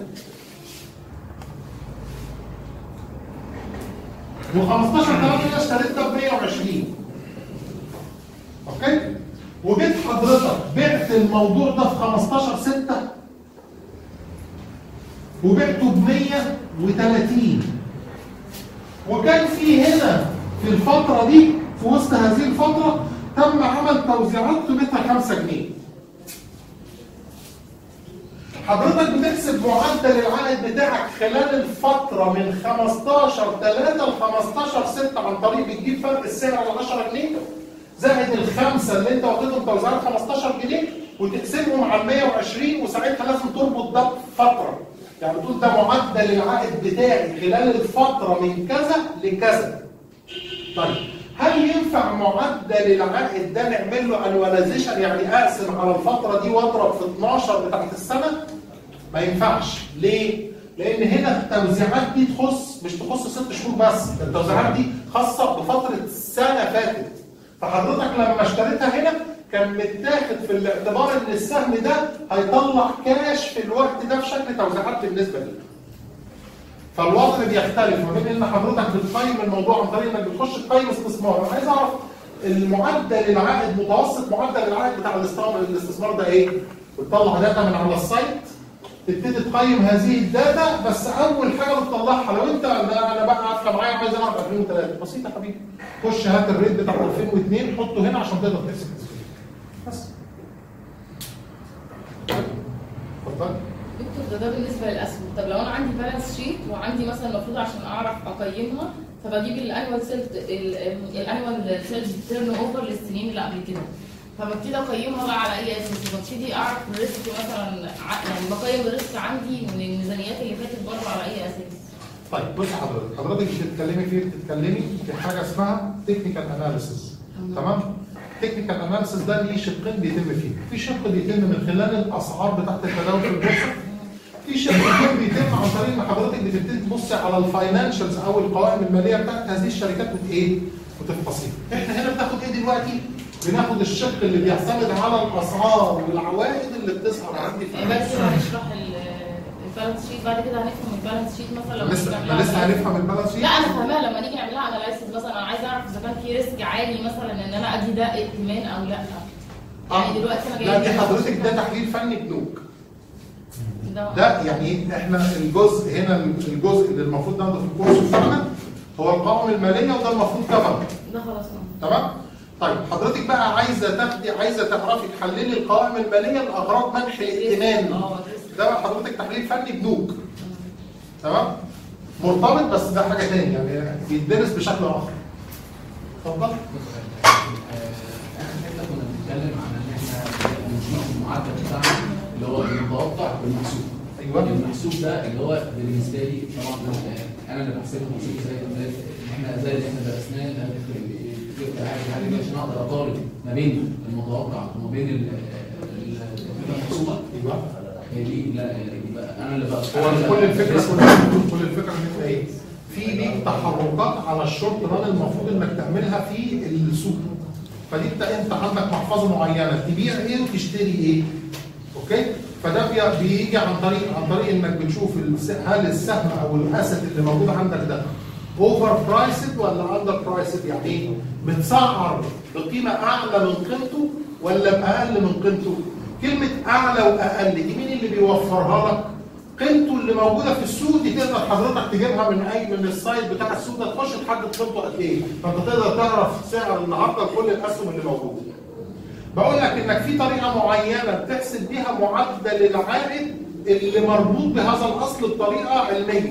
و15 ثلاثة ده اشتريت ده ب مية وعشرين. اوكي؟ وجيت حضرتك بعت الموضوع ده في خمستاشر ستة وبعته ب مية وثلاثين. وكان في هنا في الفترة دي، في وسط هذه الفترة، تم عمل توزيعات قيمتها خمسة جنيه. حضرتك بتحسب معدل العائد بتاعك خلال الفترة من خمستاشر ثلاثة ل خمستاشر ستة عن طريق بتجيب فرق السعر على عشرة جنيه زائد الخمسة اللي انت واخدهم توزيعات خمستاشر جنيه وتقسمهم على مية وعشرين، وساعتها لازم تربط ده بفترة. يعني تقول ده معدل العائد بتاعي خلال الفترة من كذا لكذا. طيب هل ينفع معدل العائد ده نعمل له انواليزيشن، يعني اقسم على الفترة دي واضرب في اتناشر بتاعت السنة؟ ما ينفعش. ليه؟ لأن هنا التوزيعات دي تخص مش تخص ست شهور بس، التوزيعات دي خاصة بفترة سنة فاتت. فحضرتك لما اشتريتها هنا كان متاخد في الاعتبار ان السهم ده هيطلع كاش في الوقت ده في شكل توزيعات بالنسبة لي. فالوضع بيختلف ما بين ان حضرتك بتقيم الموضوع عن طريق انك بتخش تقيم استثمار. انا عايز اعرف المعدل العائد، متوسط معدل العائد بتاع الاستثمار ده ايه؟ بتطلع داتا من على السايت، تبتدي تقيم هذه الداتا. بس اول حاجه بتطلعها لو انت انا بقى قافله معايا عايز اعرف ألفين وثلاثة، بسيطه يا حبيبي، خش هات الريت بتاع ألفين واثنين حطه هنا عشان تقدر تحسب بس. اتفضل. دكتور ده, ده بالنسبه للاسهم. طب لو انا عندي بالانس شيت وعندي مثلا المفروض عشان اعرف اقيمها فبجيب الانوال سيلز الانوال سيلز تيرن اوفر للسنين اللي قبل كده، فببتدي اقيمها بقى على اي اساس؟ ببتدي اعرف الريسك مثلا، يعني بقيم الريسك عندي من الميزانيات اللي فاتت برضه على اي اساس؟ طيب بص حضرتك، حضرتك بتتكلمي فيه بتتكلمي في حاجه اسمها تكنيكال اناليسيس. تمام؟ تكنيكال اناليسيس ده ليه شقين بيتم فيه، في شق بيتم من خلال الاسعار بتاعت التداول في البورصه، في شيء كتير بيتم عن طريق ان حضرتك بتبتدي تبص على الفاينانشالز او القوائم الماليه بتاعت هذه الشركات وت ايه؟ وتفحصيها. احنا هنا بناخد ايه دلوقتي؟ بناخد الشق اللي بيعتمد على الاسعار والعوائد اللي بتظهر عندي في بس هنشرح البالانس شيت بعد كده هنفهم البالانس شيت مثلا لما لسه نيجي نعملها. لسه هنفهم البالانس شيت؟ لا انا فاهمها لما نيجي نعملها اناليسيس مثلا انا عايزه اعرف اذا كان في ريسك عالي مثلا ان انا ادي ده ائتمان او لا. يعني دلوقتي انا جاي لا دي حضرتك ده تحليل فني بنوك. ده, ده يعني احنا الجزء هنا الجزء اللي المفروض ناخده في الكورس بتاعنا هو القوائم الماليه وده المفروض كفر. ده خلاص تمام؟ طيب حضرتك بقى عايزه تاخدي عايزه تعرفي تحللي القوائم الماليه لاغراض منح الائتمان. ده بقى حضرتك تحليل فني بنوك. تمام؟ مرتبط بس ده حاجه ثانيه يعني بيتدرس بشكل اخر. اتفضل. اخر حته كنا بنتكلم عن ان احنا بنشوف المعدل بتاعنا اللي هو المتوقع بالمحسوب. ايوه. المحسوب ده اللي هو بالنسبه لي طبعا انا اللي بحسبه محسوب زي ان احنا زي اللي احنا درسناه الحاجه عشان اقدر اقارن ما بين المتوقع وما بين المحسوبه. ايوه. دي لا يبقى انا اللي بقى هو كل الفكره كلها كل الفكره ان انت ايه؟ في ليك تحركات على الشورت ران المفروض انك تعملها في السوق. فدي انت انت عندك محفظه معينه تبيع ايه وتشتري ايه. اوكي؟ فده بيجي عن طريق عن طريق انك بتشوف هل السهم او الاسد اللي موجود عندك ده اوفر برايسد ولا اندر برايسد، يعني ايه؟ متسعر بقيمه اعلى من قيمته ولا باقل من قيمته؟ كلمه اعلى واقل دي مين اللي بيوفرها لك؟ قيمته اللي موجوده في السوق دي تقدر حضرتك تجيبها من اي من السايت بتاع السوق ده تخش تحدد قيمته قد ايه، فانت تقدر تعرف سعر النهارده لكل الاسهم اللي موجوده. بقول لك انك في طريقه معينه بتحسب بيها معدل العائد اللي مربوط بهذا الاصل بطريقه علميه.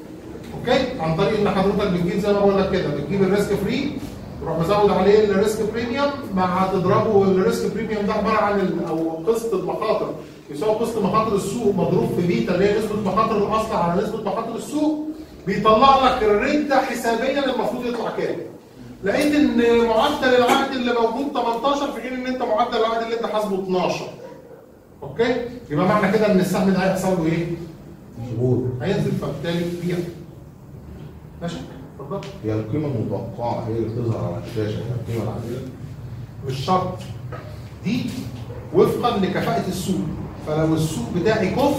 اوكي؟ عن طريق ان حضرتك بتجيب زي ما بقول لك كده بتجيب الريسك فري تروح مزود عليه الريسك بريميوم مع تضربه الريسك بريميوم ده عباره عن او قسط المخاطر يساوي قسط مخاطر السوق مضروب في بيتا اللي هي نسبه مخاطر الاصل على نسبه مخاطر السوق، بيطلع لك الريت ده حسابيا المفروض يطلع كام. لقيت ان معدل العائد اللي موجود تمنتاشر في حين ان انت معدل العائد اللي انت حاسبه اتناشر. اوكي؟ يبقى معنى كده ان السهم ده هيحصل له ايه؟ ظهور. هينزل فبالتالي بيع. ماشي؟ اتفضل. هي القيمه المتوقعه هي اللي بتظهر على الشاشه، هي القيمه العاديه؟ مش شرط. دي وفقا لكفاءة السوق، فلو السوق بتاعي كفء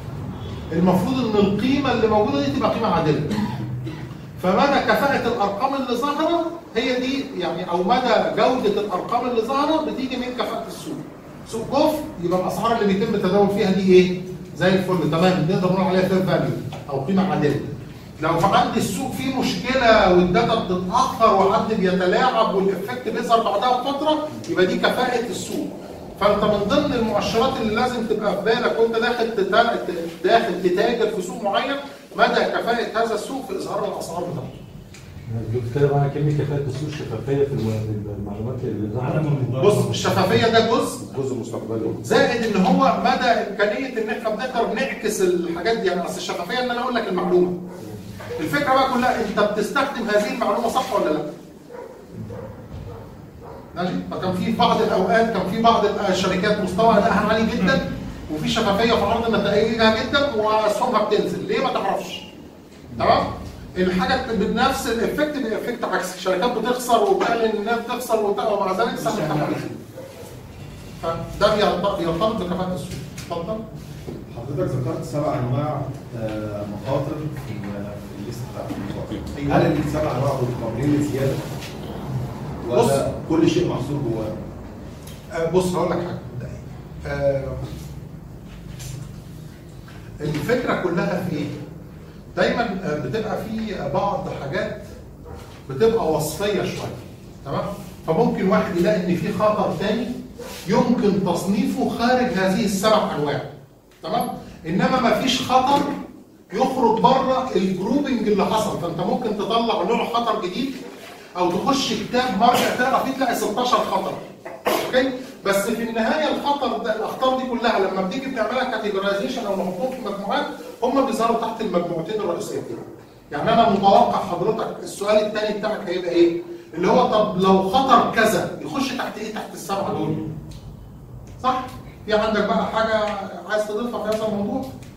المفروض ان القيمة اللي موجودة دي تبقى قيمة عادلة. فمدى كفاءة الارقام اللي ظاهرة هي دي يعني او مدى جودة الارقام اللي ظاهرة بتيجي من كفاءة السوق. سوق كفء يبقى الاسعار اللي بيتم التداول فيها دي ايه؟ زي الفل تمام نقدر نقول عليها فير فاليو او قيمة عادلة. لو عندي السوق فيه مشكله والداتا بتتاخر وحد بيتلاعب والافكت بيظهر بعدها بفتره يبقى دي كفاءه السوق. فانت من ضمن المؤشرات اللي لازم تبقى في بالك وانت داخل داخل تتاجر في سوق معين مدى كفاءه هذا السوق في اظهار الاسعار بتاعته. بتتكلم عن كلمه كفاءه السوق الشفافيه في المعلومات اللي ظهرت. بص الشفافيه ده جزء جزء مستقبلي زائد ان هو مدى امكانيه ان احنا بنقدر نعكس الحاجات دي. يعني اصل الشفافيه ان انا اقول لك المعلومه. الفكره بقى كلها انت بتستخدم هذه المعلومه صح ولا لا؟ ماشي؟ فكان في بعض الاوقات كان في بعض الشركات مستوى ادائها عالي جدا وفي شفافيه في عرض نتائجها جدا واسهمها بتنزل، ليه ما تعرفش؟ تمام؟ الحاجه بنفس الافكت بافكت عكسي، الشركات بتخسر وبتعلن انها بتخسر ومع ذلك السهم بتاعها بيزيد. فده بيرتبط بكفاءه السوق. اتفضل. حضرتك ذكرت سبع انواع مخاطر في الليست بتاعت المخاطر. هل السبع انواع مقابلين لزياده؟ ولا كل شيء محصور جواه؟ آه بص هقول لك حاجه. آه الفكره كلها في ايه؟ دايما بتبقى في بعض حاجات بتبقى وصفيه شويه. تمام؟ فممكن واحد يلاقي ان في خطر ثاني يمكن تصنيفه خارج هذه السبع انواع. تمام؟ انما ما فيش خطر يخرج بره الجروبنج اللي حصل، فانت ممكن تطلع نوع خطر جديد او تخش كتاب مرجع تقرا فيه تلاقي ستاشر خطر. اوكي؟ بس في النهايه الخطر ده الاخطار دي كلها لما بتيجي بتعملها كاتيجورايزيشن او نحطهم في مجموعات هم بيظهروا تحت المجموعتين الرئيسيتين. يعني انا متوقع حضرتك السؤال الثاني بتاعك هيبقى ايه؟ اللي هو طب لو خطر كذا يخش تحت ايه تحت السبعه دول؟ صح؟ في عندك بقى حاجه عايز تضيفها في هذا الموضوع؟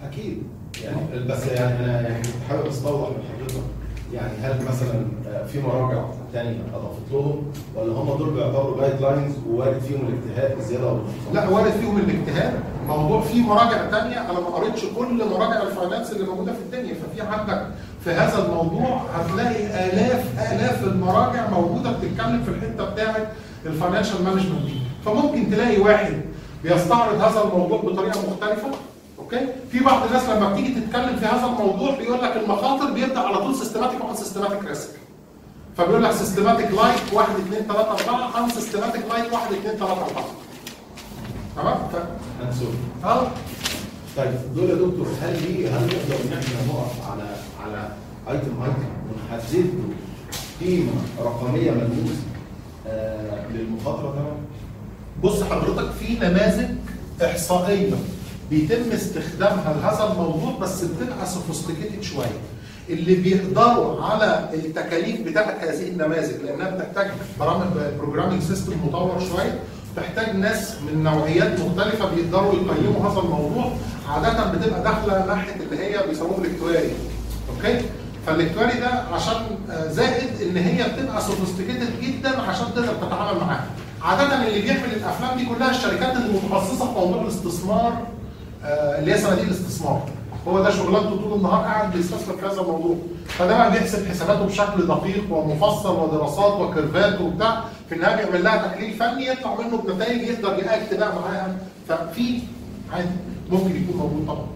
اكيد يعني، بس يعني انا يعني كنت حابب استوضح من حضرتك يعني هل مثلا في مراجع ثانيه اضافت لهم ولا هم دول بيعتبروا جايد لاينز ووارد فيهم الاجتهاد بزياده او بنقصان؟ لا وارد فيهم الاجتهاد. موضوع في مراجع ثانيه انا ما قريتش كل مراجع الفاينانس اللي موجوده في الدنيا، ففي عندك في هذا الموضوع هتلاقي الاف الاف المراجع موجوده بتتكلم في الحته بتاعه الفاينانشال مانجمنت دي، فممكن تلاقي واحد بيستعرض هذا الموضوع بطريقه مختلفه. اوكي؟ في بعض الناس لما بتيجي تتكلم في هذا الموضوع بيقول لك المخاطر بيبدا على طول سيستماتيك واحد سيستماتيك ريسك. فبيقول لك سيستماتيك لايك واحد اثنين ثلاثة أربعة، أن سيستماتيك لايك واحد اثنين ثلاثة أربعة. تمام؟ ف... انسوري. اه طيب دول يا دكتور هل دي هل نقدر ان احنا نقف على على ايتم ايتم ونحدد له قيمه رقميه ملموسه آه للمخاطره تمام؟ بص حضرتك في نماذج احصائيه بيتم استخدامها لهذا الموضوع بس بتبقى سوفيستيكيتد شويه. اللي بيقدروا على التكاليف بتاعت هذه النماذج لانها بتحتاج برامج بروجرامينج سيستم مطور شويه، تحتاج ناس من نوعيات مختلفه بيقدروا يقيموا هذا الموضوع، عاده بتبقى داخله ناحيه اللي هي بيسموه الاكتواري. اوكي؟ فالاكتواري ده عشان زائد ان هي بتبقى سوفيستيكيتد جدا عشان تقدر تتعامل معاها. عاده اللي بيعمل الافلام دي كلها الشركات المتخصصه في موضوع الاستثمار اللي هي صناديق الاستثمار. هو ده شغلانته طول النهار قاعد بيستثمر في هذا الموضوع، فده بقى بيحسب حساباته بشكل دقيق ومفصل ودراسات وكيرفات وبتاع، في النهايه بيعمل لها تحليل فني يطلع منه بنتائج يقدر ياكد بقى معاها، ففي عادي ممكن يكون موجود طبعا.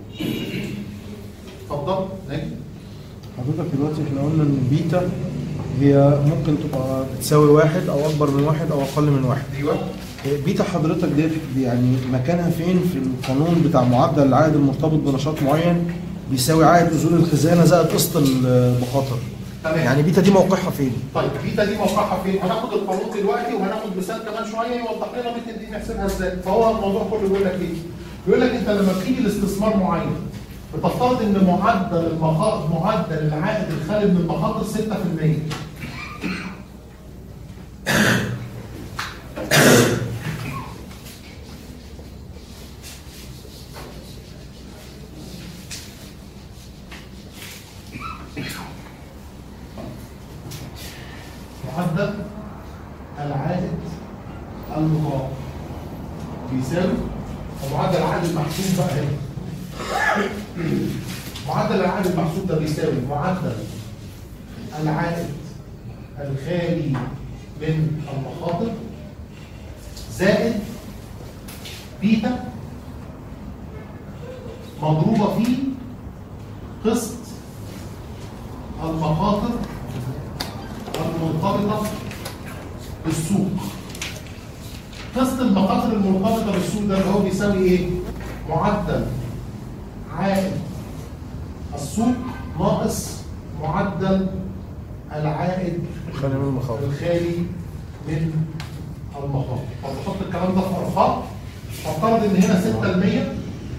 اتفضل نجم. حضرتك دلوقتي احنا قلنا ان البيتا هي ممكن تبقى بتساوي واحد او اكبر من واحد او اقل من واحد. ايوه. بيتا حضرتك دي يعني مكانها فين في القانون بتاع معدل العائد المرتبط بنشاط معين بيساوي عائد اذون الخزانه زائد قسط المخاطر. تمام. يعني بيتا دي موقعها فين؟ طيب بيتا دي موقعها فين؟ هناخد القانون دلوقتي وهناخد مثال كمان شويه يوضح لنا بيتا دي نحسبها ازاي. فهو الموضوع كله بيقول لك ايه؟ بيقول لك انت لما بتيجي لاستثمار معين بتفترض ان معدل المخاطر معدل العائد الخالي من المخاطر ستة في المية. معدل العائد المضاعف بيساوي ومعدل العائد المحسوب بقى هنا. معدل العائد المحسوب ده بيساوي معدل العائد الخالي من المخاطر زائد بيتا مضروبه في قسط المخاطر المرتبطه بالسوق. قسط المخاطر المرتبطه بالسوق ده اللي هو بيساوي ايه؟ معدل عائد السوق ناقص معدل العائد الخالي من المخاطر الخالي من المخاطر. طب نحط الكلام ده في ارقام. هفترض ان هنا ستة في المية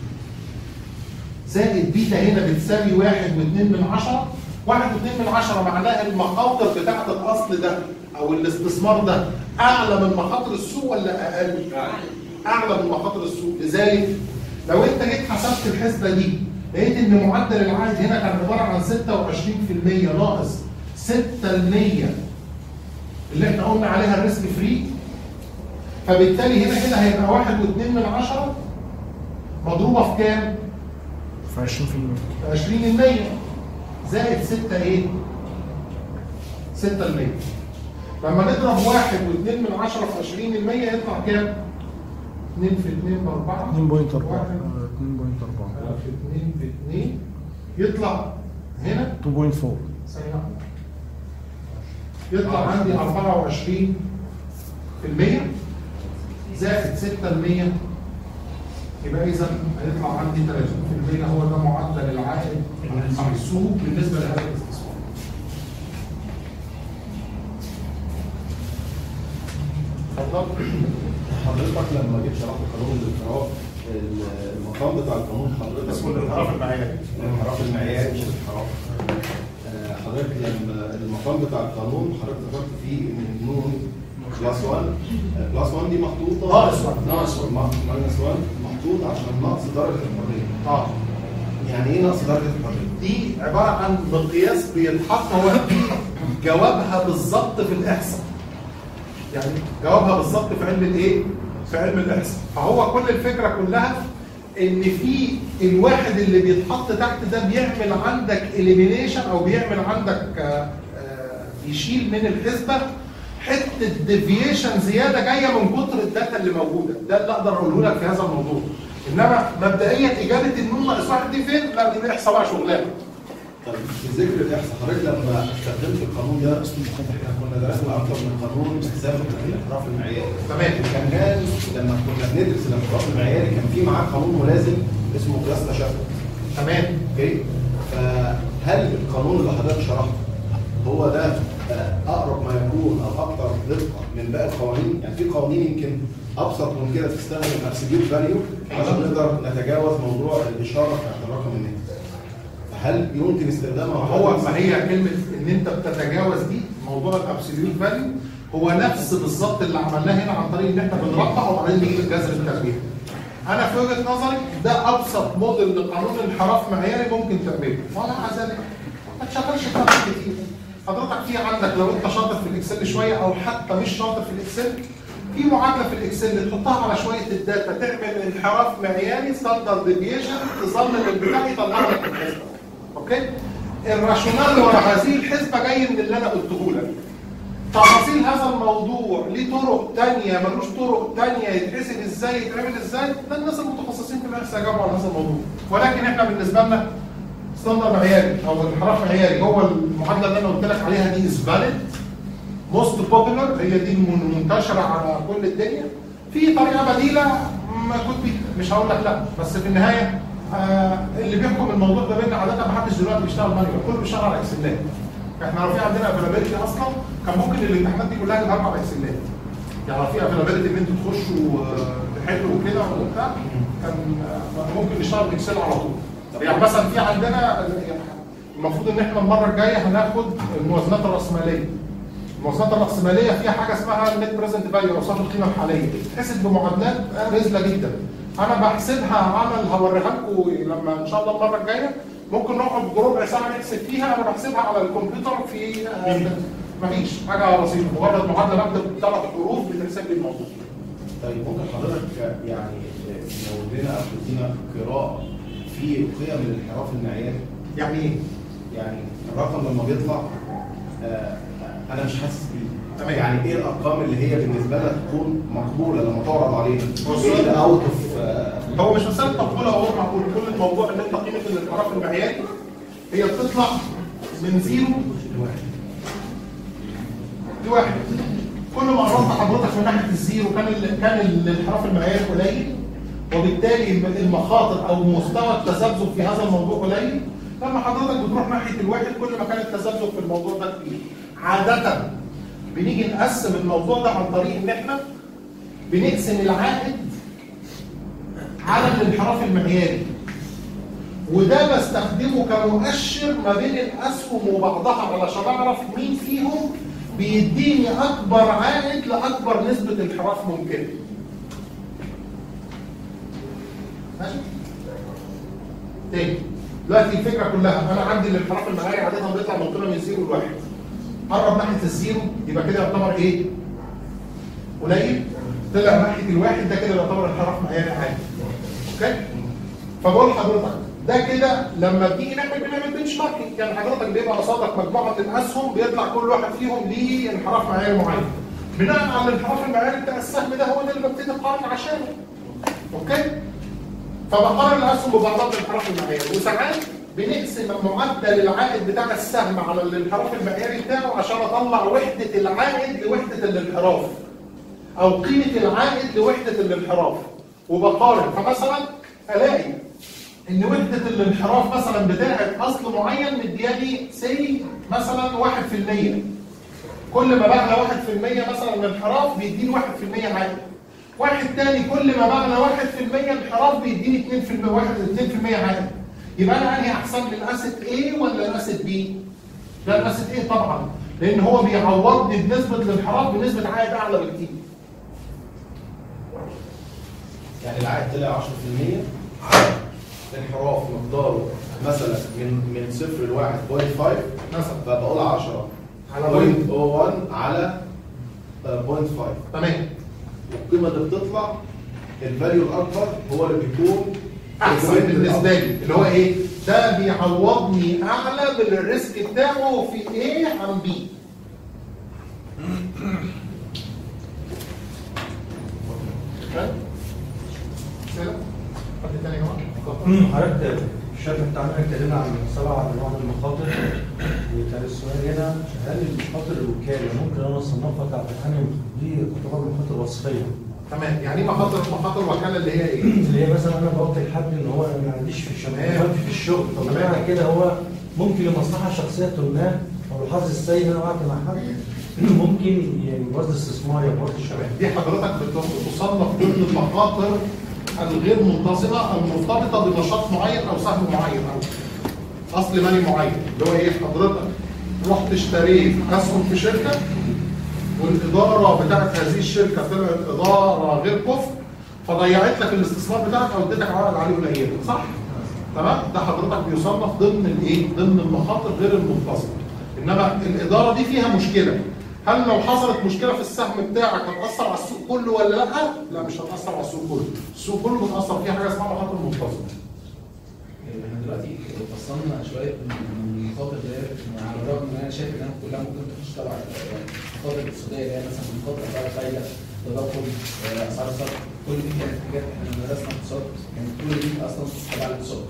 زائد بيتا هنا بتساوي واحد واثنين من عشرة. واحد واثنين من عشرة معناها المخاطر بتاعت الاصل ده او الاستثمار ده اعلى من مخاطر السوق ولا اقل؟ اعلى من مخاطر السوق. لذلك لو انت جيت حسبت الحسبه دي لقيت ان معدل العائد هنا كان عباره عن ستة وعشرين في المية ناقص ستة في المية اللي احنا قلنا عليها الريسك فري، فبالتالي هنا كده هيبقى واحد واثنين من عشرة مضروبه في كام؟ في عشرين في المية. في عشرين في المية زائد ستة ايه؟ ستة في المية. لما نضرب واحد واثنين من عشرة في عشرين في المية يطلع كام؟ اثنين في اثنين بأربعة. اثنين فاصلة أربعة. اثنين فاصلة أربعة. في اثنين في اثنين يطلع هنا اثنين فاصلة أربعة. ثانية يطلع عندي أربعة وعشرين في المية زائد ستة في المية يبقى إذا هيطلع عندي ثلاثين في المية هو ده معدل العائد المحسوب بالنسبة لهذا الاستثمار. اتفضل. حضرتك لما جيت شرحت قانون الانحراف المقام بتاع القانون حضرتك اسمه الانحراف المعياري. الانحراف المعياري مش الانحراف. حضرتك لما المقام بتاع القانون حضرتك ذكرت فيه ان النون كلاس واحد كلاس واحد دي محطوطه ناقص واحد ناقص واحد ماينس واحد محطوط عشان نقص درجه الحريه. اه ايه نقص درجه الحريه؟ دي عباره عن مقياس بيتحط، هو دي جوابها بالظبط في الاحصاء. يعني جوابها بالظبط في علم الايه؟ في علم الاحصاء. فهو كل الفكره كلها ان في الواحد اللي بيتحط تحت ده بيعمل عندك اليمينيشن او بيعمل عندك آآ آآ يشيل من الحسبه حته ديفيشن زياده جايه من كتر الداتا اللي موجوده. ده اللي اقدر اقوله لك في هذا الموضوع. انما مبدئيا اجابه النون ناقص واحد دي فين؟ لا دي الاحصاء بقى شغلانه. طيب في ذكر الاحصاء حضرتك لما استخدمت القانون ده اسمه احنا كنا درسنا اكتر من قانون حساب الانحراف المعياري. تمام. كان كان لما كنا بندرس الانحراف المعياري كان في معاه قانون ملازم اسمه قياس تشابه. تمام. اوكي؟ فهل القانون اللي حضرتك شرحته هو ده اقرب ما يكون او اكثر دقه من باقي القوانين؟ يعني في قوانين يمكن ابسط من كده تستخدم ابسوليوت فاليو عشان نقدر نتجاوز موضوع الاشاره بتاعت الرقم النهائي. هل يمكن استخدامها؟ هو ما هي كلمه ان انت بتتجاوز دي موضوع الابسوليوت فاليو هو نفس بالظبط اللي عملناه هنا عن طريق ان احنا بنربح وبعدين نجيب الجذر التربيعي. انا في وجهه نظري ده ابسط موديل لقانون انحراف معياري ممكن تعمله، ولا ذلك ما تشغلش كلام كتير. حضرتك في عندك لو انت شاطر في الاكسل شويه او حتى مش شاطر في الاكسل، في معادله في الاكسل تحطها على شويه الداتا تعمل انحراف معياري ستاندرد ديفيشن تظلم البتاع يطلع لك الحسبه. اوكي؟ الراشونال ورا هذه الحسبه جاي من اللي انا قلته لك. تفاصيل هذا الموضوع ليه طرق ثانيه ملوش طرق ثانيه يتحسب ازاي يتعمل ازاي؟ ده الناس المتخصصين في الاحصاء يجاوبوا على هذا الموضوع. ولكن احنا بالنسبه لنا ستاندرد معياري او انحراف معياري هو المعادله اللي انا قلت لك عليها دي از فاليد موست بوبولار، هي دي منتشره على كل الدنيا. في طريقه بديله ما كنت مش هقول لك لا، بس في النهايه آه اللي بيحكم الموضوع ده بينا عاده ما حدش دلوقتي بيشتغل مانيوال، كله بيشتغل على اكسلات. احنا لو في عندنا افيلابيلتي اصلا كان ممكن الامتحانات دي كلها تتعمل على اكسلات. يعني لو في افيلابيلتي ان انتوا تخشوا تحلوا وكده وبتاع كان ممكن نشتغل باكسل على طول. يعني مثلا في عندنا المفروض ان احنا المره الجايه هناخد الموازنات الراسماليه. الموازنات الراسماليه فيها حاجه اسمها النت بريزنت فاليو او صافي القيمه الحاليه، بتتحسب بمعادلات رزله جدا. انا بحسبها عمل هوريها لكم لما ان شاء الله المره الجايه، ممكن نقعد بربع ساعه نحسب فيها. انا بحسبها على الكمبيوتر في مفيش حاجه بسيطه، مجرد معادله بكتب ثلاث حروف بتحسب لي الموضوع. طيب ممكن حضرتك يعني لو لنا او تدينا قراءه في قيم الانحراف المعياري؟ يعني ايه؟ يعني الرقم لما بيطلع آه انا مش حاسس بيه. تمام. يعني ايه الارقام اللي هي بالنسبه لها تكون مقبوله لما تعرض علينا؟ ايه اوت اوف هو مش مساله مقبوله او غير مقبوله، كل الموضوع ان انت قيمه الانحراف المعياري هي بتطلع من زيرو لواحد. لواحد. كل ما قربت حضرتك من ناحيه الزيرو كان ال كان الانحراف المعياري قليل، وبالتالي المخاطر او مستوى التذبذب في هذا الموضوع قليل. لما حضرتك بتروح ناحيه الواحد كل ما كان التذبذب في الموضوع ده كبير. عاده بنيجي نقسم الموضوع ده عن طريق ان احنا بنقسم العائد على الانحراف المعياري، وده بستخدمه كمؤشر ما بين الاسهم وبعضها علشان اعرف مين فيهم بيديني اكبر عائد لاكبر نسبه انحراف ممكنه. ماشي؟ تاني دلوقتي الفكره كلها انا عندي الانحراف المعياري عاده بيطلع من قيمه من زيرو لواحد. قرب ناحيه الزيرو يبقى كده يعتبر ايه؟ قليل. طلع ناحيه الواحد ده كده يعتبر انحراف معياري عادي. اوكي؟ فبقول لحضرتك ده كده لما بنيجي نعمل بنعمل بنش ماركينج، يعني حضرتك بيبقى قصادك مجموعه من الاسهم بيطلع كل واحد فيهم ليه انحراف معياري معين. بناء على الانحراف المعياري بتاع السهم ده هو ده اللي ببتدي اقارن عشانه. اوكي؟ فبقارن الاسهم ببعضها بالانحراف المعياري، وساعات بنقسم معدل العائد بتاع السهم على الانحراف المعياري بتاعه عشان اطلع وحده العائد لوحده الانحراف، او قيمه العائد لوحده الانحراف، وبقارن. فمثلا الاقي ان وحده الانحراف مثلا بتاعت اصل معين مدياني سي مثلا واحد في المية. كل ما بعلى واحد في المية مثلا الانحراف بيديني واحد في المية عائد. واحد تاني كل ما بعلى واحد في المية انحراف بيديني اتنين في المية واحد اتنين في المية عائد. يبقى انا انهي احسن لي الاسيت A ولا الاسيت B؟ لا الاسيت A طبعا، لان هو بيعوضني بنسبه الانحراف بنسبه عائد اعلى بكتير. يعني العائد طلع عشرة في المية انحراف مقداره مثلا من من صفر ل واحد فاصلة خمسة مثلا فبقول عشرة على صفر بوينت فاصلة واحد على صفر فاصلة خمسة. تمام. والقيمه اللي بتطلع الفاليو الاكبر هو اللي بيكون احسن بالنسبه لي، اللي هو ايه؟ ده بيعوضني اعلى من الريسك بتاعه في ايه عن بي. حد تاني يا جماعه؟ حضرتك الشرح بتاعنا اتكلمنا عن سبع انواع من المخاطر، وكان السؤال هنا هل المخاطر الوكاله ممكن انا اصنفها تحت انهي دي تعتبر مخاطر وصفيه؟ تمام. يعني ايه مخاطر مخاطر وكاله اللي هي ايه؟ اللي هي مثلا انا بوكل حد ان هو ما عنديش في الشغل في الشغل، طب معنى كده هو ممكن لمصلحه شخصيه ما او الحظ السيء ان انا وقعت مع حد ممكن يبوظ الاستثمار يبوظ الشباب. دي حضرتك بتصنف ضمن المخاطر الغير منتظمه المرتبطه بنشاط معين او سهم معين او اصل مالي معين، اللي هو ايه؟ حضرتك رحت اشتريت اسهم في شركه والاداره بتاعت هذه الشركه طلعت اداره غير كفء فضيعت لك الاستثمار بتاعك او اديتك عوائد عليه قليله، صح؟ تمام؟ ده حضرتك بيصنف ضمن الايه؟ ضمن المخاطر غير المنتظمه. انما الاداره دي فيها مشكله. هل لو حصلت مشكله في السهم بتاعك هتاثر على السوق كله ولا لا؟ لا مش هتاثر على السوق كله، السوق كله بتاثر فيه حاجه اسمها مخاطر منتظمه. احنا دلوقتي فصلنا شويه من المخاطر دي، على الرغم ان انا شايف انها كلها ممكن تخش تبع المخاطر الاقتصاديه اللي هي مثلا مخاطر اسعار فايده، تضخم، اسعار صرف، كل دي كانت حاجات احنا لما درسنا اقتصاد كانت كل دي اصلا تبع الاقتصاد.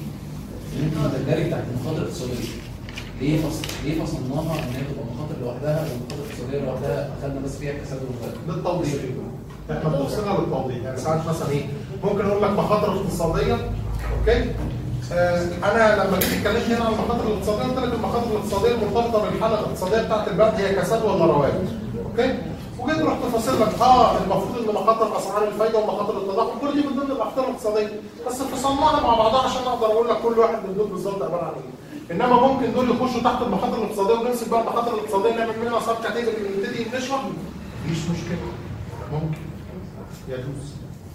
ممكن تندرج تحت المخاطر الاقتصاديه. ليه فصل ليه فصلناها ان هي تبقى مخاطر لوحدها والمخاطر الاقتصاديه لوحدها اخذنا بس فيها كساد ومخاطر؟ بالتوضيح. احنا بنفصلها بالتوضيح، يعني ساعات مثلا ايه؟ ممكن اقول لك مخاطر اقتصاديه، اوكي؟ آه انا لما جيت اتكلمت هنا عن المخاطر الاقتصاديه قلت لك المخاطر الاقتصاديه المرتبطه بالحاله الاقتصاديه بتاعت البلد هي كساد ولا رواج، اوكي؟ وجيت رحت فاصل لك اه المفروض ان مخاطر اسعار الفايده ومخاطر التضخم كل دي من ضمن المخاطر الاقتصاديه، بس فصلناها مع بعضها عشان اقدر اقول لك كل واحد من دول بالظبط عباره عن ايه. انما ممكن دول يخشوا تحت المخاطر الاقتصاديه ونمسك بقى المخاطر الاقتصاديه نعمل منها صاب كاتيجوري ونبتدي نشرح، مفيش مشكله. ممكن يجوز.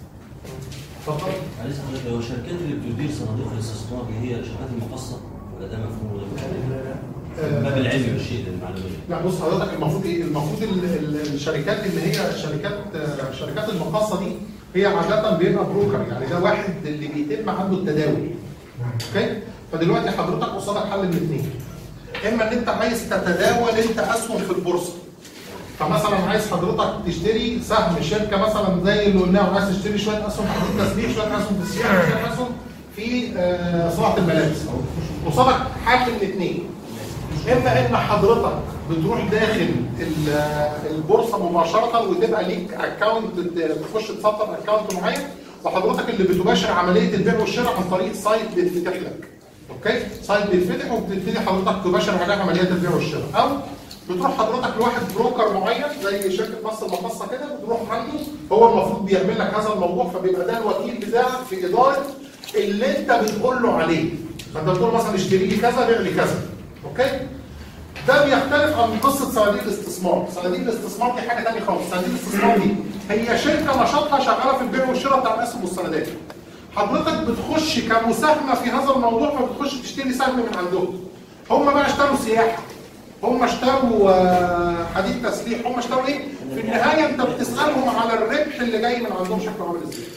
اتفضل. معلش حضرتك، هو الشركات اللي بتدير صناديق الاستثمار دي هي الشركات المخصصه ولا ده مفهوم ولا مفهوم؟ الباب العلمي والشيء المعلوميه. لا بص حضرتك المفروض ايه؟ المفروض الشركات اللي هي الشركات الشركات المخصصه دي هي عاده بيبقى بروكر، يعني ده واحد اللي بيتم عنده التداول. اوكي؟ فدلوقتي حضرتك قصادك حل من اثنين. اما ان انت عايز تتداول انت اسهم في البورصه. فمثلا عايز حضرتك تشتري سهم شركه مثلا زي اللي قلناه، وعايز تشتري شويه اسهم في التسليح، شويه اسهم في السياحه، شويه اسهم في آه صناعه الملابس. قصادك حل من اثنين. اما ان حضرتك بتروح داخل البورصه مباشره وتبقى ليك اكونت تخش تسطر اكونت معين، وحضرتك اللي بتباشر عمليه البيع والشراء عن طريق سايت بيتفتح لك. اوكي؟ سايت بيتفتح وبتبتدي حضرتك تباشر عليه عمليات البيع والشراء، او بتروح حضرتك لواحد بروكر معين زي شركه مصر المخصصه كده، بتروح عنده هو المفروض بيعمل لك هذا الموضوع، فبيبقى ده الوكيل بتاعك في اداره اللي انت بتقول له عليه. فانت بتقول مثلا اشتري لي كذا بيع لي كذا. اوكي؟ ده بيختلف عن قصه صناديق الاستثمار، صناديق الاستثمار دي حاجه ثانيه خالص، صناديق الاستثمار دي هي شركه نشاطها شغاله في البيع والشراء بتاع الاسهم والسندات. حضرتك بتخش كمساهمه في هذا الموضوع، فبتخش تشتري سهم من عندهم. هم بقى اشتروا سياحه، هم اشتروا حديد تسليح، هم اشتروا ايه؟ في النهايه انت بتسالهم على الربح اللي جاي من عندهم شكله عامل ازاي.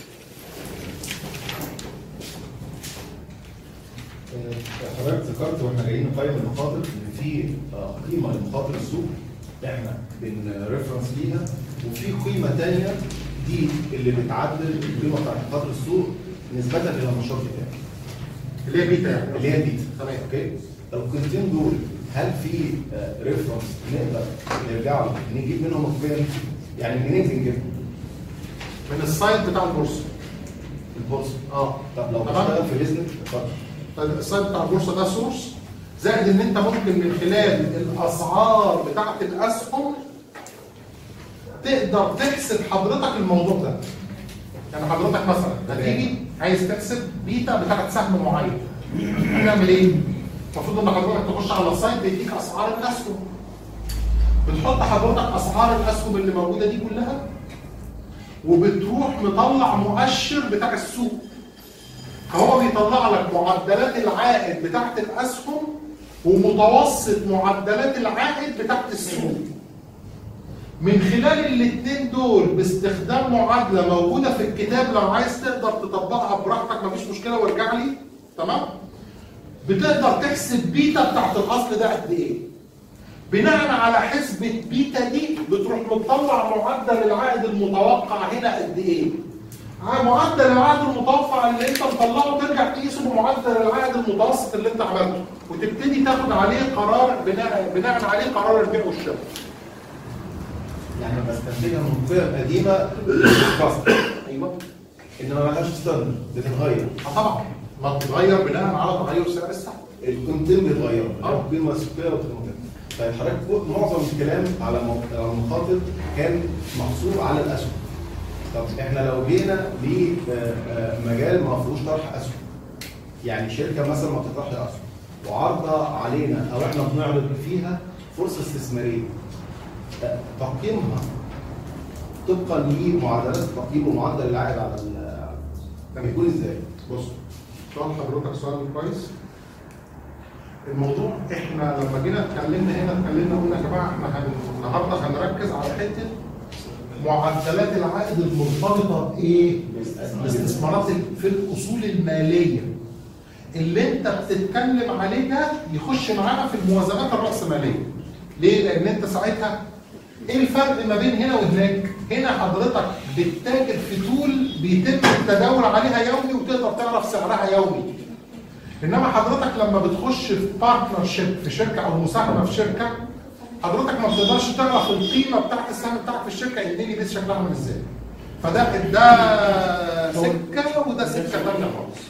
حضرتك ذكرت واحنا جايين نقيم المخاطر ان في قيمه لمخاطر السوق احنا بنريفرنس ليها، وفي قيمه ثانيه دي اللي بتعدل القيمه بتاعت مخاطر السوق نسبه الى النشاط بتاعك. اللي هي بيتا يعني. اللي هي بيتا. تمام. اوكي؟ القيمتين دول هل في ريفرنس نقدر نرجع له نجيب منهم القيم؟ يعني منين بنجيبهم؟ من السايت بتاع البورصه. البورصه. اه. طب لو بشتغل في بيزنس اتفضل. السايت بتاع البورصه ده سورس، زائد ان انت ممكن من خلال الاسعار بتاعه الاسهم تقدر تحسب حضرتك الموضوع ده. يعني حضرتك مثلا هتيجي عايز تحسب بيتا بتاعه سهم معين. هنعمل ايه؟ المفروض ان حضرتك تخش على السايت بيديك اسعار الاسهم. بتحط حضرتك اسعار الاسهم اللي موجوده دي كلها، وبتروح مطلع مؤشر بتاع السوق. فهو بيطلع لك معدلات العائد بتاعت الاسهم ومتوسط معدلات العائد بتاعت السوق. من خلال الاثنين دول باستخدام معادله موجوده في الكتاب، لو عايز تقدر تطبقها براحتك مفيش مشكله وارجع لي، تمام؟ بتقدر تحسب بيتا بتاعت الاصل ده قد ايه. بناء على حسبه بيتا دي بتروح مطلع معدل العائد المتوقع هنا قد ايه. معدل العائد المتوقع اللي انت مطلعه ترجع تقيسه بمعدل العائد المتوسط اللي انت عملته، وتبتدي تاخد عليه قرار بناء بناء عليه قرار البيع والشراء. يعني بستنتجها من قيم قديمه للكاست. ايوه. انما ما لهاش ستاندرد، بتتغير. اه طبعا. ما بتتغير بناء على تغير سعر السهم. الكونتين بيتغير، اه القيمه السوقيه والقيمه. طيب حضرتك معظم الكلام على المخاطر كان محصور على الاسهم. طب احنا لو جينا لمجال ما فيهوش طرح اسهم، يعني شركه مثلا ما بتطرحش اسهم وعارضه علينا او احنا بنعرض فيها فرصه استثماريه، تقييمها طبقا لمعدلات التقييم ومعدل العائد على ال بيكون ازاي؟ بص، سؤال حضرتك سؤال كويس. الموضوع احنا لما جينا اتكلمنا هنا اتكلمنا قلنا يا جماعه احنا هن... النهارده هنركز على حته معدلات العائد المرتبطه بايه؟ باستثمارات في الاصول الماليه. اللي انت بتتكلم عليه ده يخش معانا في الموازنات الراسماليه. ليه؟ لان انت ساعتها ايه الفرق ما بين هنا وهناك؟ هنا حضرتك بتتاجر في طول بيتم التداول عليها يومي وتقدر تعرف سعرها يومي. انما حضرتك لما بتخش في بارتنرشيب في شركه او مساهمه في شركه، حضرتك ما بتقدرش تعرف القيمه بتاعت السهم بتاعك في الشركه الديلي بيس شكلها عامل ازاي. فده ده سكه وده سكه ثانيه خالص.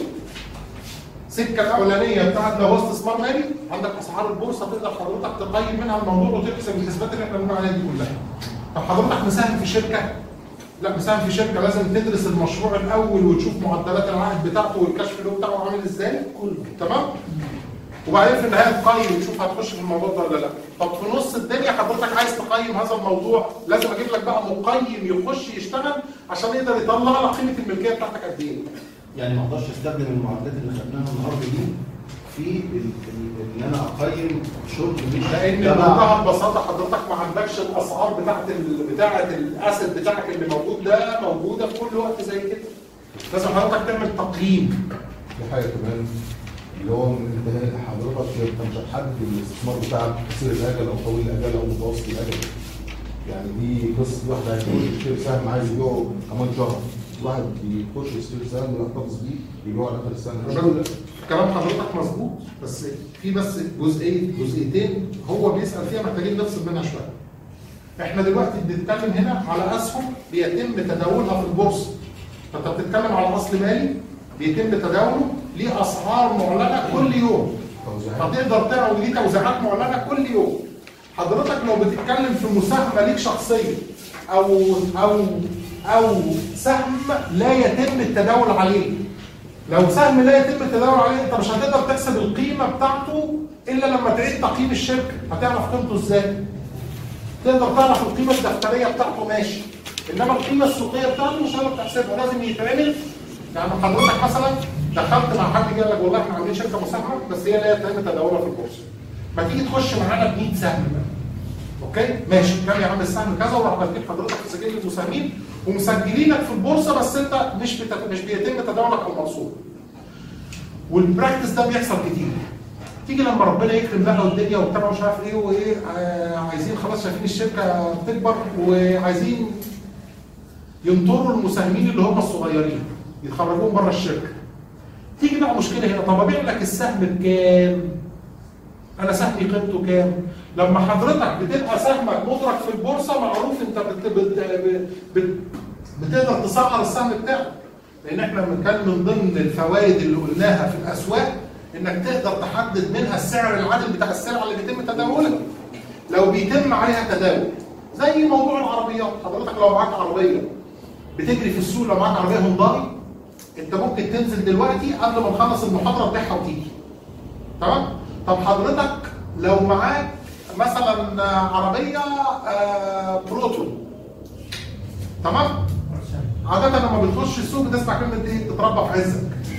السكه الاولانيه بتاعت لو هو استثمار مالي، عندك اسعار البورصه تقدر حضرتك تقيم منها الموضوع وتحسب الحسابات اللي احنا بنقول عليها دي كلها. طب حضرتك مساهم في شركه؟ لا، مساهم في شركه لازم تدرس المشروع الاول وتشوف معدلات العائد بتاعته والكاش فلو بتاعه عامل ازاي، تمام؟ وبعدين في النهايه تقيم وتشوف هتخش في الموضوع ده ولا لا. طب في نص الدنيا حضرتك عايز تقيم هذا الموضوع، لازم اجيب لك بقى مقيم يخش يشتغل عشان يقدر يطلع لك قيمه الملكيه بتاعتك قد ايه. يعني ما اقدرش استخدم المعادلات اللي خدناها النهارده دي في ان انا اقيم شرط مش لان بمنتهى البساطه حضرتك ما عندكش الاسعار بتاعت ال... بتاعت الاسد بتاعك اللي موجود ده موجوده في كل وقت زي كده. لازم حضرتك تعمل تقييم. في حاجه كمان اللي هو انت حضرتك انت مش هتحدد الاستثمار بتاعك قصير الاجل او طويل الاجل او متوسط الاجل. يعني دي قصه واحد هيخش يشتري سهم عايز يبيعه كمان شهر، واحد بيخش يشتري سهم ويحتفظ بيه يبيعه على اخر السنه. كلام حضرتك مظبوط، بس في بس جزئيه جزئيتين هو بيسال فيها محتاجين نفصل منها شويه. احنا دلوقتي بنتكلم هنا على اسهم بيتم تداولها في البورصه. فانت بتتكلم على اصل مالي بيتم تداوله ليه اسعار معلنه كل يوم. فتقدر تعمل ليه توزيعات معلنه كل يوم. حضرتك لو بتتكلم في مساهمه ليك شخصيه او او او سهم لا يتم التداول عليه. لو سهم لا يتم التداول عليه انت مش هتقدر تحسب القيمه بتاعته الا لما تعيد تقييم الشركه. هتعرف قيمته ازاي؟ تقدر تعرف القيمه الدفتريه بتاعته ماشي، انما القيمه السوقيه بتاعته مش هتقدر تحسبها، لازم يتعمل. يعني حضرتك مثلا دخلت مع حد قال لك والله احنا عاملين شركه مساهمه بس هي لا يتم تداولها في البورصه. ما تيجي تخش معانا ب مية سهم. اوكي؟ ماشي، كام يا عم السهم كذا وراح مديك حضرتك في سجل المساهمين ومسجلينك في البورصه بس انت مش بت... مش بيتم تداولك على المرصود. والبراكتس ده بيحصل كتير. تيجي لما ربنا يكرم بقى والدنيا وبتاع مش عارف ايه وايه آه عايزين خلاص شايفين الشركه بتكبر وعايزين ينطروا المساهمين اللي هم الصغيرين يتخرجوهم بره الشركه. تيجي بقى مشكله هنا، طب ابيع لك السهم بكام؟ انا سهمي قيمته كام؟ لما حضرتك بتبقى سهمك مدرك في البورصه معروف انت بت بت بت بتقدر تسعر السهم بتاعك. لان احنا كان من ضمن الفوائد اللي قلناها في الاسواق انك تقدر تحدد منها السعر العادل بتاع السلعه اللي بيتم تداولها. لو بيتم عليها تداول زي موضوع العربيات، حضرتك لو معاك عربيه بتجري في السوق، لو معاك عربيه هونداي انت ممكن تنزل دلوقتي قبل ما نخلص المحاضره تبيعها وتيجي. تمام؟ طب حضرتك لو معاك مثلا عربيه آه بروتون، تمام؟ عادة لما بتخش السوق بتسمع كلمة ايه؟ تتربى في عزك.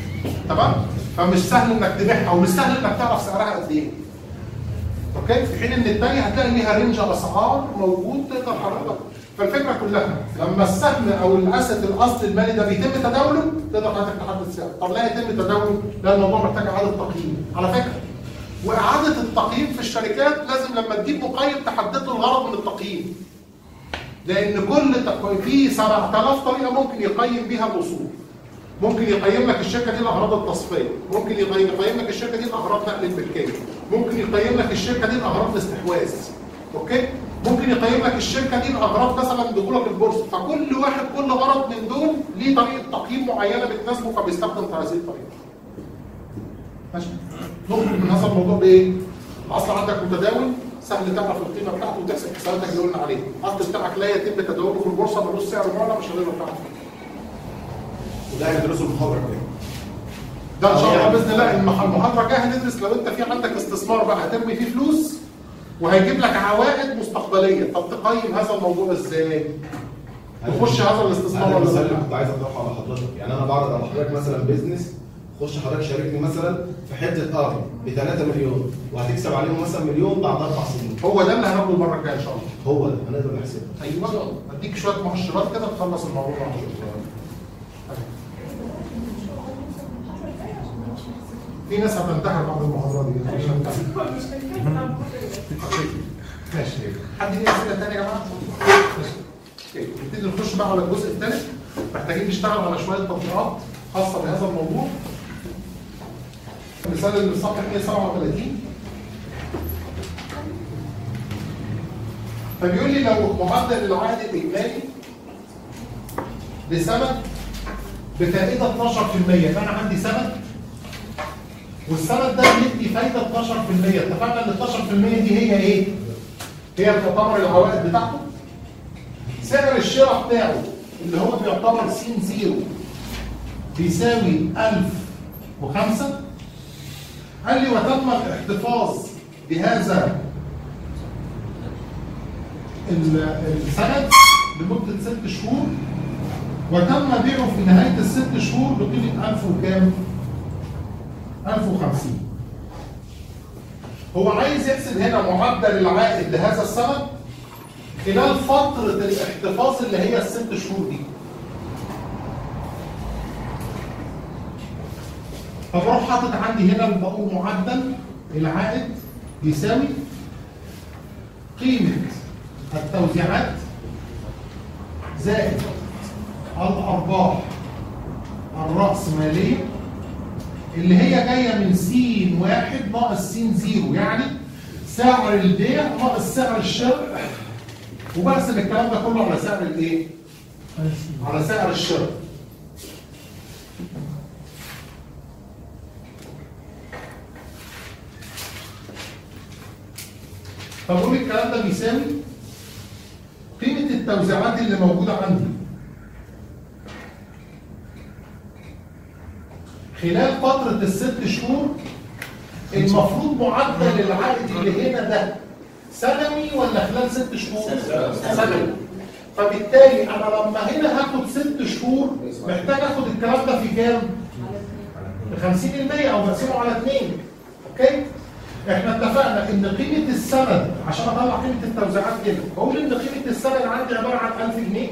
تمام؟ فمش سهل انك تبيعها او مش سهل انك تعرف سعرها قد ايه. اوكي؟ في حين ان الثانيه هتلاقي ليها رينج اسعار موجود تقدر حضرتك. فالفكره كلها لما السهم او الاسد الاصل المالي ده بيتم تداوله تقدر حضرتك تحدد سعر. طب لا يتم تداوله؟ لا، الموضوع محتاج اعاده تقييم. على فكره واعاده التقييم في الشركات لازم لما تجيب مقيم تحدد له الغرض من التقييم. لان كل تقييم في سبعة آلاف طريقه ممكن يقيم بيها الاصول. ممكن يقيم لك الشركه دي لاغراض التصفيه، ممكن يقيم لك الشركه دي لاغراض نقل الملكيه، ممكن يقيم لك الشركه دي لاغراض الاستحواذ. اوكي؟ ممكن يقيم لك الشركه دي لاغراض مثلا دخولك البورصه، فكل واحد كل غرض من دول ليه طريقه تقييم معينه بتناسبه فبيستخدم هذه الطريقه. ماشي؟ نخرج من هذا الموضوع بايه؟ الاصل عندك متداول سهل تعرف القيمه بتاعته وتحسب حساباتك اللي قلنا عليها، الاصل بتاعك لا يتم تداوله في البورصه ملوش سعر معلن مش هنقدر تعرف. وده هندرسه المحاضره الجايه. ده ان شاء الله باذن الله المحاضره الجايه هندرس لو انت في عندك استثمار بقى هترمي فيه فلوس وهيجيب لك عوائد مستقبليه، طب تقيم هذا الموضوع ازاي؟ تخش هذا الاستثمار ولا لا؟ كنت عايز اطرحه على حضرتك، يعني انا بعرض على حضرتك مثلا بيزنس، خش حضرتك شاركني مثلا في حته ارض ب ثلاثة مليون وهتكسب عليهم مثلا مليون بعد اربع سنين. هو ده اللي هناخده المره الجايه ان شاء الله. هو ده هنقدر نحسبه. ايوه اديك شويه مؤشرات كده تخلص الموضوع ده. في ناس هتنتحر بعد المحاضرات دي. ماشي. حد ليه اسئله ثانيه يا جماعه؟ اوكي نبتدي نخش بقى على الجزء الثالث. محتاجين نشتغل على شويه تطبيقات خاصه بهذا الموضوع. مثال اللي في صفحه مئة وسبعة وثلاثين فبيقول لي لو معدل العائد الاجمالي لسنه بفائده اثناشر في المية، فانا عندي سند والسند ده بيدي فايده اثناشر في المية، اتفقنا ان اثناشر في المية دي هي ايه؟ هي تعتبر العوائد بتاعته. سعر الشراء بتاعه اللي هو بيعتبر سين زيرو بيساوي ألف وخمسة. قال لي وتم الاحتفاظ بهذا السند لمده ست شهور وتم بيعه في نهايه الست شهور بقيمه ألف وكام؟ ألف وخمسين. هو عايز يحسب هنا معدل العائد لهذا السند خلال فترة الاحتفاظ اللي هي الست شهور دي. فبروح حاطط عندي هنا بقول معدل العائد يساوي قيمة التوزيعات زائد الأرباح الرأسمالية اللي هي جايه من س واحد ناقص س زيرو، يعني سعر البيع ناقص سعر الشراء، وبقسم الكلام ده كله على سعر الايه؟ على سعر الشراء. فبقول الكلام ده بيساوي قيمه التوزيعات اللي موجوده عندي خلال فترة الست شهور. المفروض معدل العائد اللي هنا ده سنوي ولا خلال ست شهور؟ سنوي. فبالتالي انا لما هنا هاخد ست شهور محتاج اخد الكلام ده في كام؟ ب خمسين بالمية او بقسمه على اثنين. اوكي؟ احنا اتفقنا ان قيمة السند عشان اطلع قيمة التوزيعات هنا بقول ان قيمة السند عندي عبارة عن ألف جنيه.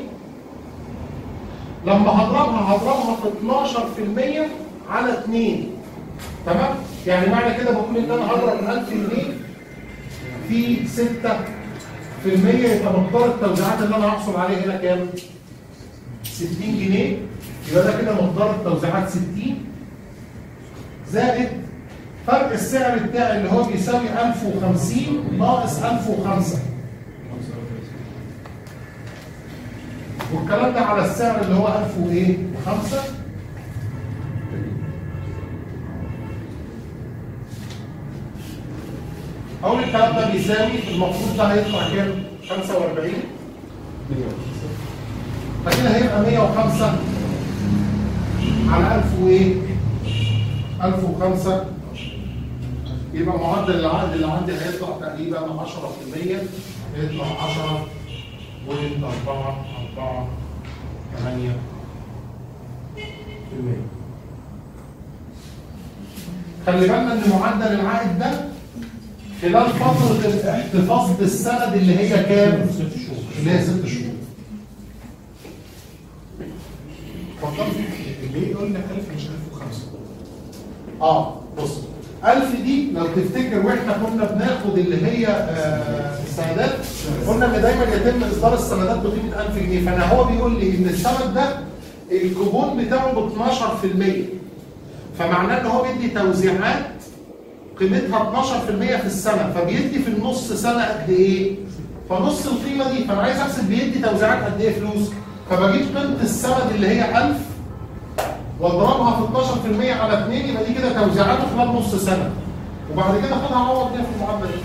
لما هضربها هضربها في اثناشر في المية على اثنين. تمام؟ يعني معنى كده بقول ان انا هضرب ألف جنيه في ستة في المية يبقى مقدار التوزيعات اللي انا هحصل عليه هنا كام؟ ستين جنيه. يبقى ده كده مقدار التوزيعات ستين زائد فرق السعر بتاعي اللي هو بيساوي ألف وخمسين ناقص ألف وخمسة. والكلام ده على السعر اللي هو ألف وايه؟ وخمسة. أول الكلام ده بيساوي المفروض ده هيطلع كام؟ خمسة وأربعين. فكده هيبقى مية وخمسة على ألف وايه؟ ألف وخمسة. يبقى معدل العائد اللي عندي هيطلع تقريبا عشرة في المية، هيطلع عشرة بوينت أربعة أربعة ثمانية في المية. خلي بالنا ان معدل العائد ده خلال فتره الاحتفاظ بالسند اللي هي كام؟ اللي هي ست شهور. اتفضل. ليه قلنا ألف مش ألف وخمسة؟ اه بص ألف دي لو تفتكر واحنا كنا بناخد اللي هي آه السندات، قلنا ان دايما يتم اصدار السندات بقيمه ألف جنيه، فانا هو بيقول لي ان السند ده الكوبون بتاعه ب اتناشر في المية، فمعناه ان هو بيدي توزيعات قيمتها اتناشر في المية في السنه، فبيدي في النص سنه قد ايه؟ فنص القيمه دي، فانا عايز احسب بيدي توزيعات قد ايه فلوس، فبجيب قيمه السند اللي هي ألف واضربها في اتناشر في المية على اتنين، يبقى دي كده توزيعاته خلال نص سنه، وبعد كده خدها عوض بيها في المعادله دي.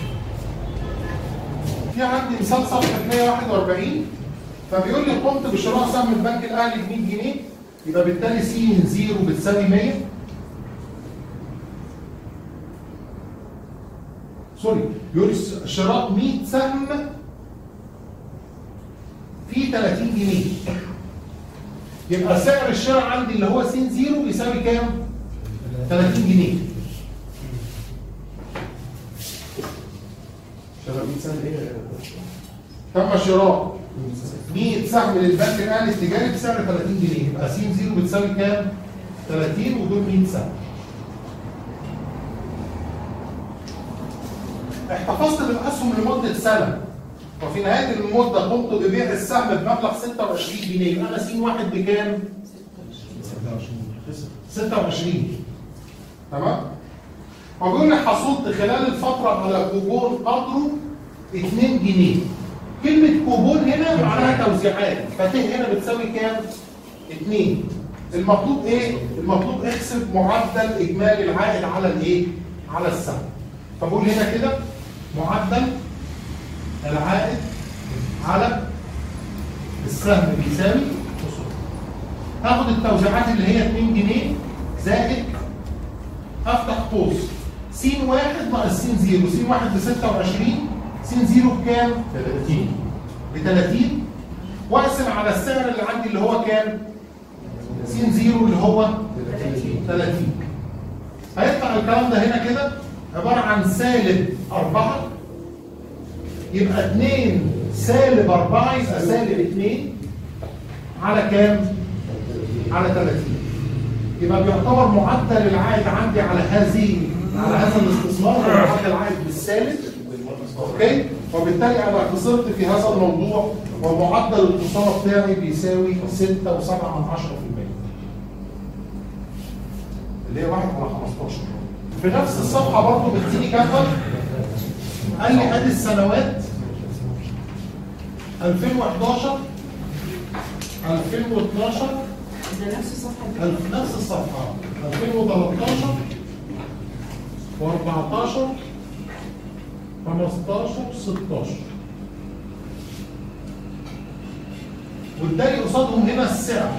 في عندي مثال صفحه مية وواحد وأربعين، فبيقول لي قمت بشراء سهم البنك الاهلي ب مية جنيه، يبقى بالتالي س زيرو بتساوي مية. سوري، بيقول لي شراء مية سهم في تلاتين جنيه، يبقى سعر الشراء عندي اللي هو س زيرو يساوي كام؟ تلاتين جنيه. شراء مية سهم ايه؟ تم شراء مية سهم للبنك الاهلي التجاري بسعر تلاتين جنيه، يبقى س زيرو بتساوي كام؟ تلاتين ودول مية سهم. احتفظت بالاسهم لمده سنه، وفي نهايه المده قمت ببيع السهم بمبلغ ستة وعشرين جنيه، يبقى انا س واحد بكام؟ ستة وعشرين. تمام؟ وبيقول لي حصلت خلال الفتره على كوبون قدره اتنين جنيه. كلمه كوبون هنا معناها توزيعات، فت هنا بتساوي كام؟ اتنين. المطلوب ايه؟ المطلوب احسب معدل اجمالي العائد على الايه؟ على السهم. فبقول هنا كده معدل العائد على السهم بيساوي، هاخد التوزيعات اللي هي اتنين جنيه زائد افتح قوس س واحد ناقص س زيرو، س واحد ب ستة وعشرين، س زيرو بكام؟ تلاتين. ب تلاتين، واقسم على السعر اللي عندي اللي هو كام؟ س زيرو اللي هو تلاتين. هيطلع الكلام ده هنا كده عباره عن سالب أربعة، يبقى اتنين سالب أربعة يبقى سالب اتنين على كام؟ على تلاتين. يبقى بيعتبر معدل العائد عندي على هذه على هذا الاستثمار هو معدل العائد بالسالب. اوكي؟ وبالتالي انا خسرت في هذا الموضوع، ومعدل الخساره بتاعي بيساوي ستة وسبعة من عشرة في المية. اللي هي واحد على خمستاشر. في نفس الصفحه برضه بتديني جدول، قال لي ادي السنوات ألفين وحداشر ألفين واتناشر ده نفس الصفحه نفس الصفحه ألفين وتلتاشر وأربعتاشر خمستاشر ستاشر، واداني قصادهم هنا السعر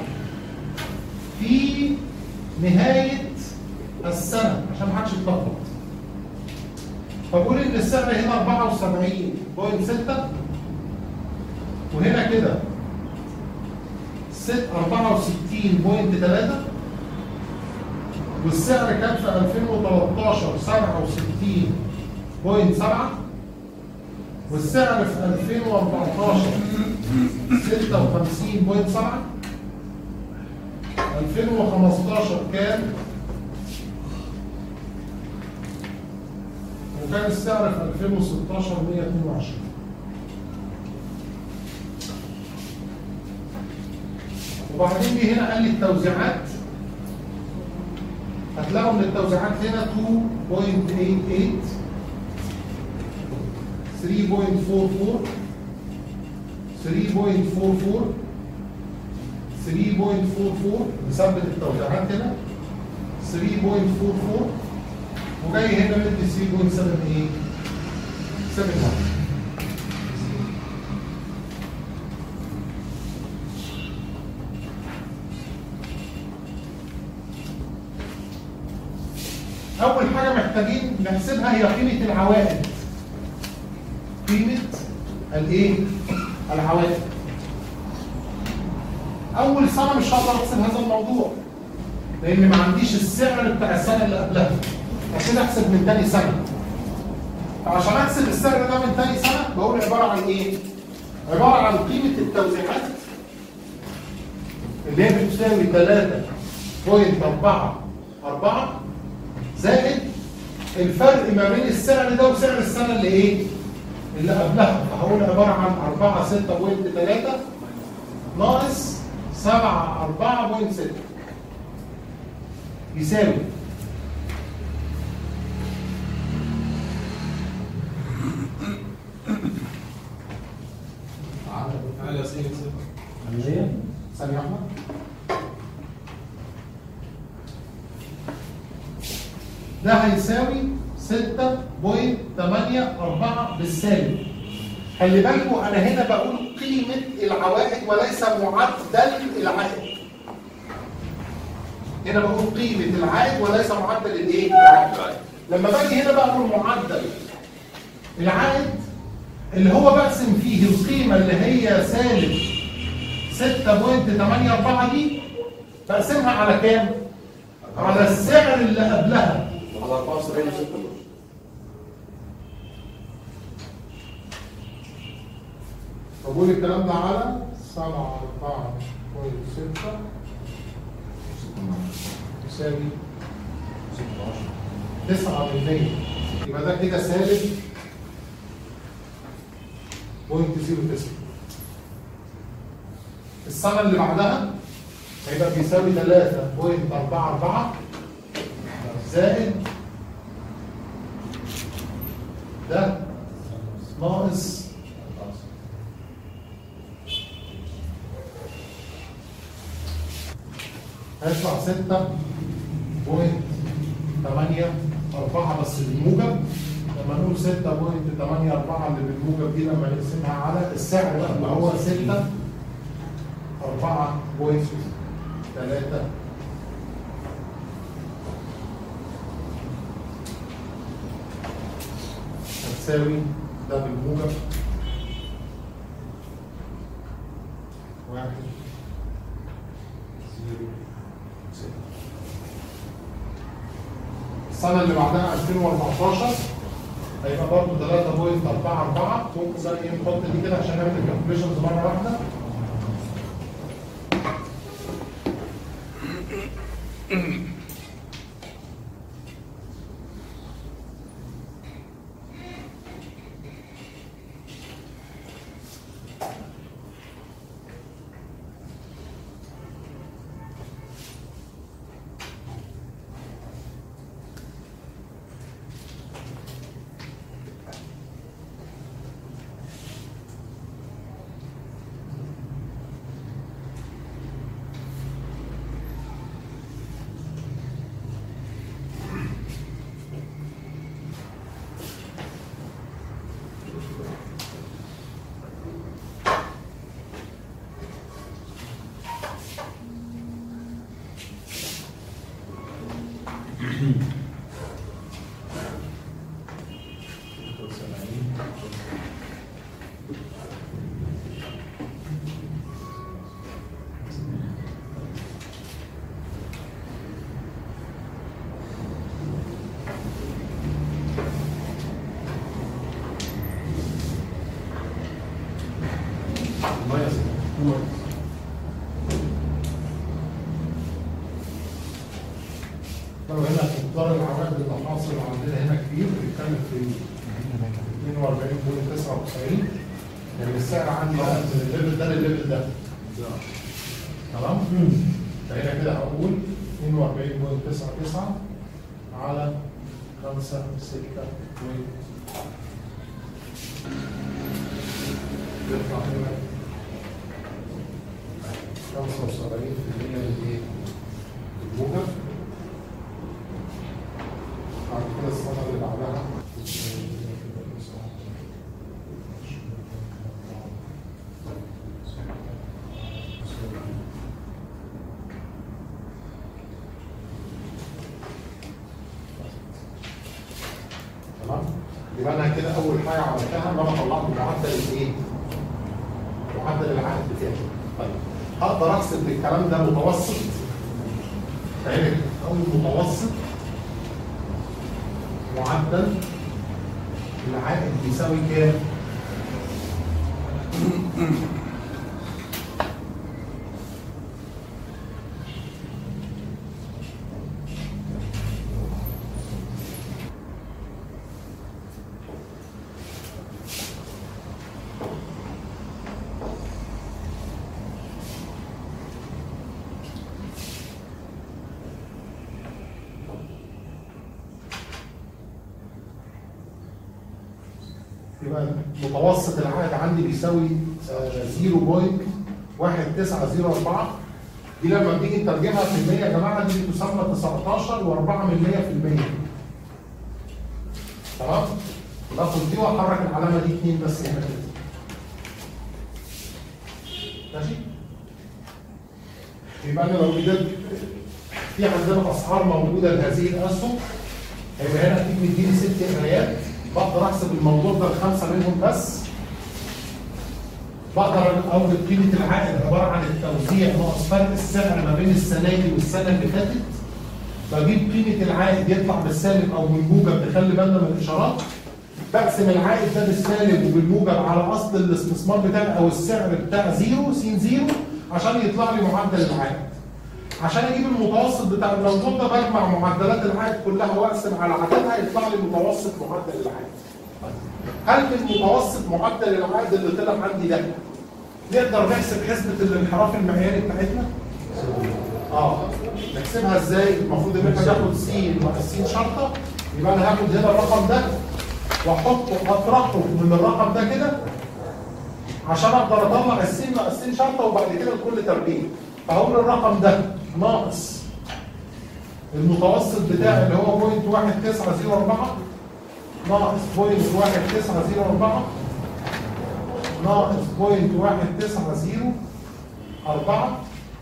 في نهايه السنه عشان محدش يتلخبط. فبقول ان السعر هنا أربعة وسبعين فاصلة ستة، وهنا كده أربعة وستين فاصلة تلاتة، والسعر كان في ألفين وتلتاشر سبعة وستين فاصلة سبعة، والسعر في ألفين وأربعتاشر ستة وخمسين فاصلة سبعة، ألفين وخمستاشر كان وكان السعر في ألفين وستاشر مية واتنين وعشرين. وبعدين جه هنا قال لي التوزيعات، هتلاقوا ان التوزيعات هنا اتنين فاصلة تمانية تمانية، ثلاثة فاصلة أربعة أربعة، ثلاثة فاصلة أربعة أربعة، ثلاثة فاصلة أربعة أربعة، مثبت التوزيعات هنا ثلاثة فاصلة أربعة أربعة، وجاي هنا مدي ثلاثة فاصلة سبعة ايه؟ سبعة واحد. أول حاجة محتاجين نحسبها هي قيمة العوائد. قيمة الإيه؟ العوائد. أول سنة مش هقدر أحسب هذا الموضوع، لأن ما عنديش السعر بتاع السنة اللي قبلها. احسب من تاني سنه. فعشان احسب السعر ده من تاني سنه بقول عباره عن ايه؟ عباره عن قيمه التوزيعات اللي هي بتساوي ثلاثة فاصلة أربعة أربعة زائد الفرق ما بين السعر ده وسعر السنه اللي ايه؟ اللي قبلها. فهقول عباره عن أربعة ستة فاصلة ثلاثة ناقص سبعة أربعة فاصلة ستة يساوي على سنة عملية ثانية واحدة. ده هيساوي ستة فاصلة ثمانية أربعة بالسالب. خلي بالكم أنا هنا بقول قيمة العوائد وليس معدل العائد. هنا بقول قيمة العائد وليس معدل الإيه؟ العائد. لما باجي هنا بقى أقول معدل العائد اللي هو بقسم فيه القيمة اللي هي سالب ستة فاصلة ثمانية أربعة دي بقسمها على كام؟ على السعر اللي قبلها. على أربعة وسبعين وستة. بقول الكلام ده على سبعة أربعة فاصلة ستة يساوي تسعة بالمية. يبقى ده كده سالب بوينت زيرو تسعة. السنة اللي بعدها هيبقى بيساوي ثلاثة فاصلة أربعة أربعة زائد ده ناقص هيطلع ستة فاصلة ثمانية أربعة بس بالموجب. لما نقول ستة فاصلة ثمانية أربعة اللي بالموجب دي لما نقسمها على السعر بقى اللي هو ستة أربعة فاصلة ثلاثة هتساوي ده بالموجب واحد زيرو ستة. السنة اللي بعدها ألفين وأربعتاشر هيبقى برضه ثلاثة فاصلة أربعة أربعة. ممكن بقى ايه نحط دي كده عشان نعمل الكالكوليشنز مرة واحدة. لو هنا مقدار العوائد اللي حاصل عندنا هنا كبير بيتكلم في اثنين وأربعين فاصلة تسعة وتسعين. يعني السعر عندي بقى من الليفل ده للليفل ده. تمام؟ فهنا كده هقول اثنين وأربعين فاصلة تسعة تسعة على خمسة ستة يطلع هنا خمسة وسبعين بالمية للايه؟ الموجب. بعد كده السنة اللي بعدها تمام؟ يبقى انا كده اول حاجه عملتها ان انا طلعت معدل الايه؟ معدل العائد بتاعي. طيب اقدر احسب الكلام ده متوسط. فهمت؟ او متوسط معدل العائد بيساوي كام؟ يبقى متوسط العائد عندي بيساوي صفر فاصلة واحد تسعة صفر أربعة. دي لما بنيجي نترجمها في المية يا جماعه دي بتسمى تسعتاشر وأربعة من مية في المية. تمام؟ باخد دي واحرك العلامه دي اتنين بس هنا كده. ماشي؟ يبقى انا لو بدات في عندنا اسعار موجوده لهذه الاسهم هيبقى هنا اكيد مديني ست قرايات، بقدر احسب الموضوع ده الخمسه منهم بس. بقدر اوجد قيمه العائد عباره عن التوزيع ناقص فرق السعر ما بين السنه دي والسنه اللي فاتت. بجيب قيمه العائد يطلع بالسالب او بالموجب، نخلي بالنا من الاشارات. بقسم العائد ده بالسالب وبالموجب على اصل الاستثمار بتاعي او السعر بتاع زيرو س زيرو عشان يطلع لي معدل العائد. عشان اجيب المتوسط بتاع الموضوع ده بجمع معدلات العائد كلها واقسم على عددها يطلع لي متوسط معدل العائد. هل من متوسط معدل العائد اللي طلع عندي ده نقدر نحسب حسبه الانحراف المعياري بتاعتنا؟ اه نحسبها ازاي؟ المفروض ان احنا ناخد س ناقص س شرطه، يبقى انا هاخد هنا الرقم ده واحطه اطرحه من الرقم ده كده عشان اقدر اطلع السين ناقص س شرطه وبعد كده لكل تربيع. فهقول الرقم ده ناقص المتوسط بتاعي اللي هو بوينت واحد تسعة صفر أربعة ناقص بوينت واحد تسعة صفر أربعة ناقص بوينت واحد تسعة صفر أربعة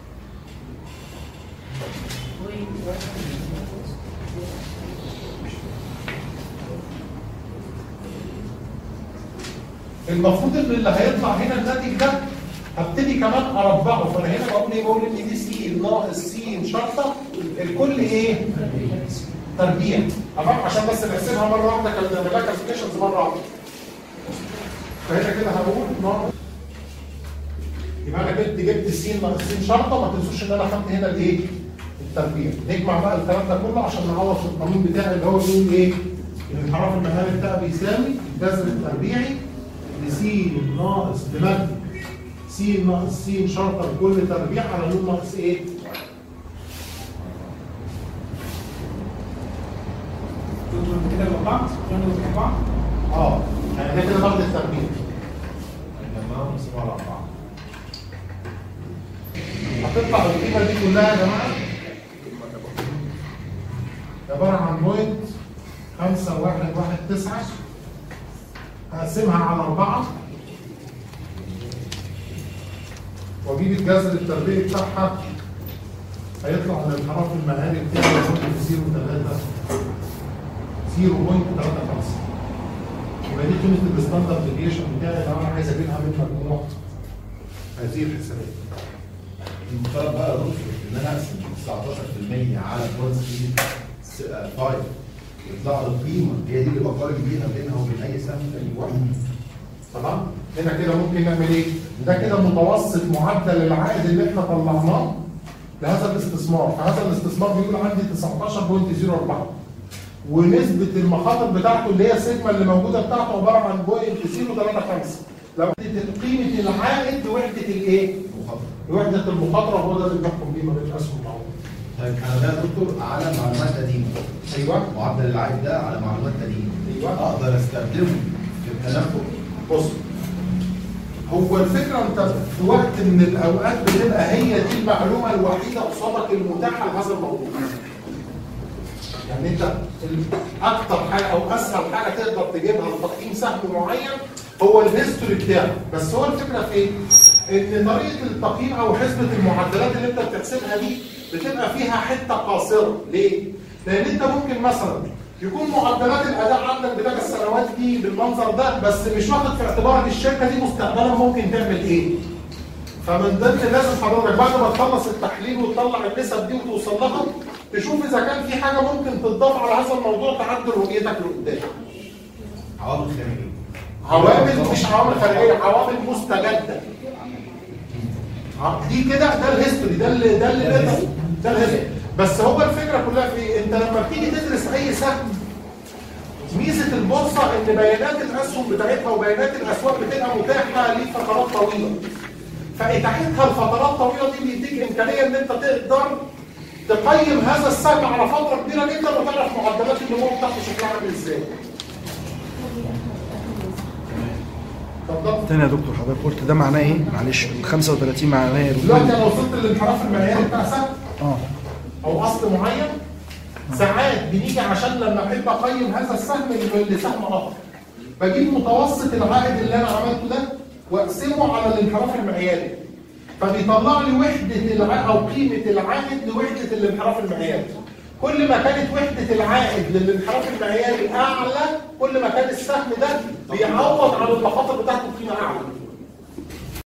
المفروض ان اللي هيطلع هنا الناتج ده هبتدي كمان اربعه. فانا هنا بقول ايه؟ بقول ان دي س ناقص س شرطه الكل ايه؟ تربيع. تمام؟ عشان بس نحسبها مره واحده كان نعملها كالكوليشنز مره واحده. فهنا كده هقول ناقص، يبقى انا جبت جبت س ناقص س شرطه. ما تنسوش ان انا خدت هنا الايه؟ التربيع. نجمع بقى الكلام ده كله عشان نعوض في القانون بتاعي اللي هو بيقول ايه؟ الانحراف المعياري بتاعي بيساوي الجذر التربيعي لس ناقص بمد س ناقص س شرطه لكل تربيع على نون ناقص ايه؟ كده مع بعض؟ مع بعض؟ اه يعني ده كده باخد التربيع. نجمعهم نقسمهم على أربعة. هتطلع القيمه دي كلها يا جماعه عباره عن بوينت خمسة واحد واحد تسعة. هقسمها على أربعة واجيب الجذر التربيعي بتاعها هيطلع الانحراف المعياري بتاعي صفر فاصلة ثلاثة خمسة. يبقى دي قيمه الستاندرد ديفيشن بتاعي لو انا عايز اجيبها من مجموع هذه الحسابات. المفترض بقى يا دكتور ان انا اقسم تسعتاشر في المية على بوينت خمسة يطلع لي القيمه هي دي اللي بقارن بيها بينها وبين اي سهم تاني واحد. تمام؟ هنا كده ممكن نعمل ايه؟ ده كده متوسط معدل العائد اللي احنا طلعناه لهذا الاستثمار. فهذا الاستثمار بيقول عندي تسعتاشر فاصلة صفر أربعة ونسبه المخاطر بتاعته اللي هي سيجما اللي موجوده بتاعته عباره عن بوينت صفر ثلاثة خمسة. لو قيمه العائد بوحده الايه؟ وحده المخاطره هو ده اللي بنحكم بيه ما بين الاسهم والعمله. طيب انا ده يا دكتور على معلومات قديمه. ايوه. معدل العائد ده على معلومات قديمه. ايوه. اقدر استخدمه في التنبؤ. بص هو الفكره انت في وقت من الاوقات بتبقى هي دي المعلومه الوحيده قصادك المتاحه لهذا الموضوع. يعني انت اكتر حاجه او اسهل حاجه تقدر تجيبها لتقييم سهم معين هو الهيستوري بتاعه. بس هو الفكره في ايه؟ ان طريقه التقييم او حسبه المعدلات اللي انت بتحسبها دي بتبقى فيها حته قاصره. ليه؟ لان انت ممكن مثلا يكون معدلات الاداء عندك بتاع السنوات دي بالمنظر ده بس مش واخد في اعتبارك الشركه دي مستقبلا ممكن تعمل ايه. فمن ضمن لازم حضرتك بعد ما تخلص التحليل وتطلع النسب دي وتوصل لها تشوف اذا كان في حاجه ممكن تضاف على هذا الموضوع تعدل رؤيتك لقدام. عوامل خارجيه. عوامل مش عوامل خارجيه، عوامل مستجده. دي كده ده الهيستوري، ده اللي ده اللي ده, ده الهيستوري. بس هو الفكره كلها في إيه؟ انت لما بتيجي تدرس اي سهم، ميزه البورصه ان بيانات الاسهم بتاعتها وبيانات الاسواق بتبقى متاحه لفترات طويله. فاتاحتها لفترات طويله دي بيديك امكانيه ان انت تقدر تقيم هذا السهم على فتره كبيره جدا وتعرف معدلات النمو بتاعته شكلها عامل ازاي. تاني يا دكتور حضرتك قلت ده معناه ايه؟ معلش خمسة وثلاثين معناه ايه؟ دلوقتي انا وصلت للانحراف المعياري بتاع سهم اه او اصل معين. ساعات بنيجي عشان لما احب اقيم هذا السهم لسهم اخر بجيب متوسط العائد اللي انا عملته ده واقسمه على الانحراف المعياري، فبيطلع لي وحده العائد او قيمه العائد لوحده الانحراف المعياري. كل ما كانت وحده العائد للانحراف المعياري اعلى كل ما كان السهم ده بيعوض عن المخاطر بتاعته بقيمه اعلى.